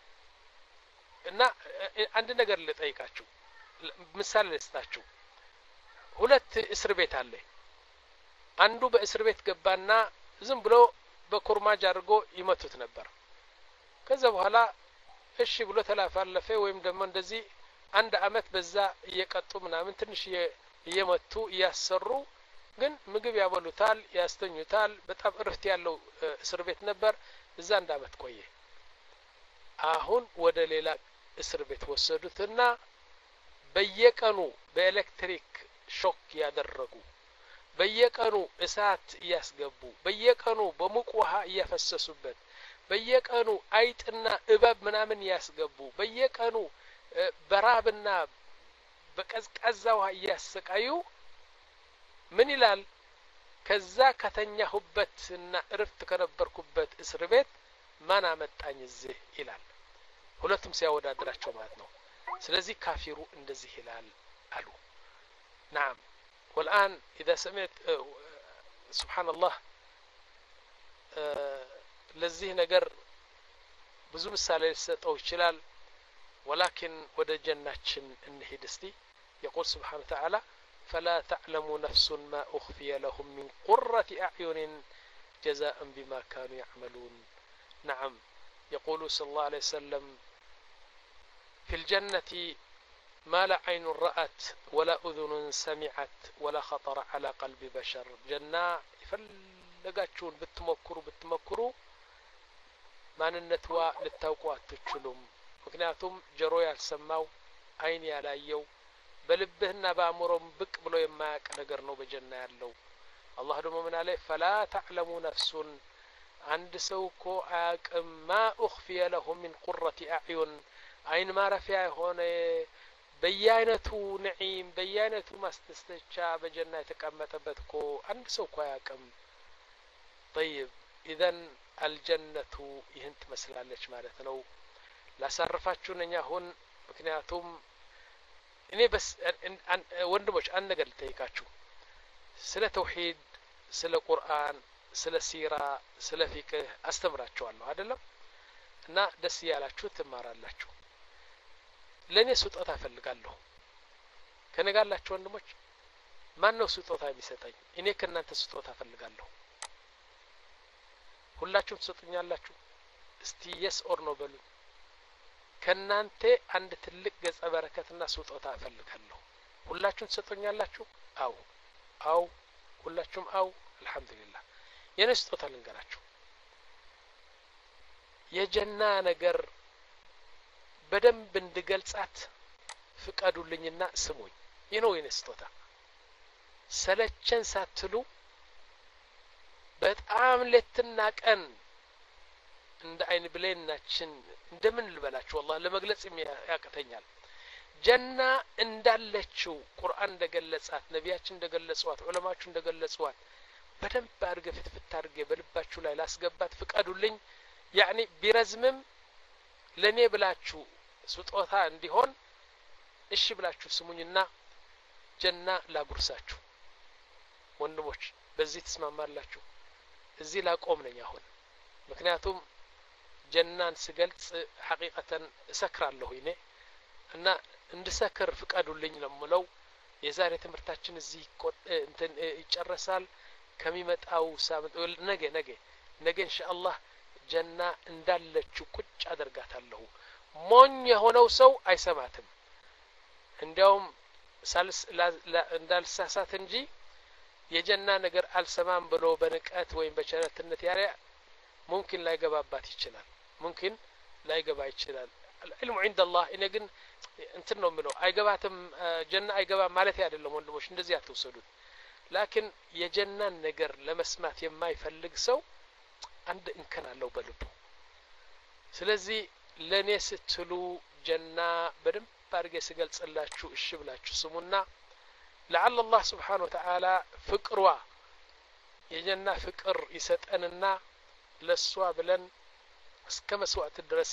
እና አንድ ነገር ልጠይቃችሁ ምሳሌ ልስጣችሁ ሁለት እስር ቤት አለ አንዱ በእስር ቤት ገባና ዝም ብሎ በኮርማጅ አድርጎ ይመቱት ነበር ከዛ በኋላ እሺ ብሎ ተላፋለፈ ወይም ደግሞ እንደዚህ አንድ አመት በዛ እየቀጡ ምናምን ትንሽ እየመቱ ያሰሩ ግን ምግብ ያበሉታል ያስተኙታል በጣም እርፍት ያለው እስር ቤት ነበር እዛ አንድ አመት ቆየ አሁን ወደ ሌላ እስር ቤት ወሰዱትና በየቀኑ በኤሌክትሪክ ሾክ ያደረጉ በየቀኑ እሳት ያስገቡ በየቀኑ በሙቅ ውሃ ያፈሰሱበት በየቀኑ አይጥና እባብ ምናምን ያስገቡ በየቀኑ በራብና በቀዝቃዛ ውሃ ያሰቃዩ ምን ይላል ከዛ ከተኛሁበትና እርፍት ከነበርኩበት እስር ቤት ማን አመጣኝ እዚህ ይላል ሁለቱም ሲያወዳድራቸው ማለት ነው ስለዚህ ካፊሩ እንደዚህ ይላል አሉ نعم والآن إذا سمعت سبحان الله ለዚህ ነገር ብዙ ምሳሌ ልሰጠው ይችላል ولكن ወደ ጀናችን እንሂድ እስቲ يقول سبحانه وتعالى فلا تعلم نفس ما أخفي لهم من قرة أعين جزاء بما كانوا يعملون نعم يقول صلى الله عليه وسلم في الجنة ما لا عين رأت ولا أذن سمعت ولا خطر على قلب بشر جنة فلقاتشون بتمكروا بتمكروا ማንነቷ ልታውቁ አትችሉም ምክንያቱም ጆሮ ያልሰማው አይን ያላየው በልብህና በአእምሮም ብቅ ብሎ የማያውቅ ነገር ነው በጀና ያለው አላህ ደግሞ ምን አለ فلا تعلم نفس አንድ ሰው እኮ አያውቅም ما أخفي لهم من قرة أعين አይን ማረፊያ የሆነ በየአይነቱ ነዒም በየአይነቱ ማስተስተቻ በጀና የተቀመጠበት እኮ አንድ ሰው እኮ አያውቅም طيب إذن الجنة يهنت مسلالش مالتنا ላሳርፋችሁ ነኝ አሁን ምክንያቱም እኔ በስ ወንድሞች አንድ ነገር ልጠይቃችሁ ስለ ተውሂድ ስለ ቁርአን ስለ ሲራ ስለ ፊቅህ አስተምራችኋለሁ አይደለም እና ደስ ያላችሁ ትማራላችሁ ለኔ ስጦታ ፈልጋለሁ ከነጋላችሁ ወንድሞች ማን ነው ስጦታ የሚሰጠኝ እኔ ከናንተ ስጦታ ፈልጋለሁ ሁላችሁም ትሰጡኛላችሁ እስቲ yes or no በሉ ከናንተ አንድ ትልቅ ገጸ በረከትና ስጦታ ፈልጋለሁ ሁላችሁም ትሰጡኛላችሁ አው አው ሁላችሁም አው አልহামዱሊላህ የኔ ስጦታ ልንገራችሁ የጀና ነገር በደንብ እንድገልጻት ፍቀዱልኝና ስሙኝ ይህ ነው የኔ ስጦታ ሰለቸን ሳትሉ በጣም ለትና ቀን እንደ አይን ብሌናችን እንደምን ልበላችሁ والله ለመግለጽ ያቀተኛል ጀና እንዳለችው ቁርአን እንደገለጻት ነቢያችን እንደገለጹት ዑለማችሁ እንደገለጹት በደንብ አድርገ ፍትፍት አድርገ በልባችሁ ላይ ላስገባት ፍቀዱልኝ يعني ቢረዝምም ለኔ ብላችሁ ስጦታ እንዲሆን እሺ ብላችሁ ስሙኝና ጀና ላጉርሳችሁ ወንድሞች በዚህ ተስማማላችሁ እዚህ ላቆም ነኝ አሁን ምክንያቱም ጀናን ስገልጽ ሐቂቀተን እሰክራለሁ እኔ እና እንድሰክር ፍቀዱልኝ ለምለው የዛሬ ትምርታችን እዚህ እንትን ይጨረሳል ከሚመጣው ሳምንት ነገ ነገ ነገ ኢንሻአላህ ጀና እንዳለችው ቁጭ አደርጋታለሁ ሞኝ የሆነው ሰው አይሰማትም እንዲያውም ሳልስ እንዳልሳሳት እንጂ የጀና ነገር አልሰማም ብሎ በንቀት ወይም በቸረትነት ያለ ممكن لا يغبابات ይችላል ممكن لا يغبا ይችላል العلم عند الله እኔ ግን እንትን ነው ምለው አይገባትም ጀና አይገባ ማለት አይደለም ወንድሞች እንደዚህ አትወሰዱት لكن የጀናን ነገር ለመስማት የማይፈልግ ሰው አንድ እንከን አለው በልቡ ስለዚህ ለኔ ስትሉ ጀና በደንብ አድርጌ ስገልጽላችሁ እሺ ብላችሁ ስሙና لعل الله سبحانه وتعالى ፍቅሯ የጀና ፍቅር ይሰጠንና ለሷ ብለን እስከ መስዋዕት ድረስ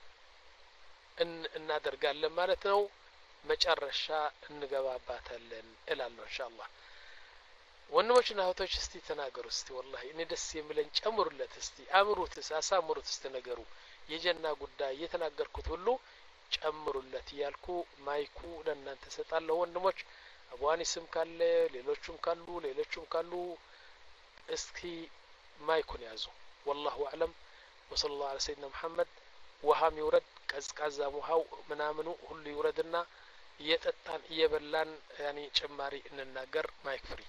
እናደርጋለን ማለት ነው መጨረሻ እንገባባታለን እላለሁ ኢንሻአላህ ወንድሞችና እህቶች እስቲ ተናገሩ እስቲ والله እኔ ደስ የሚለኝ ጨምሩለት እስቲ አምሩት አሳምሩት እስቲ ነገሩ የጀና ጉዳይ የተናገርኩት ሁሉ ጨምሩለት ያልኩ ማይኩ ለእናንተ ሰጣለሁ ወንድሞች አቡዋኒ ስም ካለ ሌሎችም ካሉ ሌሎችም ካሉ እስኪ ማይኩን ያዙ والله اعلم وصلى الله على سيدنا محمد وهام يورد ቀዝቃዛ ሙሃው ምናምኑ ሁሉ ይውረድና እየጠጣን እየበላን ያኒ ጭማሪ እንናገር ማይክ ፍሪ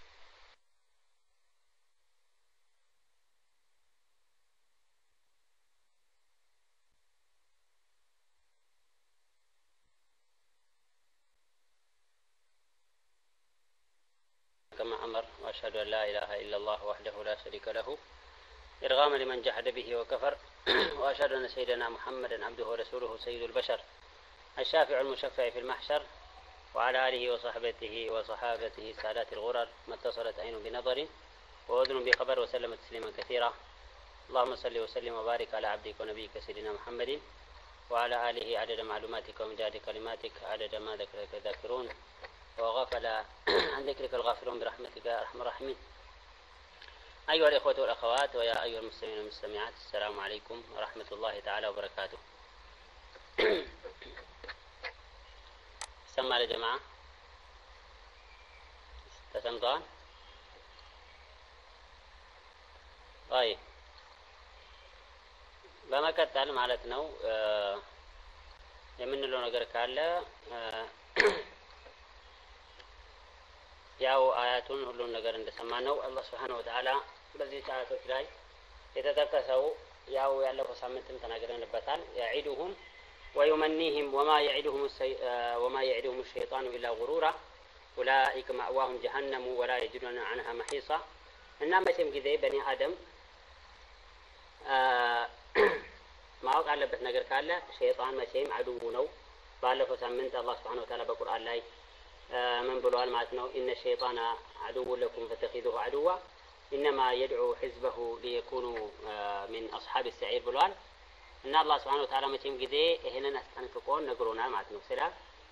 كما أمر وأشهد أن لا إله إلا الله وحده لا شريك له إرغاما لمن جحد به وكفر وأشهد أن سيدنا محمدا عبده ورسوله سيد البشر الشافع المشفع في المحشر وعلى آله وصحبته وصحابته سادات الغرر ما اتصلت عين بنظر وأذن بخبر وسلم تسليما كثيرا اللهم صل وسلم وبارك على عبدك ونبيك سيدنا محمد وعلى آله عدد معلوماتك ومجاد كلماتك عدد ما ذكرك الذاكرون وغفل عن ذكرك الغافلون برحمتك يا أرحم الراحمين أيها الإخوة والأخوات ويا أيها المسلمين والمستمعات السلام عليكم ورحمة الله تعالى وبركاته سمع يا جماعة تسمعون طيب በመቀጠል ማለት ነው የምንለው ነገር ካለ ያው አያቱን ሁሉን ነገር እንደሰማነው አላህ Subhanahu Wa Ta'ala በዚህ ሰዓቶች ላይ የተጠቀሰው ያው ያለፈው ሳምንትም ተናግረንበታል ያዒዱሁም ويمنيهم وما يعدهم السي... وما يعدهم الشيطان إلا غرورا أولئك مأواهم جهنم ولا يجدون عنها محيصا إنما مشيم كذا بني آدم ማወቅ አለበት ነገር ካለ ሸይጣን መቼም አድው ነው ባለፈው ሳምንት አላህ Subhanahu Wa Ta'ala በቁርአን ላይ من بلوان معناتنا إن الشيطان عدو لكم فاتخذوه عدوا إنما يدعو حزبه ليكونوا من أصحاب السعير بلوان እና አላህ Subhanahu Wa Ta'ala መቼም ጊዜ ይሄንን አስጠንቅቆን ነግሮናል ማለት ነው ስለ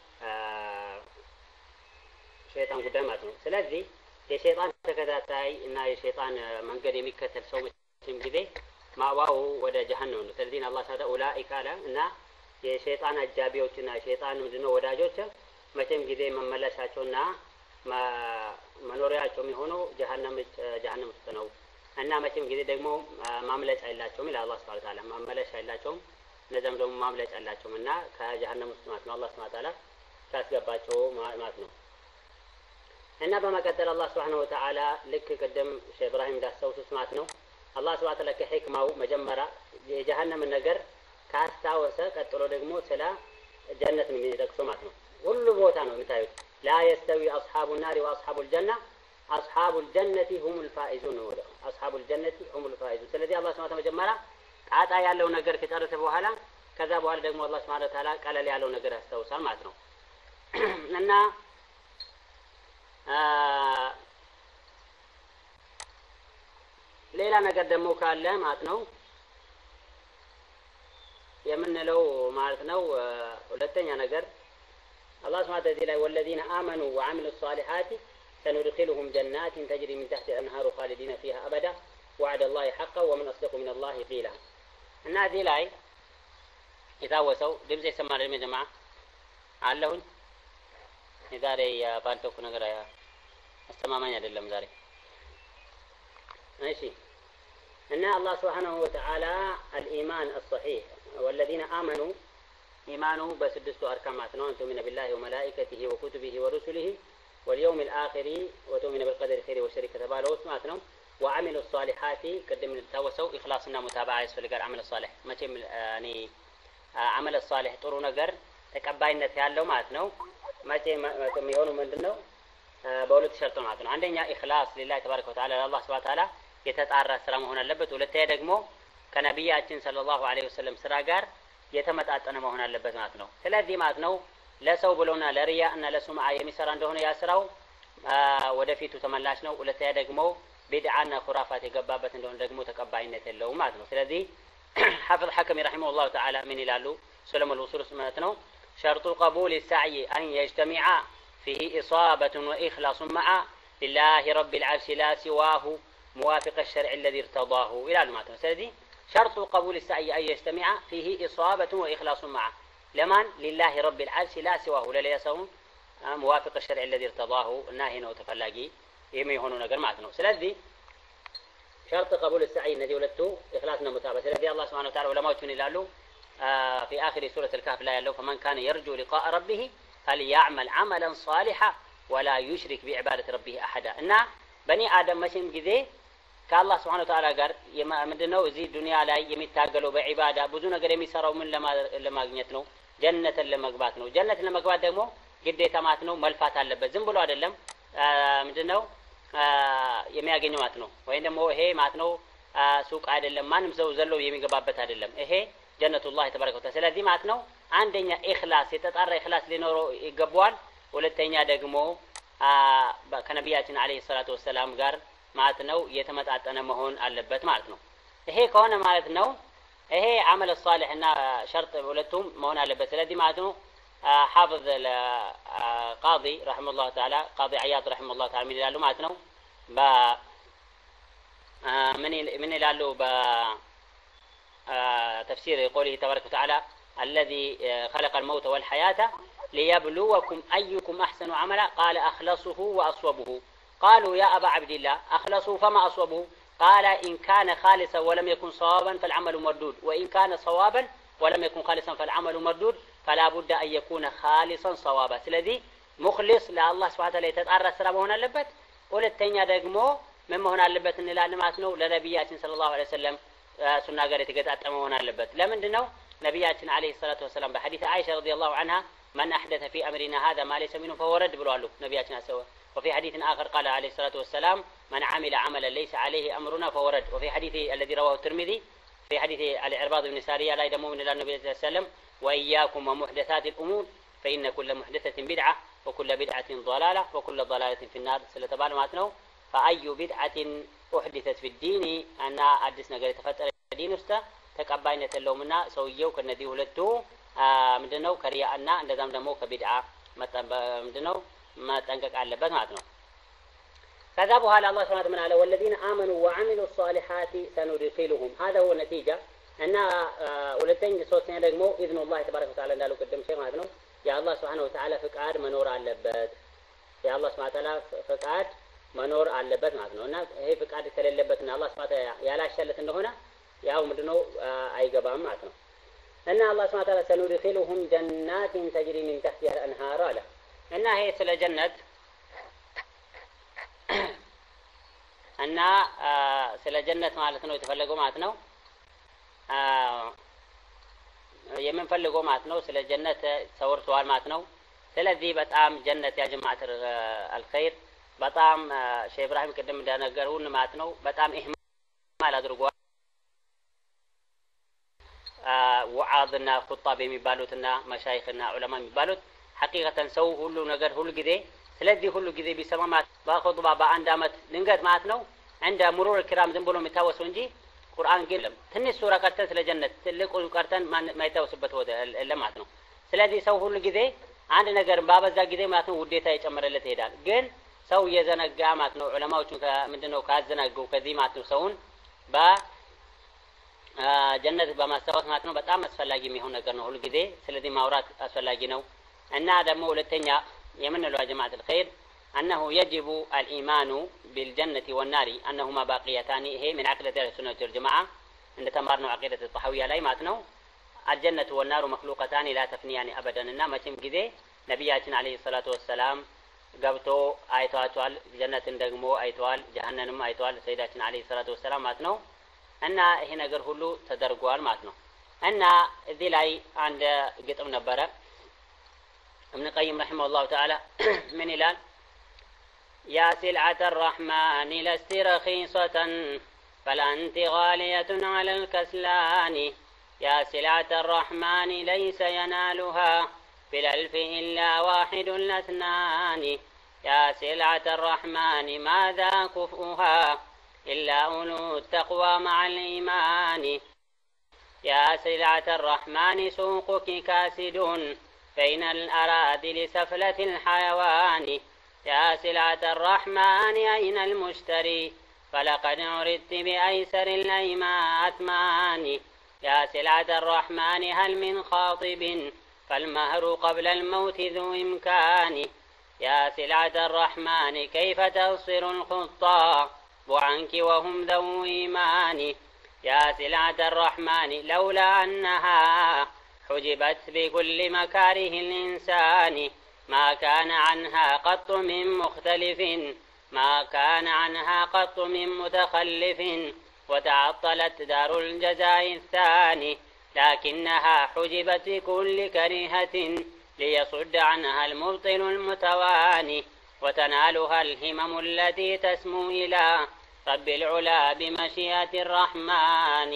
ሸይጣን ጉዳይ ማለት ነው። ስለዚህ የሸይጣን ተከታታይ እና የሸይጣን መንገድ የሚከተል ሰው መቼም ጊዜ ማዋው ወደ ጀሃነም ነው። ስለዚህ አላህ Ta'ala ኡላኢካ አለ እና የሸይጣን አጃቢዎችና የሸይጣን ምንድነው ወዳጆች መቼም ጊዜ መመለሻቸውና መኖሪያቸው የሚሆነው ጀሃነም ጀሃነም ውስጥ ነው እና መቼም ጊዜ ደግሞ ማምለጫ የላቸውም ይላል አላህ Subhanahu Wa Ta'ala። ማምለጫ የላቸውም እነዛም ደግሞ ማምለጫ የላቸውም እና ከጀሃነም ውስጥ ማለት ነው አላህ Subhanahu Wa Ta'ala ታስገባቸው ማለት ነው። እና በመቀጠል አላህ Subhanahu Wa Ta'ala ልክ ቀደም ሼህ ኢብራሂም እንዳስታውሱት ማለት ነው አላህ Subhanahu Wa Ta'ala ከሕክማው መጀመሪያ የጀሃነም ነገር ካስታወሰ ቀጥሎ ደግሞ ስለ ጀነት ነው የሚጠቅሰው ማለት ነው። ሁሉ ቦታ ነው የምታዩት لا يستوي أصحاب النار وأصحاب الجنة أصحاب الجنة هم الفائزون أصحاب الجنة هم الفائزون ስለዚህ አላህ Subhanahu Wa Ta'ala መጀመሪያ ጣጣ ያለው ነገር ከጨረሰ በኋላ ከዛ በኋላ ደግሞ አላህ Subhanahu Wa Ta'ala ቀለል ያለው ነገር ያስታውሳል ማለት ነው። እና ሌላ ነገር ደግሞ ካለ ማለት ነው የምንለው ማለት ነው ሁለተኛ ነገር الله سبحانه وتعالى والذين آمنوا وعملوا الصالحات سندخلهم جنات تجري من تحت الأنهار خالدين فيها أبدا وعد الله حقا ومن أصدق من الله قيلا إن هذه الآية إذا وسوا دمز يسمى لهم يا جماعة علهن إذا رأي بانتوك نقرأ يا السماء ما يدلهم ذلك ماشي إن الله سبحانه وتعالى الإيمان الصحيح والذين آمنوا إيمانه بسدست أركامات أن تؤمن بالله وملائكته وكتبه ورسله واليوم الآخر وتؤمن بالقدر خير وشر تبارك واسمعتنا وعمل الصالحات قدم التوسو إخلاصنا متابعة يسفل قال عمل الصالح ما تم يعني عمل الصالح ጥሩ ነገር ተቀባይነት ያለው ማለት ነው መቼ የሚሆኑ ምንድነው በሁለት ሸርጥ ማለት ነው። አንደኛ ኢኽላስ ሊላህ ተባረከ ወተዓላ ለአላህ Subhanahu Wa Ta'ala የተጣራ ስራ መሆን አለበት። ሁለተኛ ደግሞ ከነብያችን ሰለላሁ ዐለይሂ ወሰለም ስራ ጋር የተመጣጠነ መሆን አለበት ማለት ነው። ስለዚህ ማለት ነው ለሰው ብሎና ለሪያ እና ለሱምዓ የሚሰራ እንደሆነ ያስራው ወደፊቱ ተመላሽ ነው። ሁለተኛ ደግሞ ቢድዓና ኹራፋት የገባበት እንደሆነ ደግሞ ተቀባይነት የለውም ማለት ነው። ስለዚህ حافظ حكمي رحمه الله تعالى من ይላሉ سلم الوصول ማለት ነው شرط قبول السعي أن يجتمع فيه إصابة وإخلاص مع لله رب العرش لا سواه موافق الشرع الذي ارتضاه ይላሉ ማለት ነው። ስለዚህ شرط قبول السعي أن يجتمع فيه إصابة وإخلاص معه لمن لله رب العرش لا سواه لا يسون موافق الشرع الذي ارتضاه الناهي وتفلاقي يمي هون نجر معتنا سلذي شرط قبول السعي الذي ولدته إخلاصنا متابعة سلذي الله سبحانه وتعالى ولما تشوني لالو آه في آخر سورة الكهف لا يلو فمن كان يرجو لقاء ربه فليعمل عملا صالحا ولا يشرك بعبادة ربه أحدا إن بني آدم مشين جذي ከአላህ Subhanahu Wa Ta'ala ጋር ምንድነው እዚህ ዱንያ ላይ የሚታገለው በዒባዳ ብዙ ነገር የሚሰራው ምን ለማግኘት ነው? ጀነትን ለመግባት ነው። ጀነትን ለመግባት ደግሞ ግዴታ ማለት ነው መልፋት አለበት። ዝም ብሎ አይደለም ምንድነው የሚያገኘው ማለት ነው። ወይም ደግሞ ይሄ ማለት ነው ሱቅ አይደለም ማንም ሰው ዘሎ የሚገባበት አይደለም። ይሄ ጀነቱላህ ተባረከ ወተዓላ። ስለዚህ ማለት ነው አንደኛ ኢኽላስ የተጣራ ኢኽላስ ሊኖረው ይገባዋል። ሁለተኛ ደግሞ ከነቢያችን አለይሂ ሰላቱ ወሰላም ጋር ማለት ነው የተመጣጠነ መሆን አለበት ማለት ነው። ይሄ ከሆነ ማለት ነው ይሄ አመል ሷሊህ እና ሸርጥ ሁለቱም መሆን አለበት። ስለዚህ ማለት ነው حافظ القاضي رحمه الله تعالى قاضي عياض رحمه الله تعالى من ይላሉ ማለት ነው በ من من ይላሉ በ تفسير قوله تبارك وتعالى الذي خلق الموت والحياة ليبلوكم أيكم أحسن عملا قال أخلصه وأصوبه قالوا يا أبا عبد الله أخلصوا فما أصوبه قال إن كان خالصا ولم يكن صوابا فالعمل مردود وإن كان صوابا ولم يكن خالصا فالعمل مردود فلا بد أن يكون خالصا صوابا ስለዚህ مخلص لله سبحانه وتعالى የተጣራ ስራ መሆን አለበት። ሁለተኛ ደግሞ ምን መሆን አለበት እንላለን ማለት ነው ለነብያችን ሰለላሁ ዐለይሂ ወሰለም ሱና ጋር የተገጣጠመ መሆን አለበት። ለምንድን ነው ነብያችን አለይሂ ሰላቱ ወሰለም በሐዲስ አይሻ ረዲየላሁ ዐንሃ من أحدث في أمرنا هذا ما ليس منه فهو رد ብለዋል ነብያችን አሰው وفي حديث آخر قال عليه الصلاة والسلام من عمل عملا ليس عليه أمرنا فهو رد. وفي حديث الذي رواه الترمذي في حديث العرباض بن سارية لا يدمو من النبي صلى الله عليه وسلم وإياكم ومحدثات الأمور فإن كل محدثة بدعة وكل بدعة ضلالة وكل ضلالة في النار سلتبال ماتنو فأي بدعة أحدثت في الدين أن أدسنا قال تفتر الدين استا ተቀባይነት የለውምና ሰውየው ከነዚህ ሁለቱ ምንድነው ከሪያና እንደዛም ደግሞ ከቢድዓ ምንድነው መጠንቀቅ አለበት ማለት ነው። ከዛ በኋላ አላህ Subhanahu Wa Ta'ala والذين آمنوا وعملوا الصالحات سندخلهم هذا هو النتيجة እና ሁለተኛ ሶስተኛ ደግሞ ኢዝኑ አላህ ተባረከ ወተዓላ እንዳለው ቅድም ሼህ ማለት ነው የአላህ Subhanahu Wa Ta'ala ፍቃድ መኖር አለበት የአላህ Subhanahu Wa Ta'ala ፍቃድ መኖር አለበት ማለት ነው። እና ይሄ ፍቃድ ከሌለበትና አላህ Subhanahu Wa Ta'ala ያላሻለት እንደሆነ ያው ምንድነው አይገባም ማለት ነው። እና አላህ Subhanahu Wa Ta'ala سندخلهم جنات تجري من تحتها الأنهار አለ እና ይሄ ስለ ጀነት እና ስለ ጀነት ማለት ነው የተፈለገው ማለት ነው የምንፈልገው ማለት ነው ስለ ጀነት ተወርቷል ማለት ነው። ስለዚህ በጣም ጀነት ያ ጀማዓት አልኸይር በጣም ሼህ ኢብራሂም ቅድም እንደነገሩን ማለት ነው በጣም ኢህማል አድርጓል። ወዓዝና ኹጣብ የሚባሉትና መሻይኽና ዑለማ የሚባሉት ሐቂቀተን ሰው ሁሉ ነገር ሁሉ ጊዜ ስለዚህ ሁሉ ጊዜ ቢሰማ ማለት በኹጥባ በአንድ አመት ድንገት ማለት ነው እንደ ሙሩር الكرام ዝም ብሎ የሚታወሰው እንጂ ቁርአን ግን ትንሽ ሱራ ቀርተን ስለ ጀነት ትልቁ ቀርተን ማይታወስበት ወደ ለማለት ነው። ስለዚህ ሰው ሁሉ ጊዜ አንድ ነገር ባበዛ ጊዜ ማለት ነው ውዴታ የጨመረለት ይሄዳል። ግን ሰው የዘነጋ ማለት ነው ዑለማዎቹ ምንድነው ካዘናጉ ከዚህ ማለት ነው ሰውን በጀነት በማስተዋወስ ማለት ነው በጣም አስፈላጊ የሚሆን ነገር ነው ሁሉ ጊዜ ስለዚህ ማውራት አስፈላጊ ነው። እና ደግሞ ሁለተኛ የምንለው ጀማዓት الخير أنه يجب الإيمان بالجنة والنار أنهما باقيتان هي من عقيدة السنة والجماعة عند تمارنا عقيدة الطحاوية لا يماتنو الجنة والنار مخلوقتان لا تفنيان أبدا إنما تم كذا نبياتنا عليه الصلاة والسلام قبتو آيتوال جنة دقمو آيتوال جهنم آيتوال سيداتنا عليه الصلاة والسلام ماتنو أن هنا قرهلو تدرقوال ماتنو أن ذي لاي عند قطم نبرة ابن القيم رحمه الله تعالى من إلان يا سلعة الرحمن لست رخيصة فلا أنت غالية على الكسلان يا سلعة الرحمن ليس ينالها بالألف إلا واحد الاثنان يا سلعة الرحمن ماذا كفؤها إلا أولو التقوى مع الإيمان يا سلعة الرحمن سوقك كاسد بين الأراضي لسفلة الحيوان يا سلعة الرحمن أين المشتري فلقد عرضت بأيسر الأثمان يا سلعة الرحمن هل من خاطب فالمهر قبل الموت ذو إمكان يا سلعة الرحمن كيف تبصر الخطاب عنك وهم ذو إيمان يا سلعة الرحمن لولا أنها حجبت بكل مكاره الإنسان ما كان عنها قط من مختلف ما كان عنها قط من متخلف وتعطلت دار الجزاء الثاني لكنها حجبت بكل كريهة ليصد عنها المبطل المتواني وتنالها الهمم التي تسمو إلى رب العلا بمشيئة الرحمن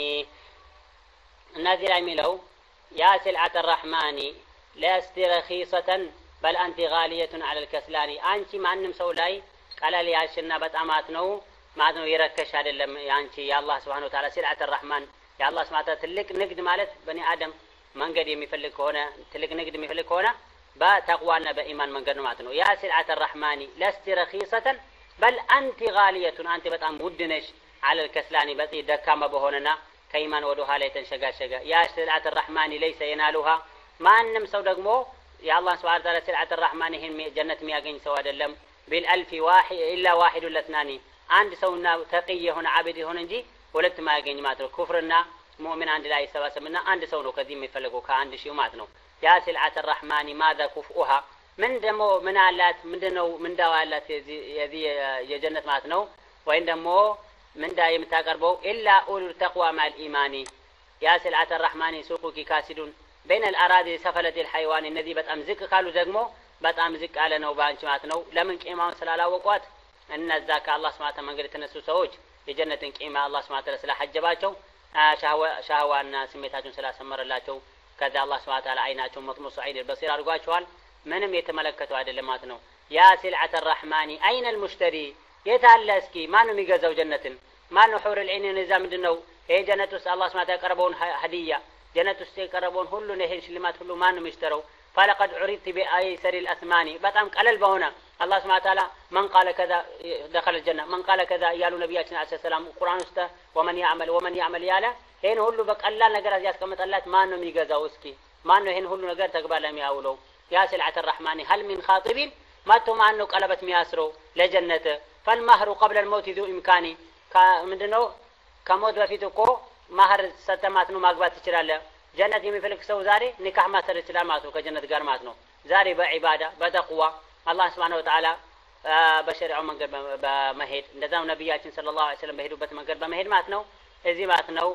النازل عمله يا سلعة الرحمن لست رخيصة بل أنت غالية على الكسلان أنت ما أنم سولاي قال لي عشنا بتأمات نو ما أنه يركش هذا اللي يعني يا الله سبحانه وتعالى سلعة الرحمن يا الله سبحانه وتعالى تلك نقد مالت بني آدم من قد يمفلك هنا تلك نقد يمفلك هنا بتقوانا بإيمان من قد ماتنو يا سلعة الرحمن لست رخيصة بل أنت غالية أنت بتأم ودنش على الكسلان بتي دكامة بهوننا كيمان ودوها ليتن شقا شقا يا سلعة الرحمن ليس ينالها ما أنم سودقمو يا الله سبحانه وتعالى سلعة الرحمن هن جنة مياقين سواد اللم بالألف واحد إلا واحد ولا اثنان عند سونا تقية هنا عابد هنا نجي ولت ما يقين ماترو كفرنا مؤمن عند الله سباسة منا عند سونو كذيم يفلقوا كعند شيء ماتنو يا سلعة الرحمن ماذا كفؤها من دمو من علات من دنو من دوالات يذي يا جنة ماتنو وين دمو من دايم تقربو إلا أولو التقوى مع الإيمان يا سلعة الرحمن سوقك كاسد بين الأراضي سفلة الحيوان الذي بتأمزك قالوا زقمو بتأمزك على نوبان شماتنو لمن كإمام سلالا وقوات أن الزكاة الله سبحانه وتعالى من قريت النسو سوج لجنة كإمام الله سبحانه وتعالى سلا حجباتشو شهوة شهوة الناس سميتاتهم سلا سمر اللاتشو كذا الله سبحانه وتعالى عيناتهم مطمس عين البصير أرقواتشوال منهم يتملكتوا هذا اللي ماتنو يا سلعة الرحمن أين المشتري يتعلسكي ما نمي جزو جنة ما نحور العين نزام دنو ይሄ ጀነት ውስጥ አላህ ስብሐ ወተዓላ ያቀረበውን ሀዲያ ጀነት ውስጥ የቀረበውን ሁሉ ይሄን ሽልማት ሁሉ ማን ነው የሚሽተረው? فلقد عرضت بأيسر الأثمان በጣም ቀለል በሆነ አላህ ስብሐ ወተዓላ من قال كذا دخل الجنة من قال كذا ያሉ ነብያችን አለይሂ ሰላም ቁርአን ውስጥ ومن يعمل ومن يعمل ያለ ይሄን ሁሉ በቀላል ነገር ያስቀመጠላት ማን ነው የሚገዛው? እስኪ ማን ነው ይሄን ሁሉ ነገር ተግባር ላይ የሚያውለው? ያ سلعة الرحمن هل من خاطب ማቶ ማን ነው ቀለበት የሚያስረው ለጀነት? فالمهر قبل الموت ذو إمكاني ምንድነው ከሞት በፊት እኮ ማህር ሰተማት ነው ማግባት ይችላል። ጀነት የሚፈልግ ሰው ዛሬ ኒካህ ማሰር ይችላል ማለት ነው ከጀነት ጋር ማለት ነው። ዛሬ በዒባዳ በተቅዋ አላህ Subhanahu Wa Ta'ala በሸሪዓው መንገድ በመሄድ እንደዛው ነብያችን ሰለላሁ ዐለይሂ ወሰለም በሄዱበት መንገድ በመሄድ ማለት ነው እዚህ ማለት ነው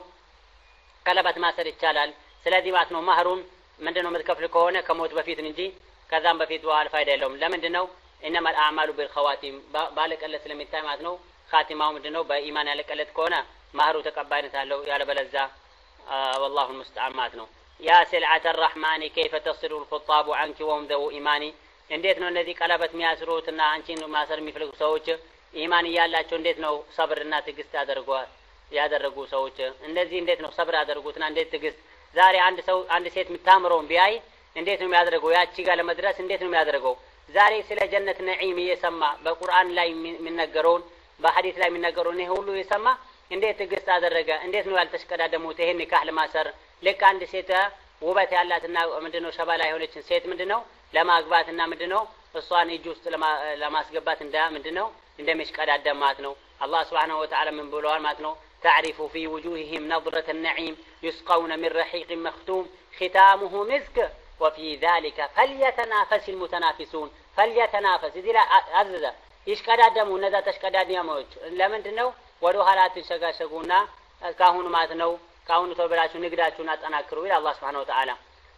ቀለበት ማሰር ይቻላል። ስለዚህ ማለት ነው ማህሩን ምንድነው የምትከፍል ከሆነ ከሞት በፊት እንጂ ከዛም በፊት በኋላ ፋይዳ የለውም። ለምንድነው إنما الأعمال بالخواتيم ባለቀለት ስለሚታይ ማለት ነው ኻቲማው ምንድነው በኢማን ያለቀለት ከሆነ ማህሩ ተቀባይነት አለው ያለበለዛ والله المستعان ማለት ነው። يا سلعة الرحمن كيف تصر الخطاب عنك وهم ذو إيمان እንዴት ነው እነዚህ ቀለበት የሚያስሩትና አንቺን ማሰር የሚፈልጉ ሰዎች ኢማን ያላቸው እንዴት ነው ሰብርና ትዕግስት ያደርጓል ያደረጉ ሰዎች እንደዚህ እንዴት ነው ሰብር ያደርጉትና እንዴት ትዕግስት? ዛሬ አንድ ሰው አንድ ሴት የምታምረውን ቢያይ እንዴት ነው የሚያደርገው? ያቺ ጋር ለመድረስ እንዴት ነው የሚያደርገው? ዛሬ ስለ ጀነት ነዒም እየሰማ በቁርአን ላይ የሚነገረውን በሐዲስ ላይ የሚነገረውን ይሄ ሁሉ እየሰማ እንዴት ትዕግስት አደረገ? እንዴት ነው ያልተሽቀዳደሙት ይሄን ኒካህ ለማሰር? ልክ አንድ ሴት ውበት ያላትና ምንድነው ሸባላ የሆነችን ሴት ምንድነው ለማግባትና ምንድነው እሷን እጅ ውስጥ ለማስገባት እንዳ ምንድነው እንደሚሽቀዳደም ማለት ነው። አላህ Subhanahu Wa Ta'ala ምን ብለዋል ማለት ነው تعرف في وجوههم نظرة النعيم يسقون من رحيق مختوم ختامه مسك وفي ذلك فليتنافس المتنافسون فليتنافس ذي لا عزز ይሽቀዳደሙ እነዛ ተሽቀዳዳሚዎች ለምንድነው ወደ ኋላ ተሸጋሸጉና ካሁኑ ማለት ነው ካሁኑ ተበላችሁ ንግዳችሁን አጠናክሩ ይላል አላህ Subhanahu Wa Ta'ala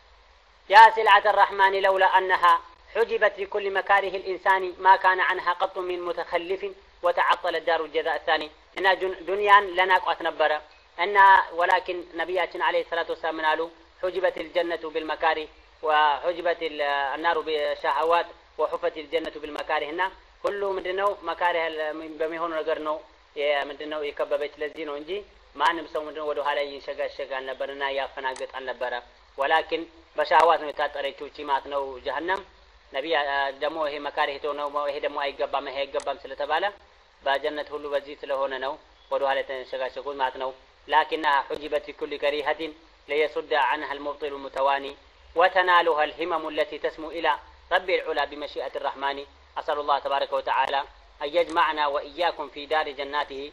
يا سلعة الرحمن لولا أنها حجبت لكل مكاره الإنسان ما كان عنها قط من متخلف وتعطل الدار الجزاء الثاني إن دنيا لنا قوات نبرة أن ولكن نبياتنا عليه الصلاة والسلام قالوا حجبت الجنة بالمكاره وحجبت النار بالشهوات وحفت الجنة بالمكاره هنا كله ምንድነው መካሪያ በሚሆኑ ነገር ነው ምንድነው የከበበች ለዚህ ነው እንጂ ማንም ሰው ምንድነው ወደ ኋላ ይንሸጋሸጋል ነበርና ያፈናገጣል ነበር። ወላኪን በሻዋት ነው የታጠረችው ቺማት ነው ጀሃነም ነብይ ደግሞ ይሄ መካሪህ ነው ይሄ ደግሞ አይገባም ይሄ አይገባም ስለተባለ በጀነት ሁሉ በዚህ ስለሆነ ነው ወደ ኋላ ተንሸጋሸጉት ማለት ነው። لكنها حجبت بكل كريهة ليصد عنها المبطل المتواني وتنالها الهمم التي تسمو إلى رب العلا بمشيئة الرحمن. أسأل الله تبارك وتعالى أن يجمعنا وإياكم في دار جناته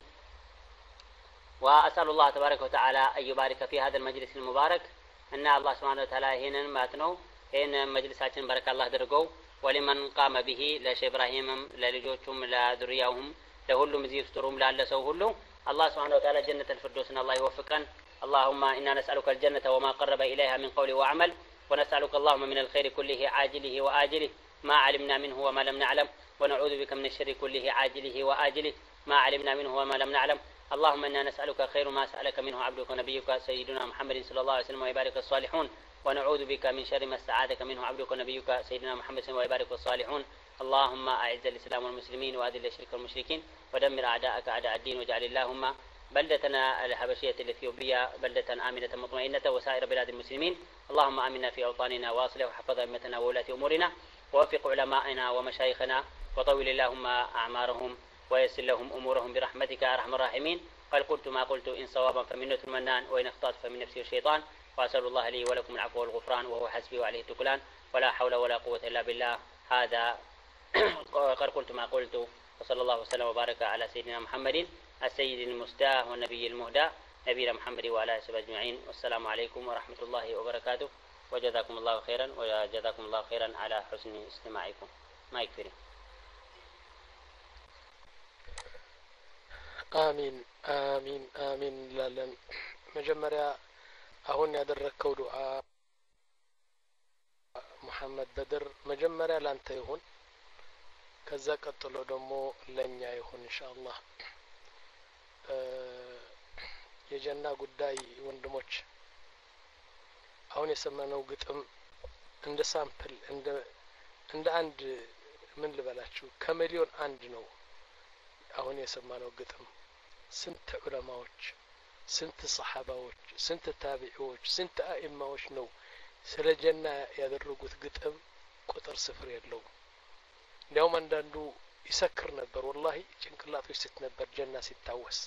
وأسأل الله تبارك وتعالى أن يبارك في هذا المجلس المبارك أن الله سبحانه وتعالى هنا ماتنو هنا مجلساتنا بارك الله درجو ولمن قام به لشيخ إبراهيم للجوتهم لذريهم لهلهم زي يسترهم لعلسوا هلو الله سبحانه وتعالى جنة الفردوس الله يوفقنا. اللهم إنا نسألك الجنة وما قرب إليها من قول وعمل ونسألك اللهم من الخير كله عاجله وآجله ما علمنا منه وما لم نعلم ونعوذ بك من الشر كله عاجله وآجله ما علمنا منه وما لم نعلم. اللهم إنا نسألك خير ما سألك منه عبدك ونبيك سيدنا محمد صلى الله عليه وسلم ويبارك الصالحون ونعوذ بك من شر ما استعاذك منه عبدك ونبيك سيدنا محمد صلى الله عليه وسلم ويبارك الصالحون. اللهم أعز الإسلام والمسلمين وأذل الشرك والمشركين ودمر أعداءك أعداء الدين واجعل اللهم بلدتنا الحبشية الإثيوبية بلدة آمنة مطمئنة وسائر بلاد المسلمين. اللهم آمنا في أوطاننا وأصلح وحفظ أئمتنا وولاة أمورنا ووفق علماءنا ومشايخنا وطول اللهم أعمارهم ويسر لهم أمورهم برحمتك يا أرحم الراحمين. قال قلت ما قلت إن صوابا فمنة المنان وإن أخطأت فمن نفسي الشيطان وأسأل الله لي ولكم العفو والغفران وهو حسبي وعليه التكلان ولا حول ولا قوة إلا بالله. هذا قال قلت ما قلت وصلى الله وسلم وبارك على سيدنا محمد السيد المستاه والنبي المهدى نبينا محمد وعلى آله وصحبه أجمعين. والسلام عليكم ورحمة الله وبركاته وجزاكم الله خيرا وجزاكم الله خيرا على حسن استماعكم. ما يكفي. آمين آمين آمين لالن مجمريا أهون ያደረከው ዱዓ ሙሐመድ በድር መጀመሪያ ላንተ ይሁን ከዛ ቀጥሎ ደግሞ ለኛ ይሁን ኢንሻአላህ። የጀና ጉዳይ ወንድሞች አሁን የሰማነው ግጥም እንደ ሳምፕል እንደ እንደ አንድ ምን ልበላችሁ ከሚሊዮን አንድ ነው። አሁን የሰማነው ግጥም ስንት ዑለማዎች ስንት ሰሃባዎች ስንት ታቢዒዎች ስንት አኢማዎች ነው ስለ ጀና ያደረጉት ግጥም ቁጥር ስፍር የለው እንዲያውም አንዳንዱ ይሰክር ነበር ወላሂ ጭንቅላቶች ስት ነበር ጀና ሲታወስ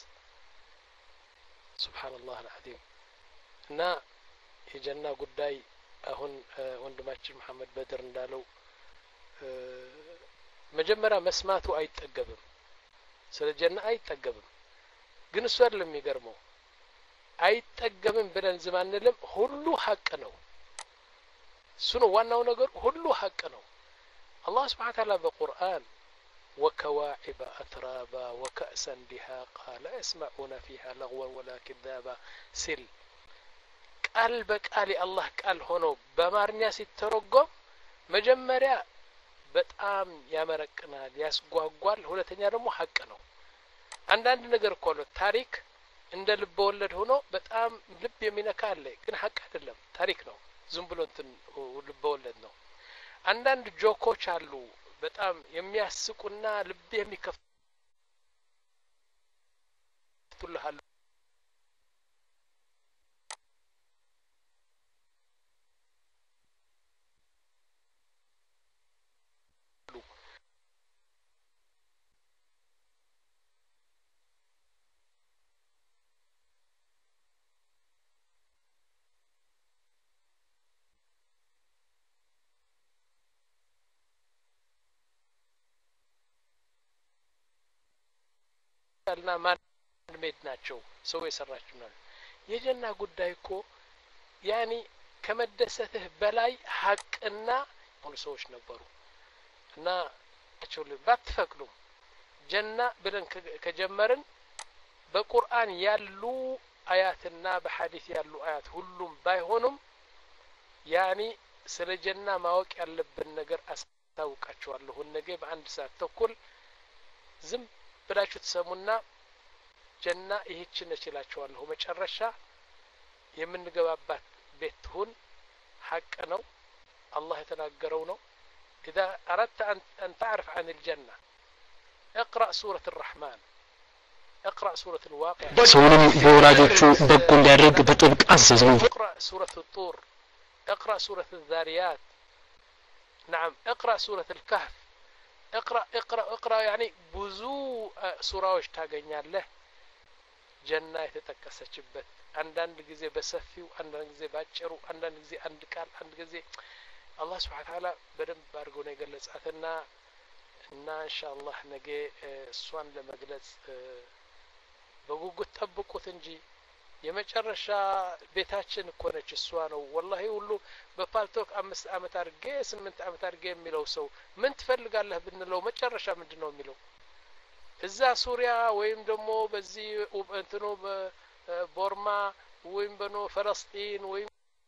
ሱብሃንአላህ አልዓዚም እና የጀና ጉዳይ አሁን ወንድማችን መሐመድ በድር እንዳለው መጀመሪያ መስማቱ አይጠገብም ስለ ጀና አይጠገብም ግን እሱ አይደለም የሚገርመው አይጠገብም ብለን ዝም አንልም ሁሉ ሐቅ ነው እሱ ነው ዋናው ነገር ሁሉ ሐቅ ነው አላህ Subhanahu Wa Ta'ala በቁርአን وكواعب أترابا وكأسا دهاقا لا يسمعون فيها لغوا ولا كذابا سل قلبك قال الله قال ሆኖ በማርኛ ሲተረጎም መጀመሪያ በጣም ያመረቅናል ያስጓጓል ሁለተኛ ደግሞ ሐቅ ነው አንዳንድ ነገር እኮ ነው ታሪክ እንደ ልብ ወለድ ሆኖ በጣም ልብ የሚነካ አለ ግን ሐቅ አይደለም ታሪክ ነው ዝም ብሎ እንትን ልብ ወለድ ነው አንዳንድ ጆኮች አሉ በጣም የሚያስቁና ልብ የሚከፍቱልሃል እና ማን ሜድ ናቸው ሰው የሰራችሁ ነው የጀና ጉዳይ እኮ ያኒ ከመደሰትህ በላይ ሐቅና ሁሉ ሰዎች ነበሩ እና አቸው ባትፈቅዱ ጀና ብለን ከጀመርን በቁርአን ያሉ አያትና በሐዲስ ያሉ አያት ሁሉም ባይሆኑም ያኒ ስለ ጀና ማወቅ ያለብን ነገር አስታውቃችኋለሁ ነገ በአንድ ሰዓት ተኩል ዝም ብላችሁ ተሰሙና ጀና ይህች ነችላችኋለሁ መጨረሻ የምንገባባት ቤት ሁን ሐቅ ነው አላህ የተናገረው ነው اذا اردت ان تعرف عن الجنه اقرا سوره الرحمن اقرا سوره الواقع ሰውንም በወራጆቹ በጎ እንዲያደርግ በጥብቅ አዘዘው اقرا سوره الطور اقرا سوره الذاريات نعم اقرا سوره الكهف اقرا اقرا اقرا يعني بزو سوراዎች ታገኛለህ ጀና የተጠቀሰችበት አንዳንድ ጊዜ በሰፊው አንዳንድ ጊዜ ባጭሩ አንዳንድ ጊዜ አንድ ቃል አንድ ጊዜ አላህ Subhanahu Wa Ta'ala በደንብ አድርጎ ነው የገለጻትና እና ኢንሻአላህ ነገ እሷን ለመግለጽ በጉጉት ጠብቁት እንጂ የመጨረሻ ቤታችን እኮ ነች እሷ ነው ወላሂ ሁሉ በፓልቶክ አምስት አመት አድርጌ ስምንት አመት አድርጌ የሚለው ሰው ምን ትፈልጋለህ ብንለው መጨረሻ ምንድነው የሚለው እዛ ሱሪያ ወይም ደግሞ በዚህ እንትኑ በቦርማ ወይም በኖ ፍልስጤም ወይም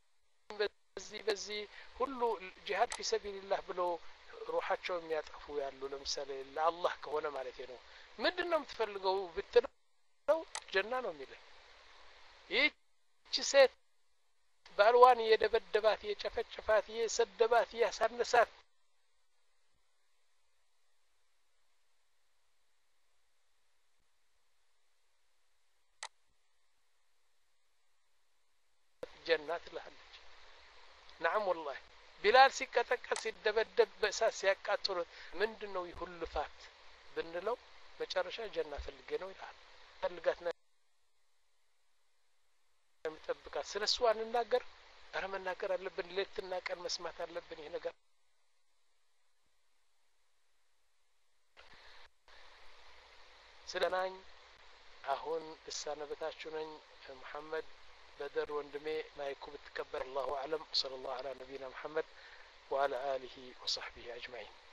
በዚህ በዚህ ሁሉ ጂሃድ في سبيل الله ብሎ ሩሃቸው የሚያጠፉ ያሉ ለምሳሌ ለአላህ ከሆነ ማለት ነው ምንድነው የምትፈልገው ብትለው ጀና ነው የሚለው ይህች ሴት ባልዋን የደበደባት የጨፈጨፋት የሰደባት ያሳነሳት ጀናት ለሃለች نعم والله ቢላል ሲቀጠቀጥ ሲደበደብ በእሳት ሲያቃጥሉት ምንድነው ይሁልፋት ብንለው መጨረሻ ጀና ፈልጌ ነው ይላል ፈልጋት የሚጠብቃት ስለሱ አንናገር አረ መናገር አለብን ሌትና ቀን መስማት አለብን ይሄ ነገር ስለናኝ አሁን እሳነበታችሁ ነኝ መሐመድ بدر وندمي ما يكون تكبر الله أعلم صلى الله على نبينا محمد وعلى آله وصحبه أجمعين